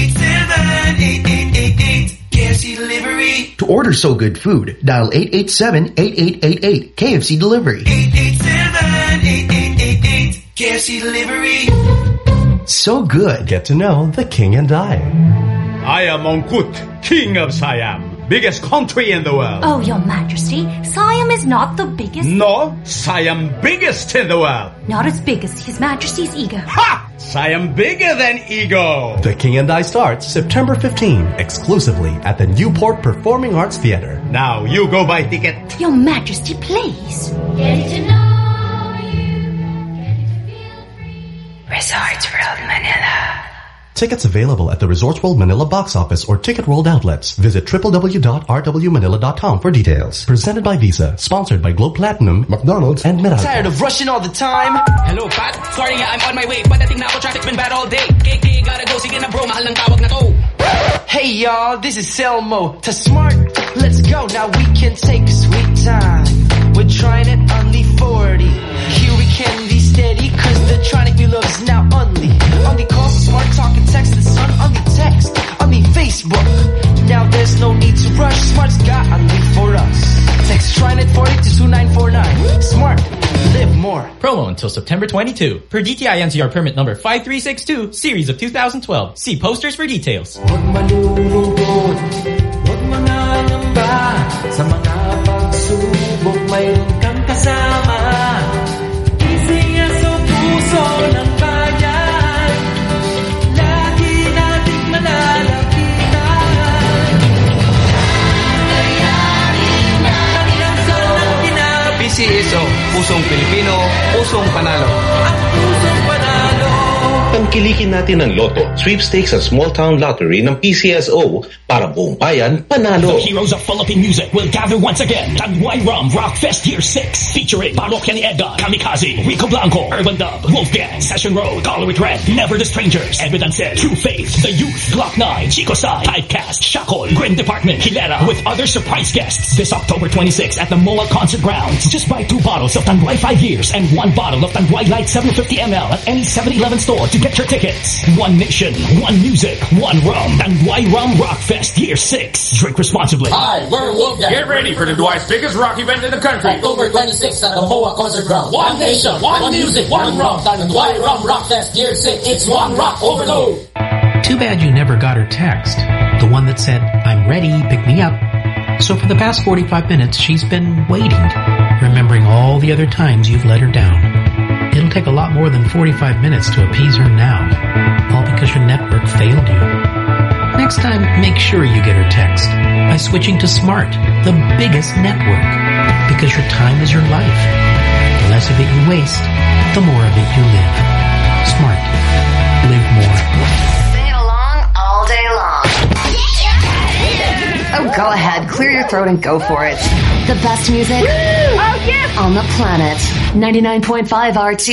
887-8888 KFC Delivery. To order so good food, dial 887-8888 KFC Delivery. 887-8888 KFC Delivery. So good. Get to know the King and I. I am Mongkut, King of Siam. biggest country in the world. Oh, Your Majesty, Siam is not the biggest. No, Siam biggest in the world. Not as big as His Majesty's ego. Ha! Siam bigger than ego. The King and I starts September 15, exclusively at the Newport Performing Arts Theater. Now you go buy ticket. Your Majesty, please. Getting to know you. Resorts World Manila. Tickets available at the Resorts World Manila box office or Ticket World outlets. Visit www.rwmanila.com for details. Presented by Visa. Sponsored by Globe Platinum, McDonald's, and Meralco. Tired of rushing all the time? Hello, Pat. Sorry nga, I'm on my way. Padating na ako, traffic been bad all day. KK, gotta go. Sige na bro, mahal ng tawag na to. Hey y'all, this is Selmo. To Smart, let's go. Now we can take a sweet time. We're trying it only 40. Here we can be steady, cause the Tronic we love is now only. Only call, smart, talk, and text the sun. Only text, only Facebook. Now there's no need to rush. Smart's got only for us. Text Trinet 40 to 2949. Smart, live more. Promo until September 22. Per DTI NCR permit number 5362, series of 2012. See posters for details. Huwag malulungkot, huwag mangangamba. Sa mga pagsubok, mayroon kang kasama. PCSO, puso ng bayan. Lagi nating malalapitan. PCSO, pusong Pilipino, pusong panalo. Pusong panalo. Tangkilikin natin ang Lotto, sweepstakes at small town lottery ng PCSO para buong bayan panalo. The heroes of Philippine music will gather once again. Tanduay Rum Rock Fest Year 6 featuring Parokya ni Edgar, Kamikaze, Rico Blanco, Urban Dub, Wolfgang, Session Road, Color With Red, Never the Strangers, Evidence Said, True Faith, The Youth, Glock 9, Chico Sai, Typecast, Shakol, Grin Department, Hilera, with other surprise guests this October 26 at the MOA Concert Grounds. Just buy 2 bottles of Tanduay 5 Years and 1 bottle of Tanduay Light 750 ml at any 7-Eleven store to get your tickets. One nation, one music, one rum. Tanduay Rum Rock Fest Year 6. Drink responsibly. Hi, we're Wolfgang. Get ready for Tanduay's biggest rock event in the country. October 26th at the MOA Concert Ground. One nation, one music, one rum. Tanduay Rum Rock Fest Year 6. It's one rock overload. Too bad you never got her text. The one that said, I'm ready, pick me up. So for the past 45 minutes, she's been waiting, remembering all the other times you've let her down. It'll take a lot more than 45 minutes to appease her now, all because your network failed you. Next time, make sure you get her text by switching to Smart, the biggest network, because your time is your life. The less of it you waste, the more of it you live. Smart. Live more. Sing it along all day long. Oh, go ahead. Clear your throat and go for it. The best music on the planet. 99.5 RT.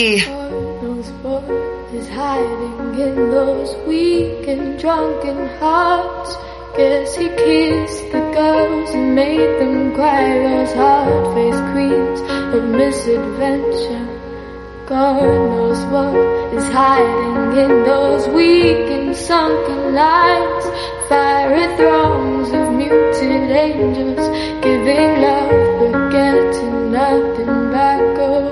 Is hiding in those weak and drunken hearts. Guess he kissed the girls and made them cry. Those hard-faced queens of misadventure. God knows what is hiding in those weak and sunken lines. Fiery thrones of muted angels, giving love but getting nothing back. Oh,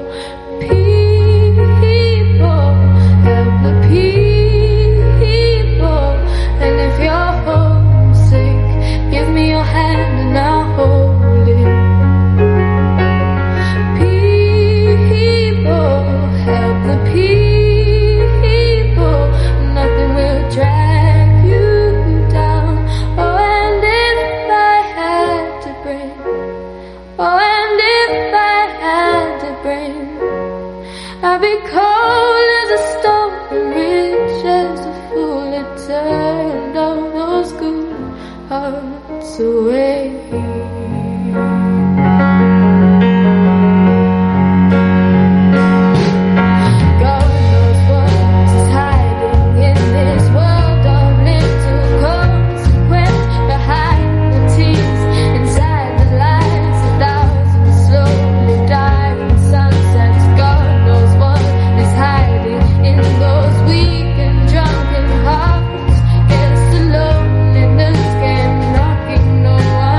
people, help the people. And if you're homesick, give me your hand and I'll hold it. People, help the people. Nothing will drag you down. Oh, and if I had to bring, oh, and if I had to bring, I'd be cold as a stone and rich as a fool that turned all those good hearts away. God knows what is hiding in this world of little consequence. Behind the tears, inside the lies, 1,000 slowly dying sunsets. God knows what is hiding in those weak and drunken hearts. Guess the loneliness came knocking, no one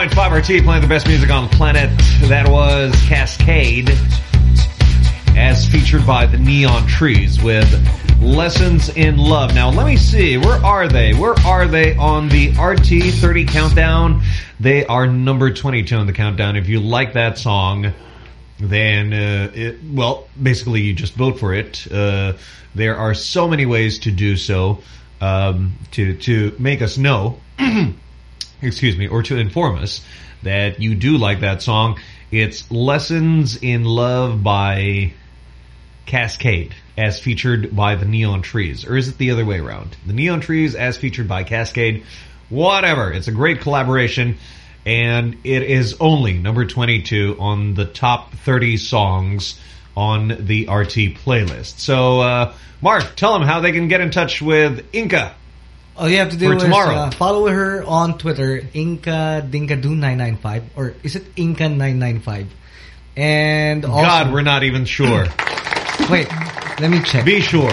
101.5 RT playing the best music on the planet. That was Cascade, as featured by the Neon Trees with Lessons in Love. Now, let me see. Where are they? Where are they on the RT30 countdown? They are number 22 on the countdown. If you like that song, then, well, basically you just vote for it. There are so many ways to do so, to make us know, excuse me, or to inform us that you do like that song. It's Lessons in Love by Cascade, as featured by the Neon Trees. Or is it the other way around? The Neon Trees as featured by Cascade. Whatever. It's a great collaboration. And it is only number 22 on the top 30 songs on the RT playlist. So, Mark, tell them how they can get in touch with Inka. All you have to do for is tomorrow. Follow her on Twitter, Inka Dinkadu995, or is it Inka995? And also, God, we're not even sure. Wait, let me check. Be sure.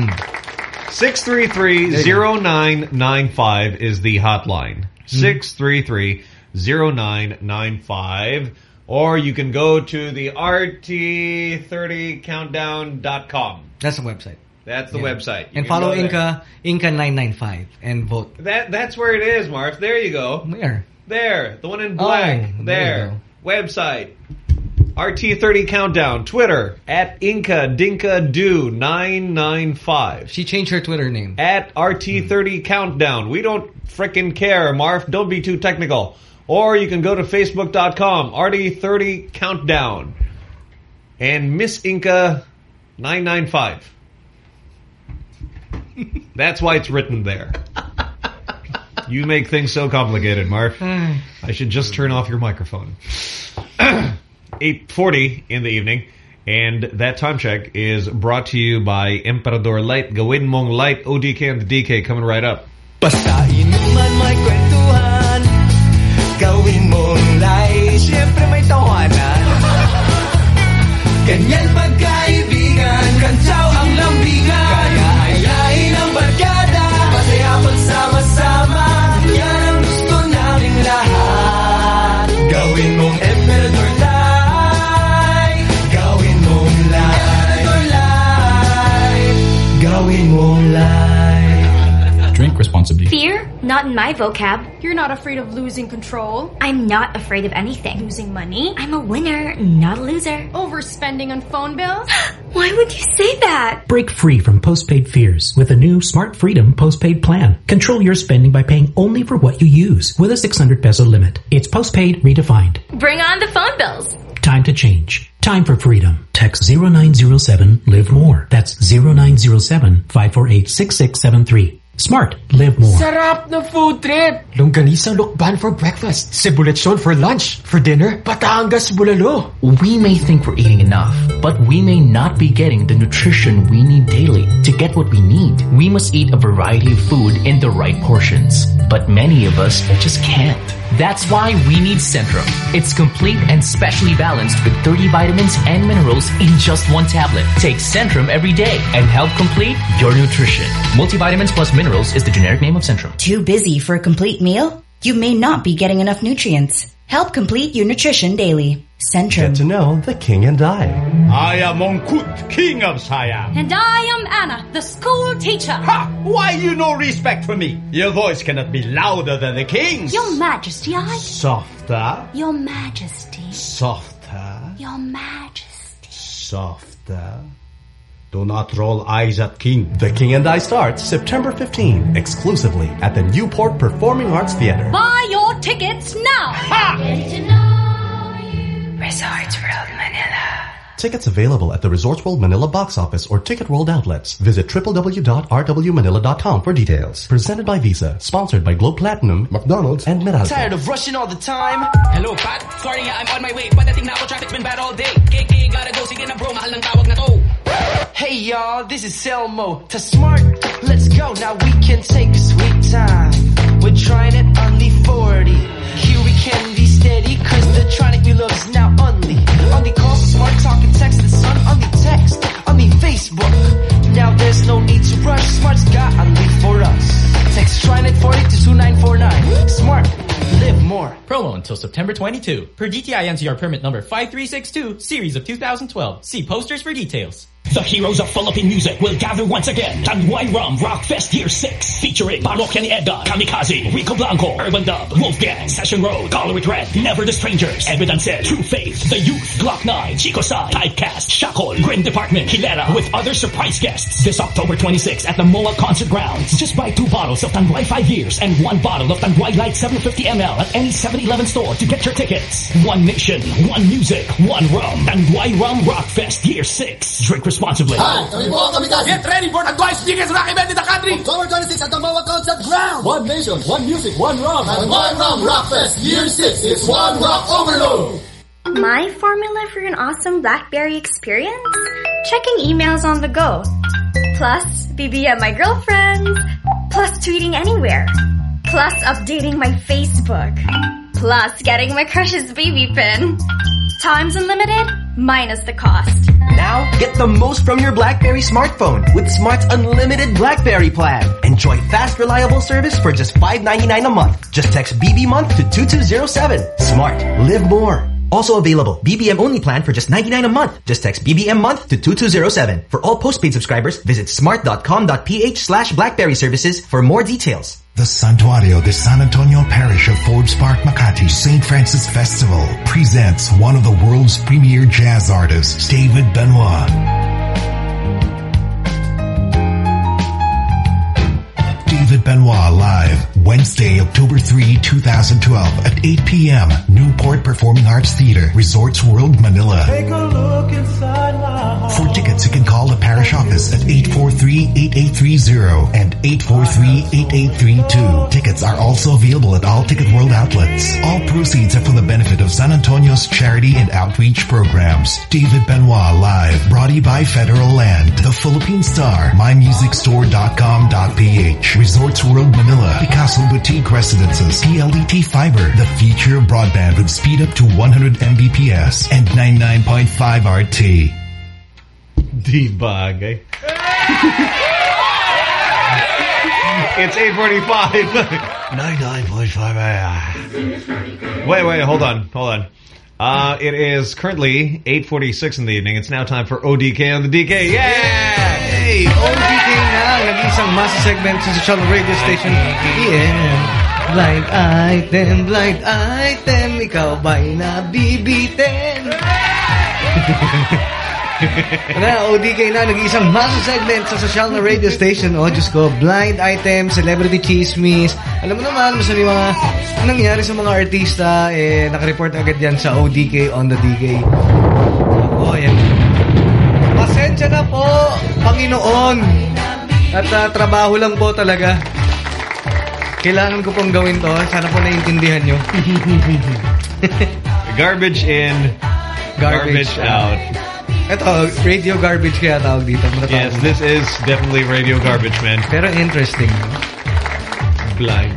633-0995 is the hotline. 633-0995. Or you can go to the RT30countdown.com. That's the website. That's the website. You and can follow go there. Inka995 and vote. That's where it is, Marv. There you go. Where? There. The one in black. Oh, there. Website. RT30 Countdown. Twitter. At Inka Dinkadu 995. She changed her Twitter name. At RT30 Countdown. We don't frickin' care, Marv. Don't be too technical. Or you can go to Facebook.com. RT30 Countdown. And Miss Inka 995. That's why it's written there. You make things so complicated, Marv. I should just turn off your microphone. 8:40 in the evening, and that time check is brought to you by Emperador Light. Gawin mong light. ODK and the DK coming right up. Basta inuman may kwentuhan, gawin mong light. Siyempre may tawanan. Ganyan magkaibigan, kantsaw ang lambigan. Kaya-ayain ang barkada, masaya magsama-sama. Yan ang gusto naming lahat. Gawin mong Emperador Light. Gawin mong light. Gawin mong light. Drink responsibly. Fear? Not in my vocab. You're not afraid of losing control. I'm not afraid of anything. Losing money. I'm a winner, not a loser. Overspending on phone bills. Why would you say that? Break free from postpaid fears with a new Smart Freedom postpaid plan. Control your spending by paying only for what you use with a 600 peso limit. It's postpaid redefined. Bring on the phone bills. Time to change. Time for freedom. Text 0907 Live More. That's 0907 548 6673. Smart. Live more. Sarap na food trip! Longganisa Lukban for breakfast, Cebu lechon for lunch, for dinner, Batangas Bulalo. We may think we're eating enough, but we may not be getting the nutrition we need daily. To get what we need, we must eat a variety of food in the right portions. But many of us just can't. That's why we need Centrum. It's complete and specially balanced with 30 vitamins and minerals in just one tablet. Take Centrum every day and help complete your nutrition. Multivitamins plus minerals is the generic name of Centrum. Too busy for a complete meal? You may not be getting enough nutrients. Help complete your nutrition daily. Centrum. Get to know the King and I. I am Mongkut, King of Siam. And I am Anna, the school teacher. Ha! Why you no respect for me? Your voice cannot be louder than the king's. Your Majesty, Softer. Your Majesty. Softer. Your Majesty. Softer. Do not roll eyes at King. The King and I starts September 15, exclusively at the Newport Performing Arts Theater. Buy your tickets now. Ha! Resorts World Manila. Tickets available at the Resorts World Manila box office or Ticket World outlets. Visit www.rwmanila.com for details. Presented by Visa. Sponsored by Globe Platinum, McDonald's, and Meralco. Tired of rushing all the time? Hello, Pat. Sorry nga, I'm on my way. Padating na ako, traffic's been bad all day. KK, gotta go. Sige na bro, mahal ng tawag na to. Hey y'all, this is Selmo. To Smart, let's go. Now we can take a sweet time. We're trying it only 40. Here we can be steady, cause the tronic we love is now only. Only call Smart, talk and text the sun. Only text, only Facebook. Now there's no need to rush. Smart's got only for us. Text TRINET 40 to 2949. Smart, live more. Promo until September 22. Per DTI NCR permit number 5362, series of 2012. See posters for details. The heroes of Philippine music will gather once again. Tanduay Rum Rock Fest Year 6. Featuring Parokya ni Edgar, Kamikaze, Rico Blanco, Urban Dub, Wolfgang, Session Road, Color With Red, Never the Strangers, Evidence, True Faith, The Youth, Glock 9, Chico Sai, Typecast, Shackle, Grim Department, Hilera, with other surprise guests. This October 26 at the MOA Concert Grounds. Just buy 2 bottles of Tanduay 5 years and 1 bottle of Tanduay Light 750 ml at any 7-Eleven store to get your tickets. One nation, one music, one rum. Tanduay Rum Rock Fest Year 6. Drink responsibly. Hi, kami po ang Kamikaze. Get ready for Tanduay's biggest rock event in the country. October 26 at the MOA Concert Ground. One nation, one music, one rum. Tanduay Rum Rock Fest Year 6. It's one rock overload. My formula for an awesome BlackBerry experience? Checking emails on the go. Plus, BBM my girlfriends. Plus, tweeting anywhere. Plus, updating my Facebook. Plus, getting my crush's baby pin. Times unlimited, minus the cost. Now, get the most from your BlackBerry smartphone with Smart's unlimited BlackBerry plan. Enjoy fast, reliable service for just $5.99 a month. Just text BB month to 2207. Smart. Live more. Also available, BBM only plan for just $99 a month. Just text BBM month to 2207. For all postpaid subscribers, visit smart.com.ph/BlackBerry services for more details. The Santuario de San Antonio Parish of Forbes Park, Makati St. Francis Festival presents one of the world's premier jazz artists, David Benoit. David Benoit live, Wednesday, October 3, 2012 at 8 p.m. Newport Performing Arts Theater, Resorts World, Manila. Take a look inside my heart. For tickets, you can call the parish office at 843-8830 and 843-8832. Tickets are also available at all Ticket World outlets. All proceeds are for the benefit of San Antonio's charity and outreach programs. David Benoit live, brought to you by Federal Land, The Philippine Star, MyMusicStore.com.ph, Resorts World Manila, Picasso Boutique Residences, PLDT Fiber, the future of broadband with speed up to 100 Mbps and 99.5 RT. Di bagay. It's 8:45. 99.5. Wait, hold on. It is currently 8:46 in the evening. It's now time for ODK on the DK. Yay! Hey, ODK na, nag-isang masa segment sa social radio station. Yeah. Blind item, ikaw ba'y nabibitin? Na, ODK na, nag-isang masa segment sa social na radio station. Oh, Diyos ko, blind item, celebrity chismis. Alam mo naman, mas may mga nangyari sa mga artista, nakareport agad yan sa ODK on the DK. Oh, yan. Pasensya na po, Panginoon. At trabaho lang po talaga. Kailangan ko pong gawin to. Sana po naiintindihan nyo. Garbage in, garbage out. Ito, radio garbage kaya tawag dito. Yes, this is definitely radio garbage, man. Pero interesting. Blind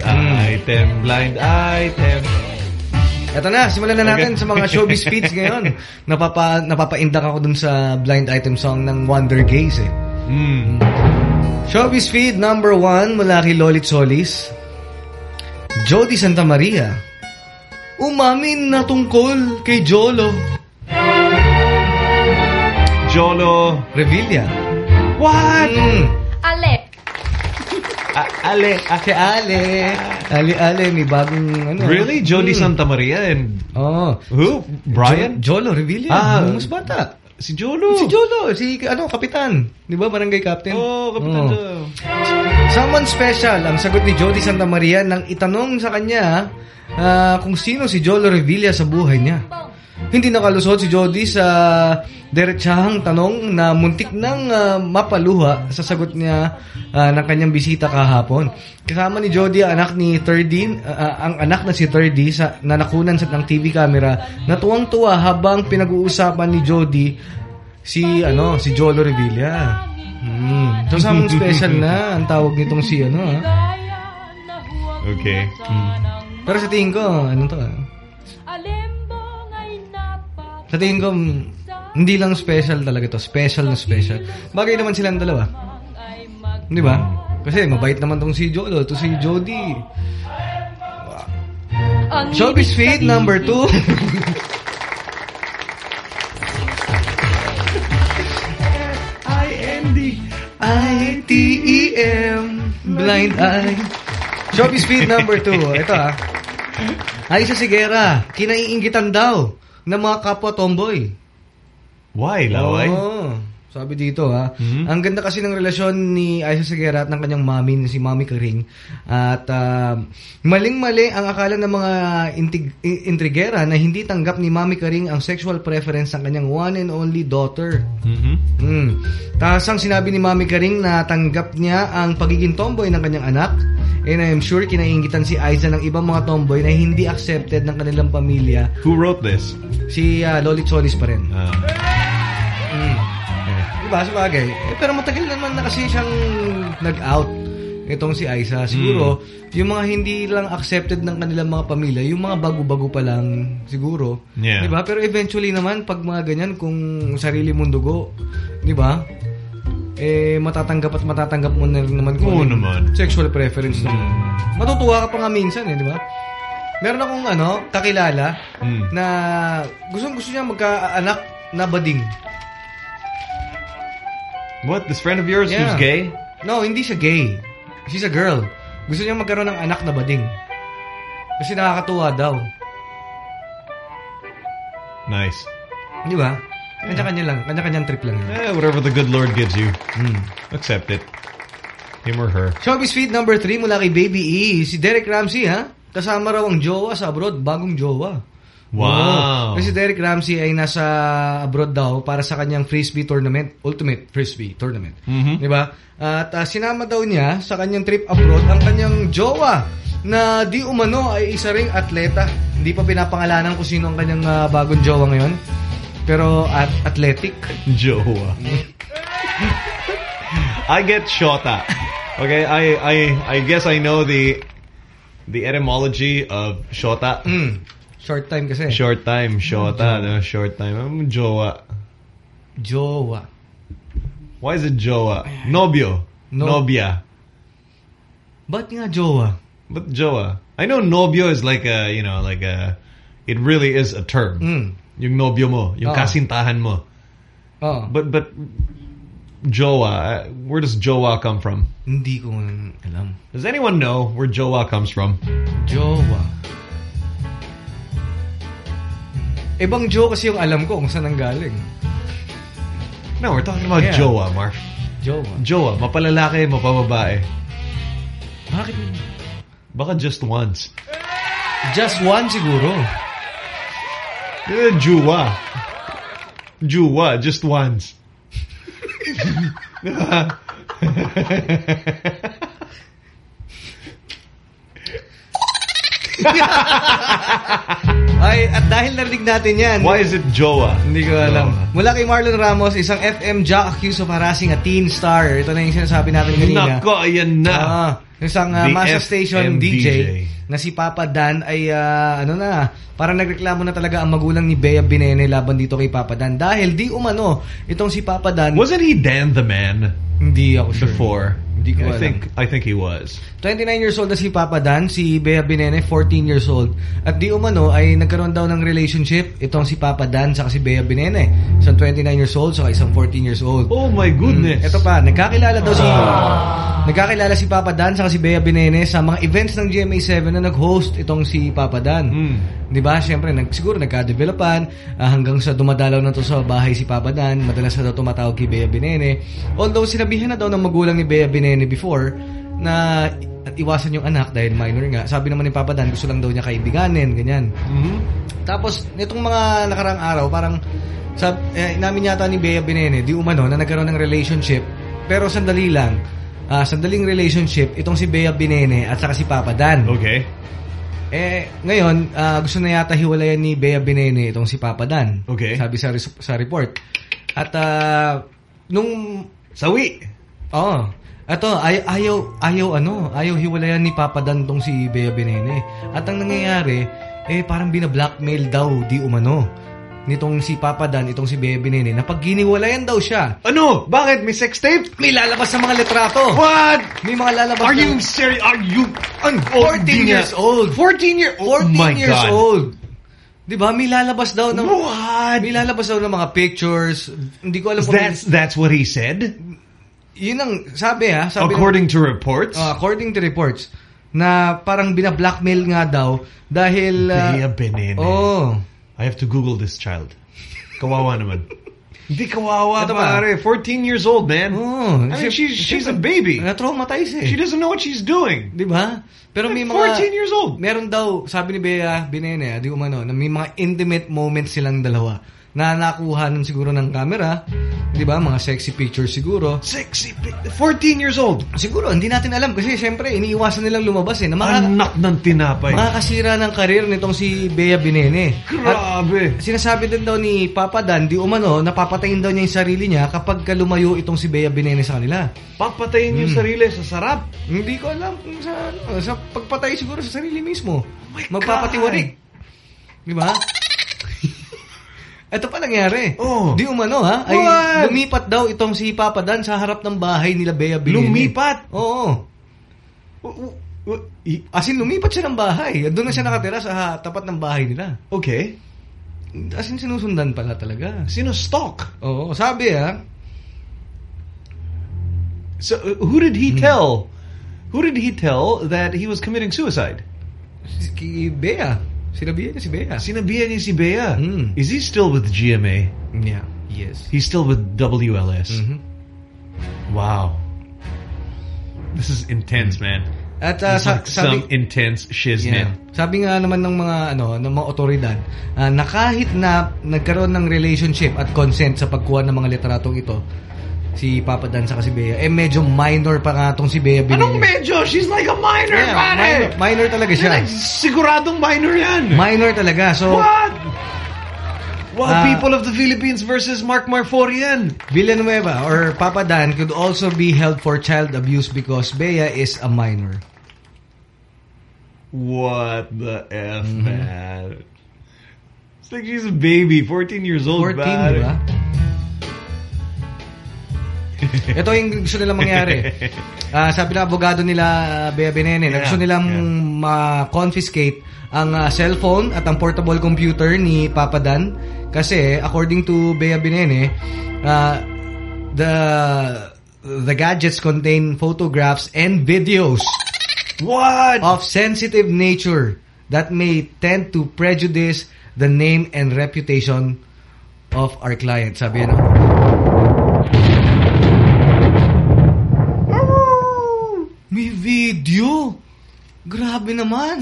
item. Ito na, simulan na natin sa mga showbiz feeds ngayon. Napapaindak ako dun sa blind item song ng Wonder Gaze Showbiz feed number 1 mula kay Lolit Solis. Jody Santa Maria umamin na tungkol kay Jolo Revilla. What? Ale. Ale, may bagong ano. Really? Jody Santa Maria and who? Brian? Jolo Revilla. Mas bata. Si Jolo, kapitan. Di ba, barangay captain? Kapitan. Someone special, ang sagot ni Jody Santa Maria nang itanong sa kanya kung sino si Jolo Revilla sa buhay niya. Hindi nakalusot si Jody sa diretsahang tanong na muntik nang mapaluha sa sagot niya ng kanyang bisita kahapon. Kasama ni Jody ang anak ni ang anak na si Thirdy na nakunan ng TV camera na tuwang-tuwa habang pinag-uusapan ni Jody si Jolo Revilla. So someone special na ang tawag nitong si Okay. Pero sa tingin ko, sa tingin ko, hindi lang special talaga to. Special na special. Bagay naman silang dalawa. Di ba? Kasi mabait naman tong si Jolo. To si Jody. Showbiz feed number 2. INDITEM Blind Eye. Showbiz feed number 2. Ito Aisa Sigera, kinaiinggitan daw ng mga kapwa tomboy. Why, Laway? Sabi dito Ang ganda kasi ng relasyon ni Aisa Sigera at ng kanyang mami, si Mami Karing. At maling-mali ang akala ng mga intrigera na hindi tanggap ni Mami Karing ang sexual preference ng kanyang one and only daughter. Tasang sinabi ni Mami Karing na tanggap niya ang pagiging tomboy ng kanyang anak. And I am sure kinaingitan si Aiza ng ibang mga tomboy na hindi accepted ng kanilang pamilya. Who wrote this? Si Lolit Solis pa rin. Diba, sabagay. Pero matagal naman na kasi siyang nag-out itong si Aiza. Siguro, yung mga hindi lang accepted ng kanilang mga pamilya, yung mga bago-bago pa lang siguro. Yeah. Diba? Pero eventually naman, pag mga ganyan, kung sarili mong dugo, diba? Matatanggap at matatanggap mo na rin naman kung sexual preference naman. Matutuwa ka pa nga minsan, diba? Meron akong kakilala na gusto niya magkaanak na bading. What? This friend of yours who's gay? No, hindi siya gay. She's a girl. Gusto niya magkaroon ng anak na bading. Kasi nakakatuwa daw. Nice. Di ba? Kanya-kanya lang. Kanya-kanyang trip lang. Whatever the good Lord gives you. Accept it. Him or her. Showbiz feed number 3 mula kay Baby E. Si Derek Ramsey, kasama raw ang jowa sa abroad. Bagong jowa. Wow. Kasi Derek Ramsey ay nasa abroad daw para sa kanyang frisbee tournament, Ultimate Frisbee Tournament. Di ba? At sinama daw niya sa kanyang trip abroad ang kanyang jowa na di umano ay isa ring atleta. Hindi pa pinapangalanan kung sino ang kanyang bagong jowa ngayon. Pero athletic. Jowa. I get shota. Okay, I guess I know the etymology of shota. Short time kasi. Short time, shota, short time. Jowa. Jowa. Why is it jowa? Nobyo. Nobya. Ba't nga jowa? But jowa. I know nobyo is like a, it really is a term. Yung nobyo mo, yung kasintahan mo. But jowa, where does jowa come from? Hindi ko alam. Does anyone know where jowa comes from? Jowa. Ibang Joe kasi yung alam ko kung saan ang galing. No, we're talking about jowa, Mark. Jowa. Jowa, mapalalaki, mapababae. Bakit? Baka just once. Just one siguro. Jowa. Jowa, just once. Ay, at dahil narinig natin yan. Why is it jowa? Hindi ko alam. Mula kay Marlon Ramos, isang FM jock accused of harassing a teen star. Ito na yung sinasabi natin kanina. Nako, ayan na. Isang masa station DJ na si Papa Dan ay parang nagreklamo na talaga ang magulang ni Bea Binene laban dito kay Papa Dan. Dahil di umano, itong si Papa Dan... Wasn't he Dan the Man? Hindi ako sure. Before. Hindi ko alam. I think he was. 29 years old na si Papa Dan, si Bea Binene 14 years old. At di umano ay nagkaroon daw ng relationship itong si Papa Dan saka si Bea Binene. Isang 29 years old saka isang 14 years old. Oh my goodness. Ito pa, nagkakilala si Papa Dan saka si Bea Binene sa mga events ng GMA7 na nag-host itong si Papa Dan. Di ba? Siyempre, siguro nagka-developan hanggang sa dumadalaw na to sa bahay si Papa Dan. Madalas na daw tumatawag kay Bea Binene. Although sinabihan na daw ng magulang ni Bea Binene before na iwasan yung anak dahil minor nga. Sabi naman ni Papa Dan, gusto lang daw niya kaibiganin, ganyan. Tapos, nitong mga nakarang araw, parang namin yata ni Bea Binene, di umano, na nagkaroon ng relationship. Pero sandaling relationship, itong si Bea Binene at saka si Papa Dan. Okay. Ngayon, gusto na yata hiwalayan ni Bea Binene itong si Papa Dan. Okay. Sabi sa report. At nung sawi. Ayaw hiwalayan ni Papa Dan tong si Bea Binene. At ang nangyayari, parang bina-blackmail daw di umano nitong si Papa Dan, itong si Bea Binene, na pag giniwalayan daw siya. Ano? Bakit? May sex tape? May lalabas sa mga litrato. What? May mga lalabas. Are you serious? Are you... 14 years old. 14 years old? 14 my years God. old. Diba? May lalabas daw ng... What? May lalabas daw ng mga pictures. Hindi ko alam That's what he said? Yun ang sabi ha. Sabi according to reports? According to reports. Na parang bina-blackmail nga daw dahil... Bea Binene. Oh. I have to Google this child. Kawawa naman. Hindi kawawa, pare. 14 years old, man. Oh. I mean, she's a baby. Na-traumatize eh. She doesn't know what she's doing. Diba? Pero may mga... 14 years old. Meron daw, sabi ni Bea Binene, di umano, na may mga intimate moments silang dalawa na nakuha nun siguro ng camera. Di ba? Mga sexy pictures siguro. 14 years old? Siguro, hindi natin alam. Kasi syempre, iniiwasan nilang lumabas eh. Anak ng tinapay. Makakasira ng karir nitong si Bea Binene. Grabe. At sinasabi din daw ni Papa Dan, di umano, napapatayin daw niya yung sarili niya kapag lumayo itong si Bea Binene sa kanila. Papatayin yung sarili sa sarap? Hindi ko alam kung sa pagpatay siguro sa sarili mismo. Magpapatiwarik. Di ba? Ito pa nangyari. Di umano ha. Ay, lumipat daw itong si Papa Dan sa harap ng bahay nila Bea Binene. Lumipat? Oo. As in, lumipat siya ng bahay. Doon na siya nakatira sa tapat ng bahay nila. Okay. As in, sinusundan pala talaga. Sino-stalk? Oo. Sabi ha. So, who did he tell? Who did he tell that he was committing suicide? Si Bea. Sinabihan niya si Bea. Sinabihan niya si Bea? Is he still with GMA? Yeah, yes. He's still with WLS? Wow. This is intense, man. At some intense shiznit. Yeah. Sabi nga naman ng mga ng mga otoridad na kahit na nagkaroon ng relationship at consent sa pagkuha ng mga litratong ito, si Papa Dan sa si Bea, medyo minor pa nga itong si Bea Binene. Anong medyo? She's like a minor, pare! Minor talaga siya. Siguradong minor yan. Minor talaga. So, what? Wow, people of the Philippines versus Mark Marforian. Villanueva or Papa Dan could also be held for child abuse because Bea is a minor. What the F, man? It's like she's a baby, 14 years old. 14, diba? Ito yung gusto nilang mangyari. Sabi ng abogado nila, Bea Binene, na gusto nilang ma-confiscate ang cellphone at ang portable computer ni Papa Dan. Kasi, according to Bea Binene, the gadgets contain photographs and videos of sensitive nature that may tend to prejudice the name and reputation of our client. Sabi yan. May video. Grabe naman.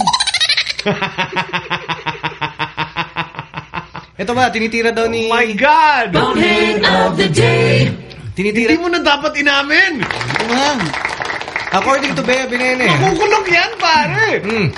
Ito ba, tinitira daw ni... Oh my God! Bonehead of the day. Hindi mo na dapat inamin. According to Bea Binene. Makukulong yan, pare.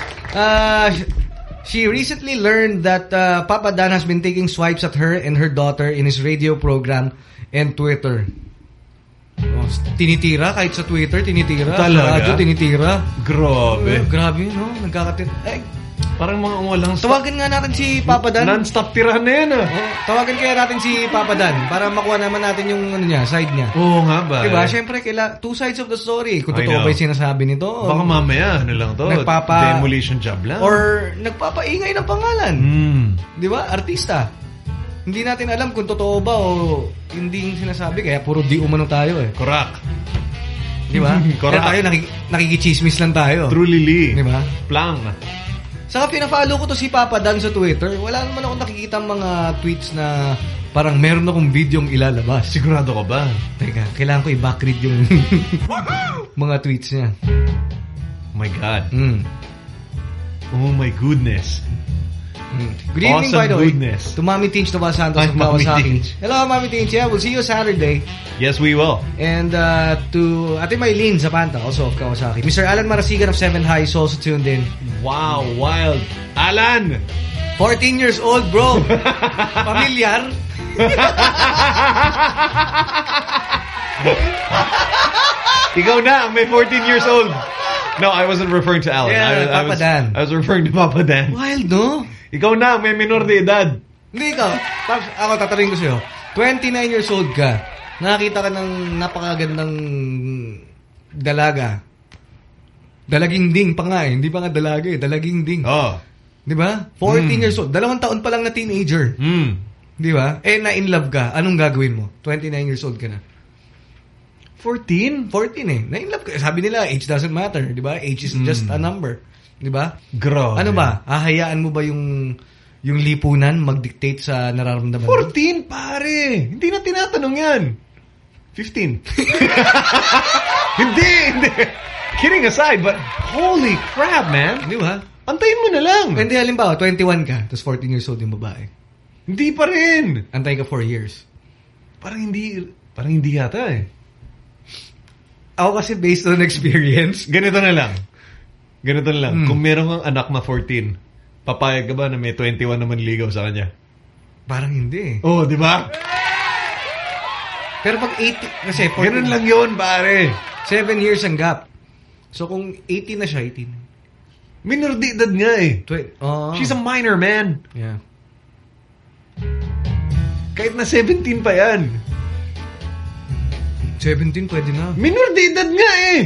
She recently learned that Papa Dan has been taking swipes at her and her daughter in his radio program and Twitter. Tinitira kahit sa Twitter, tinitira. Talaga? Sa radyo, tinitira. Grabe. Grabe, no? Nagkakatit. Parang mga walang... Tawagan nga natin si Papa Dan. Non-stop tirahan na yan, Tawagan kaya natin si Papa Dan para makuha naman natin yung side niya. Oo nga ba? Diba? Siyempre, two sides of the story. Kung totoo ba yung sinasabi nito. Baka mamaya, lang to? Demolition job lang. Or nagpapaingay ng pangalan. Diba? Artista. Hindi natin alam kung totoo ba o hindi yung sinasabi. Kaya puro di umano tayo eh. Correct. Diba? Correct. Kaya tayo nakikichismis lang tayo. Truly Lee. Diba? Plang. Saka pina-follow ko to si Papa Dan sa Twitter. Wala naman ako nakikita mga tweets na parang meron akong videong ilalabas. Sigurado ka ba? Teka, kailangan ko i-backread yung mga tweets niya. Oh my God. Oh my goodness. Good evening, awesome, by the way. Goodness. To Mami Tinch Toba Santos of Kawasaki. Hello, Mami Tinch. Yeah, we'll see you Saturday. Yes, we will. And to Ate Maylene Zapanta, also of Kawasaki. Mr. Alan Marasigan of 7 High is also tuned in. Wow, wild. Alan! 14 years old, bro. Pamilyar. Ikaw na, may 14 years old. No, I wasn't referring to Alan. Yeah, Papa Dan. I was referring to Papa Dan. Wild, no? Ikaw na, may minor de edad. Hindi ikaw. Tapos ako tatanungin ko sa'yo. 29 years old ka. Nakakita ka ng napakagandang dalaga. Dalaging ding pa nga eh. Hindi pa nga dalaga eh. Dalaging ding. Oh. Di ba? 14 years old. 2 taon pa lang na teenager. Di ba? Eh, na-in love ka. Anong gagawin mo? 29 years old ka na. 14? 14 eh. Na-in love ka. Sabi nila, age doesn't matter. Di ba? Age is just a number. Di ba? Grabe. Ano ba? Hahayaan mo ba yung lipunan mag-dictate sa nararamdaman mo? 14, pare! Hindi na tinatanong yan. 15. Hindi. Kidding aside, but holy crap, man. Di ba? Antayin mo na lang. Hindi, halimbawa, 21 ka, tapos 14 years old yung babae. Hindi pa rin. Antay ka 4 years. Parang hindi yata eh. Ako kasi based on experience. Ganito na lang. Kung meron kang anak na 14, papayag ka ba na may 21 naman ligaw sa kanya? Parang hindi. Oh, di ba? Pero pag 18, kasi 14. Ganun lang yun, pare. 7 years ang gap. So kung 18 na siya, 18. Minor de edad nga eh. She's a minor, man. Yeah. Kahit na 17 pa yan. 17 pwede na. Minor de edad nga eh.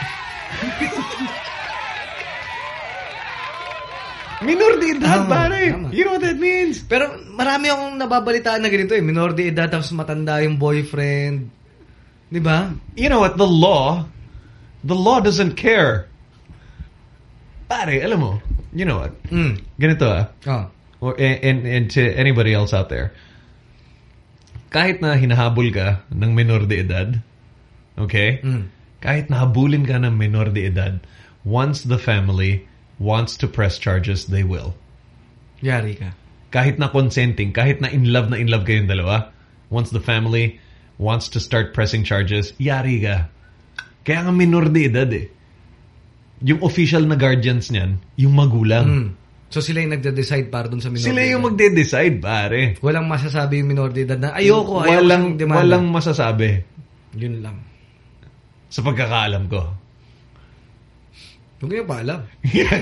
Minor de edad, pare. You know what that means? Pero marami akong nababalitaan na ganito eh. Minor de edad tapos matanda yung boyfriend. Di ba? You know what? The law doesn't care. Pare, alam mo, you know what? Ganito and to anybody else out there. Kahit na hinahabol ka ng minor de edad, okay? Kahit nahabulin ka ng minor de edad, once the family wants to press charges, they will. Yari ka. Kahit na consenting, kahit na in love kayong dalawa, once the family wants to start pressing charges, yari ka. Kaya nga minor de edad eh. Yung official na guardians niyan, yung magulang. So sila yung nagde-decide para dun sa minor Sila de edad. yung magde-decide, pare. Walang masasabi yung minor de edad na ayoko walang masasabi. Yun lang. Sa pagkakaalam ko. Huwag niyo pa alam.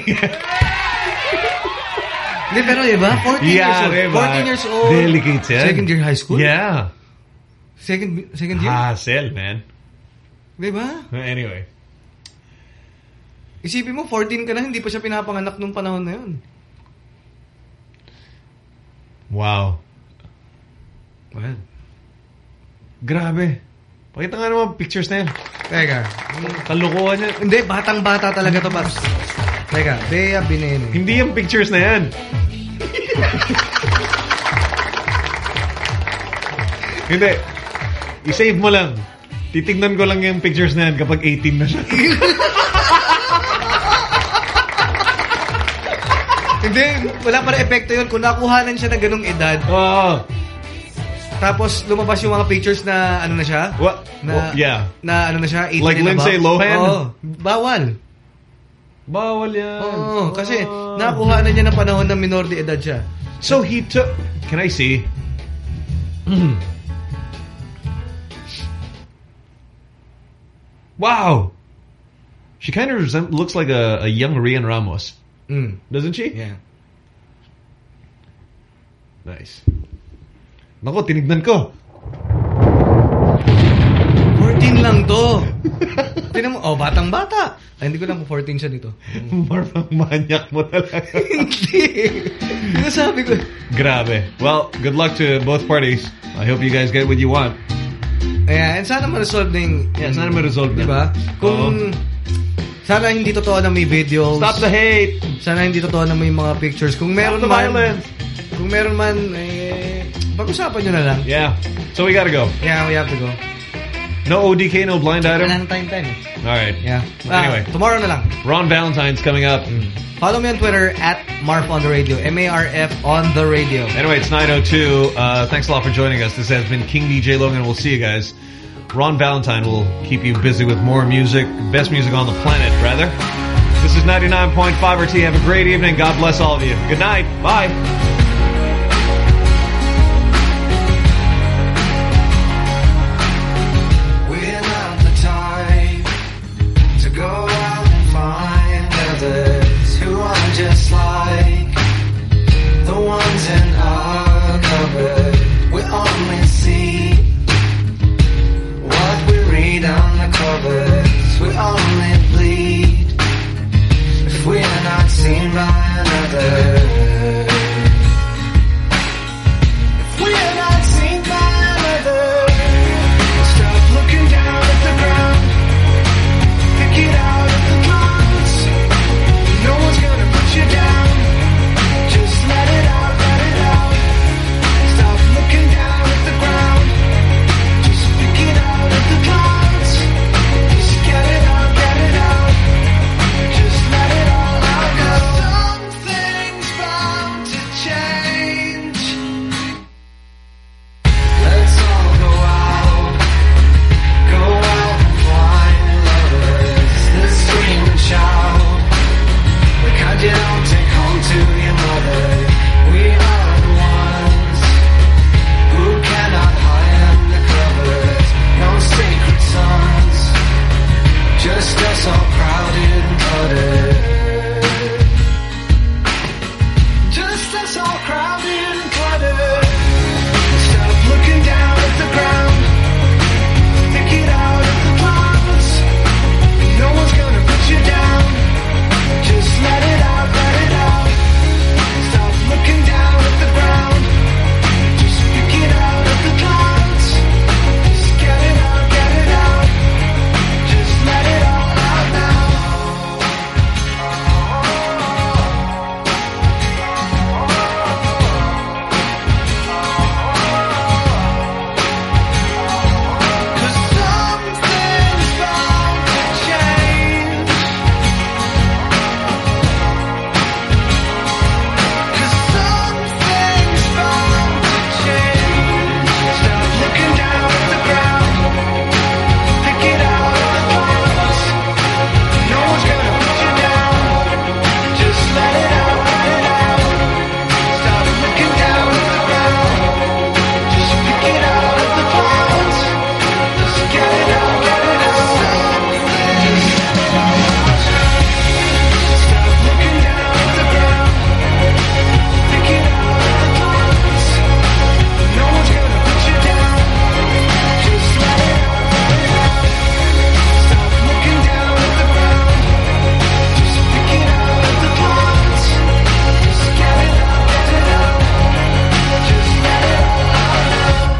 Hindi, pero diba? 14 years old. 14 years old. Delicate yan. Second year high school? Yeah. Second year? Hassle, man. Diba? Anyway. Isipin mo, 14 ka na, hindi pa siya pinapanganak nung panahon na yun. Wow. Well. Grabe. Pakita nga naman pictures na yan. Teka. Kalukuhan yan. Hindi, batang-bata talaga to, Paps. Teka, Bea Bineno. Hindi yung pictures na yan. Hindi. I-save mo lang. Titignan ko lang yung pictures na yan kapag 18 na siya. Hindi, wala pa rin epekto yun. Kung nakuhanan siya ng ganung edad. Tapos lumabas yung mga pictures na ano na siya? What? Yeah. Na ano na siya? 18 like Lindsay Lohan? Oo. Bawal. Bawal yan. Oo. Kasi nakuhanan niya ng panahon na minor de edad siya. So he took... Can I see? Wow. She kind of looks like a young Rian Ramos. Doesn't she? Yeah. Nice. Nako, tinignan ko. 14 lang to. Tingnan mo, batang-bata. Ay, hindi ko lang kung 14 siya dito. Marpang manyak mo talaga. Hindi. Sabi ko. Grabe. Well, good luck to both parties. I hope you guys get what you want. Ayan, and sana ma-resolve na yung... sana ma-resolve na. Diba? Kung... Sana hindi totoo na may videos. Stop the hate. Sana hindi totoo na may mga pictures. Kung meron Stop the violence. Kung meron man, pag-usapan nyo na lang. Yeah. So we gotta go. Yeah, we have to go. No ODK, no blind item? Wala na time. Alright. Yeah. Anyway. Tomorrow na lang. Ron Valentine's coming up. Follow me on Twitter at Marf on the radio. MARF on the radio. Anyway, it's 9:02. Thanks a lot for joining us. This has been King DJ Logan. We'll see you guys. Ron Valentine will keep you busy with more music. Best music on the planet, rather. This is 99.5 RT. Have a great evening. God bless all of you. Good night. Bye.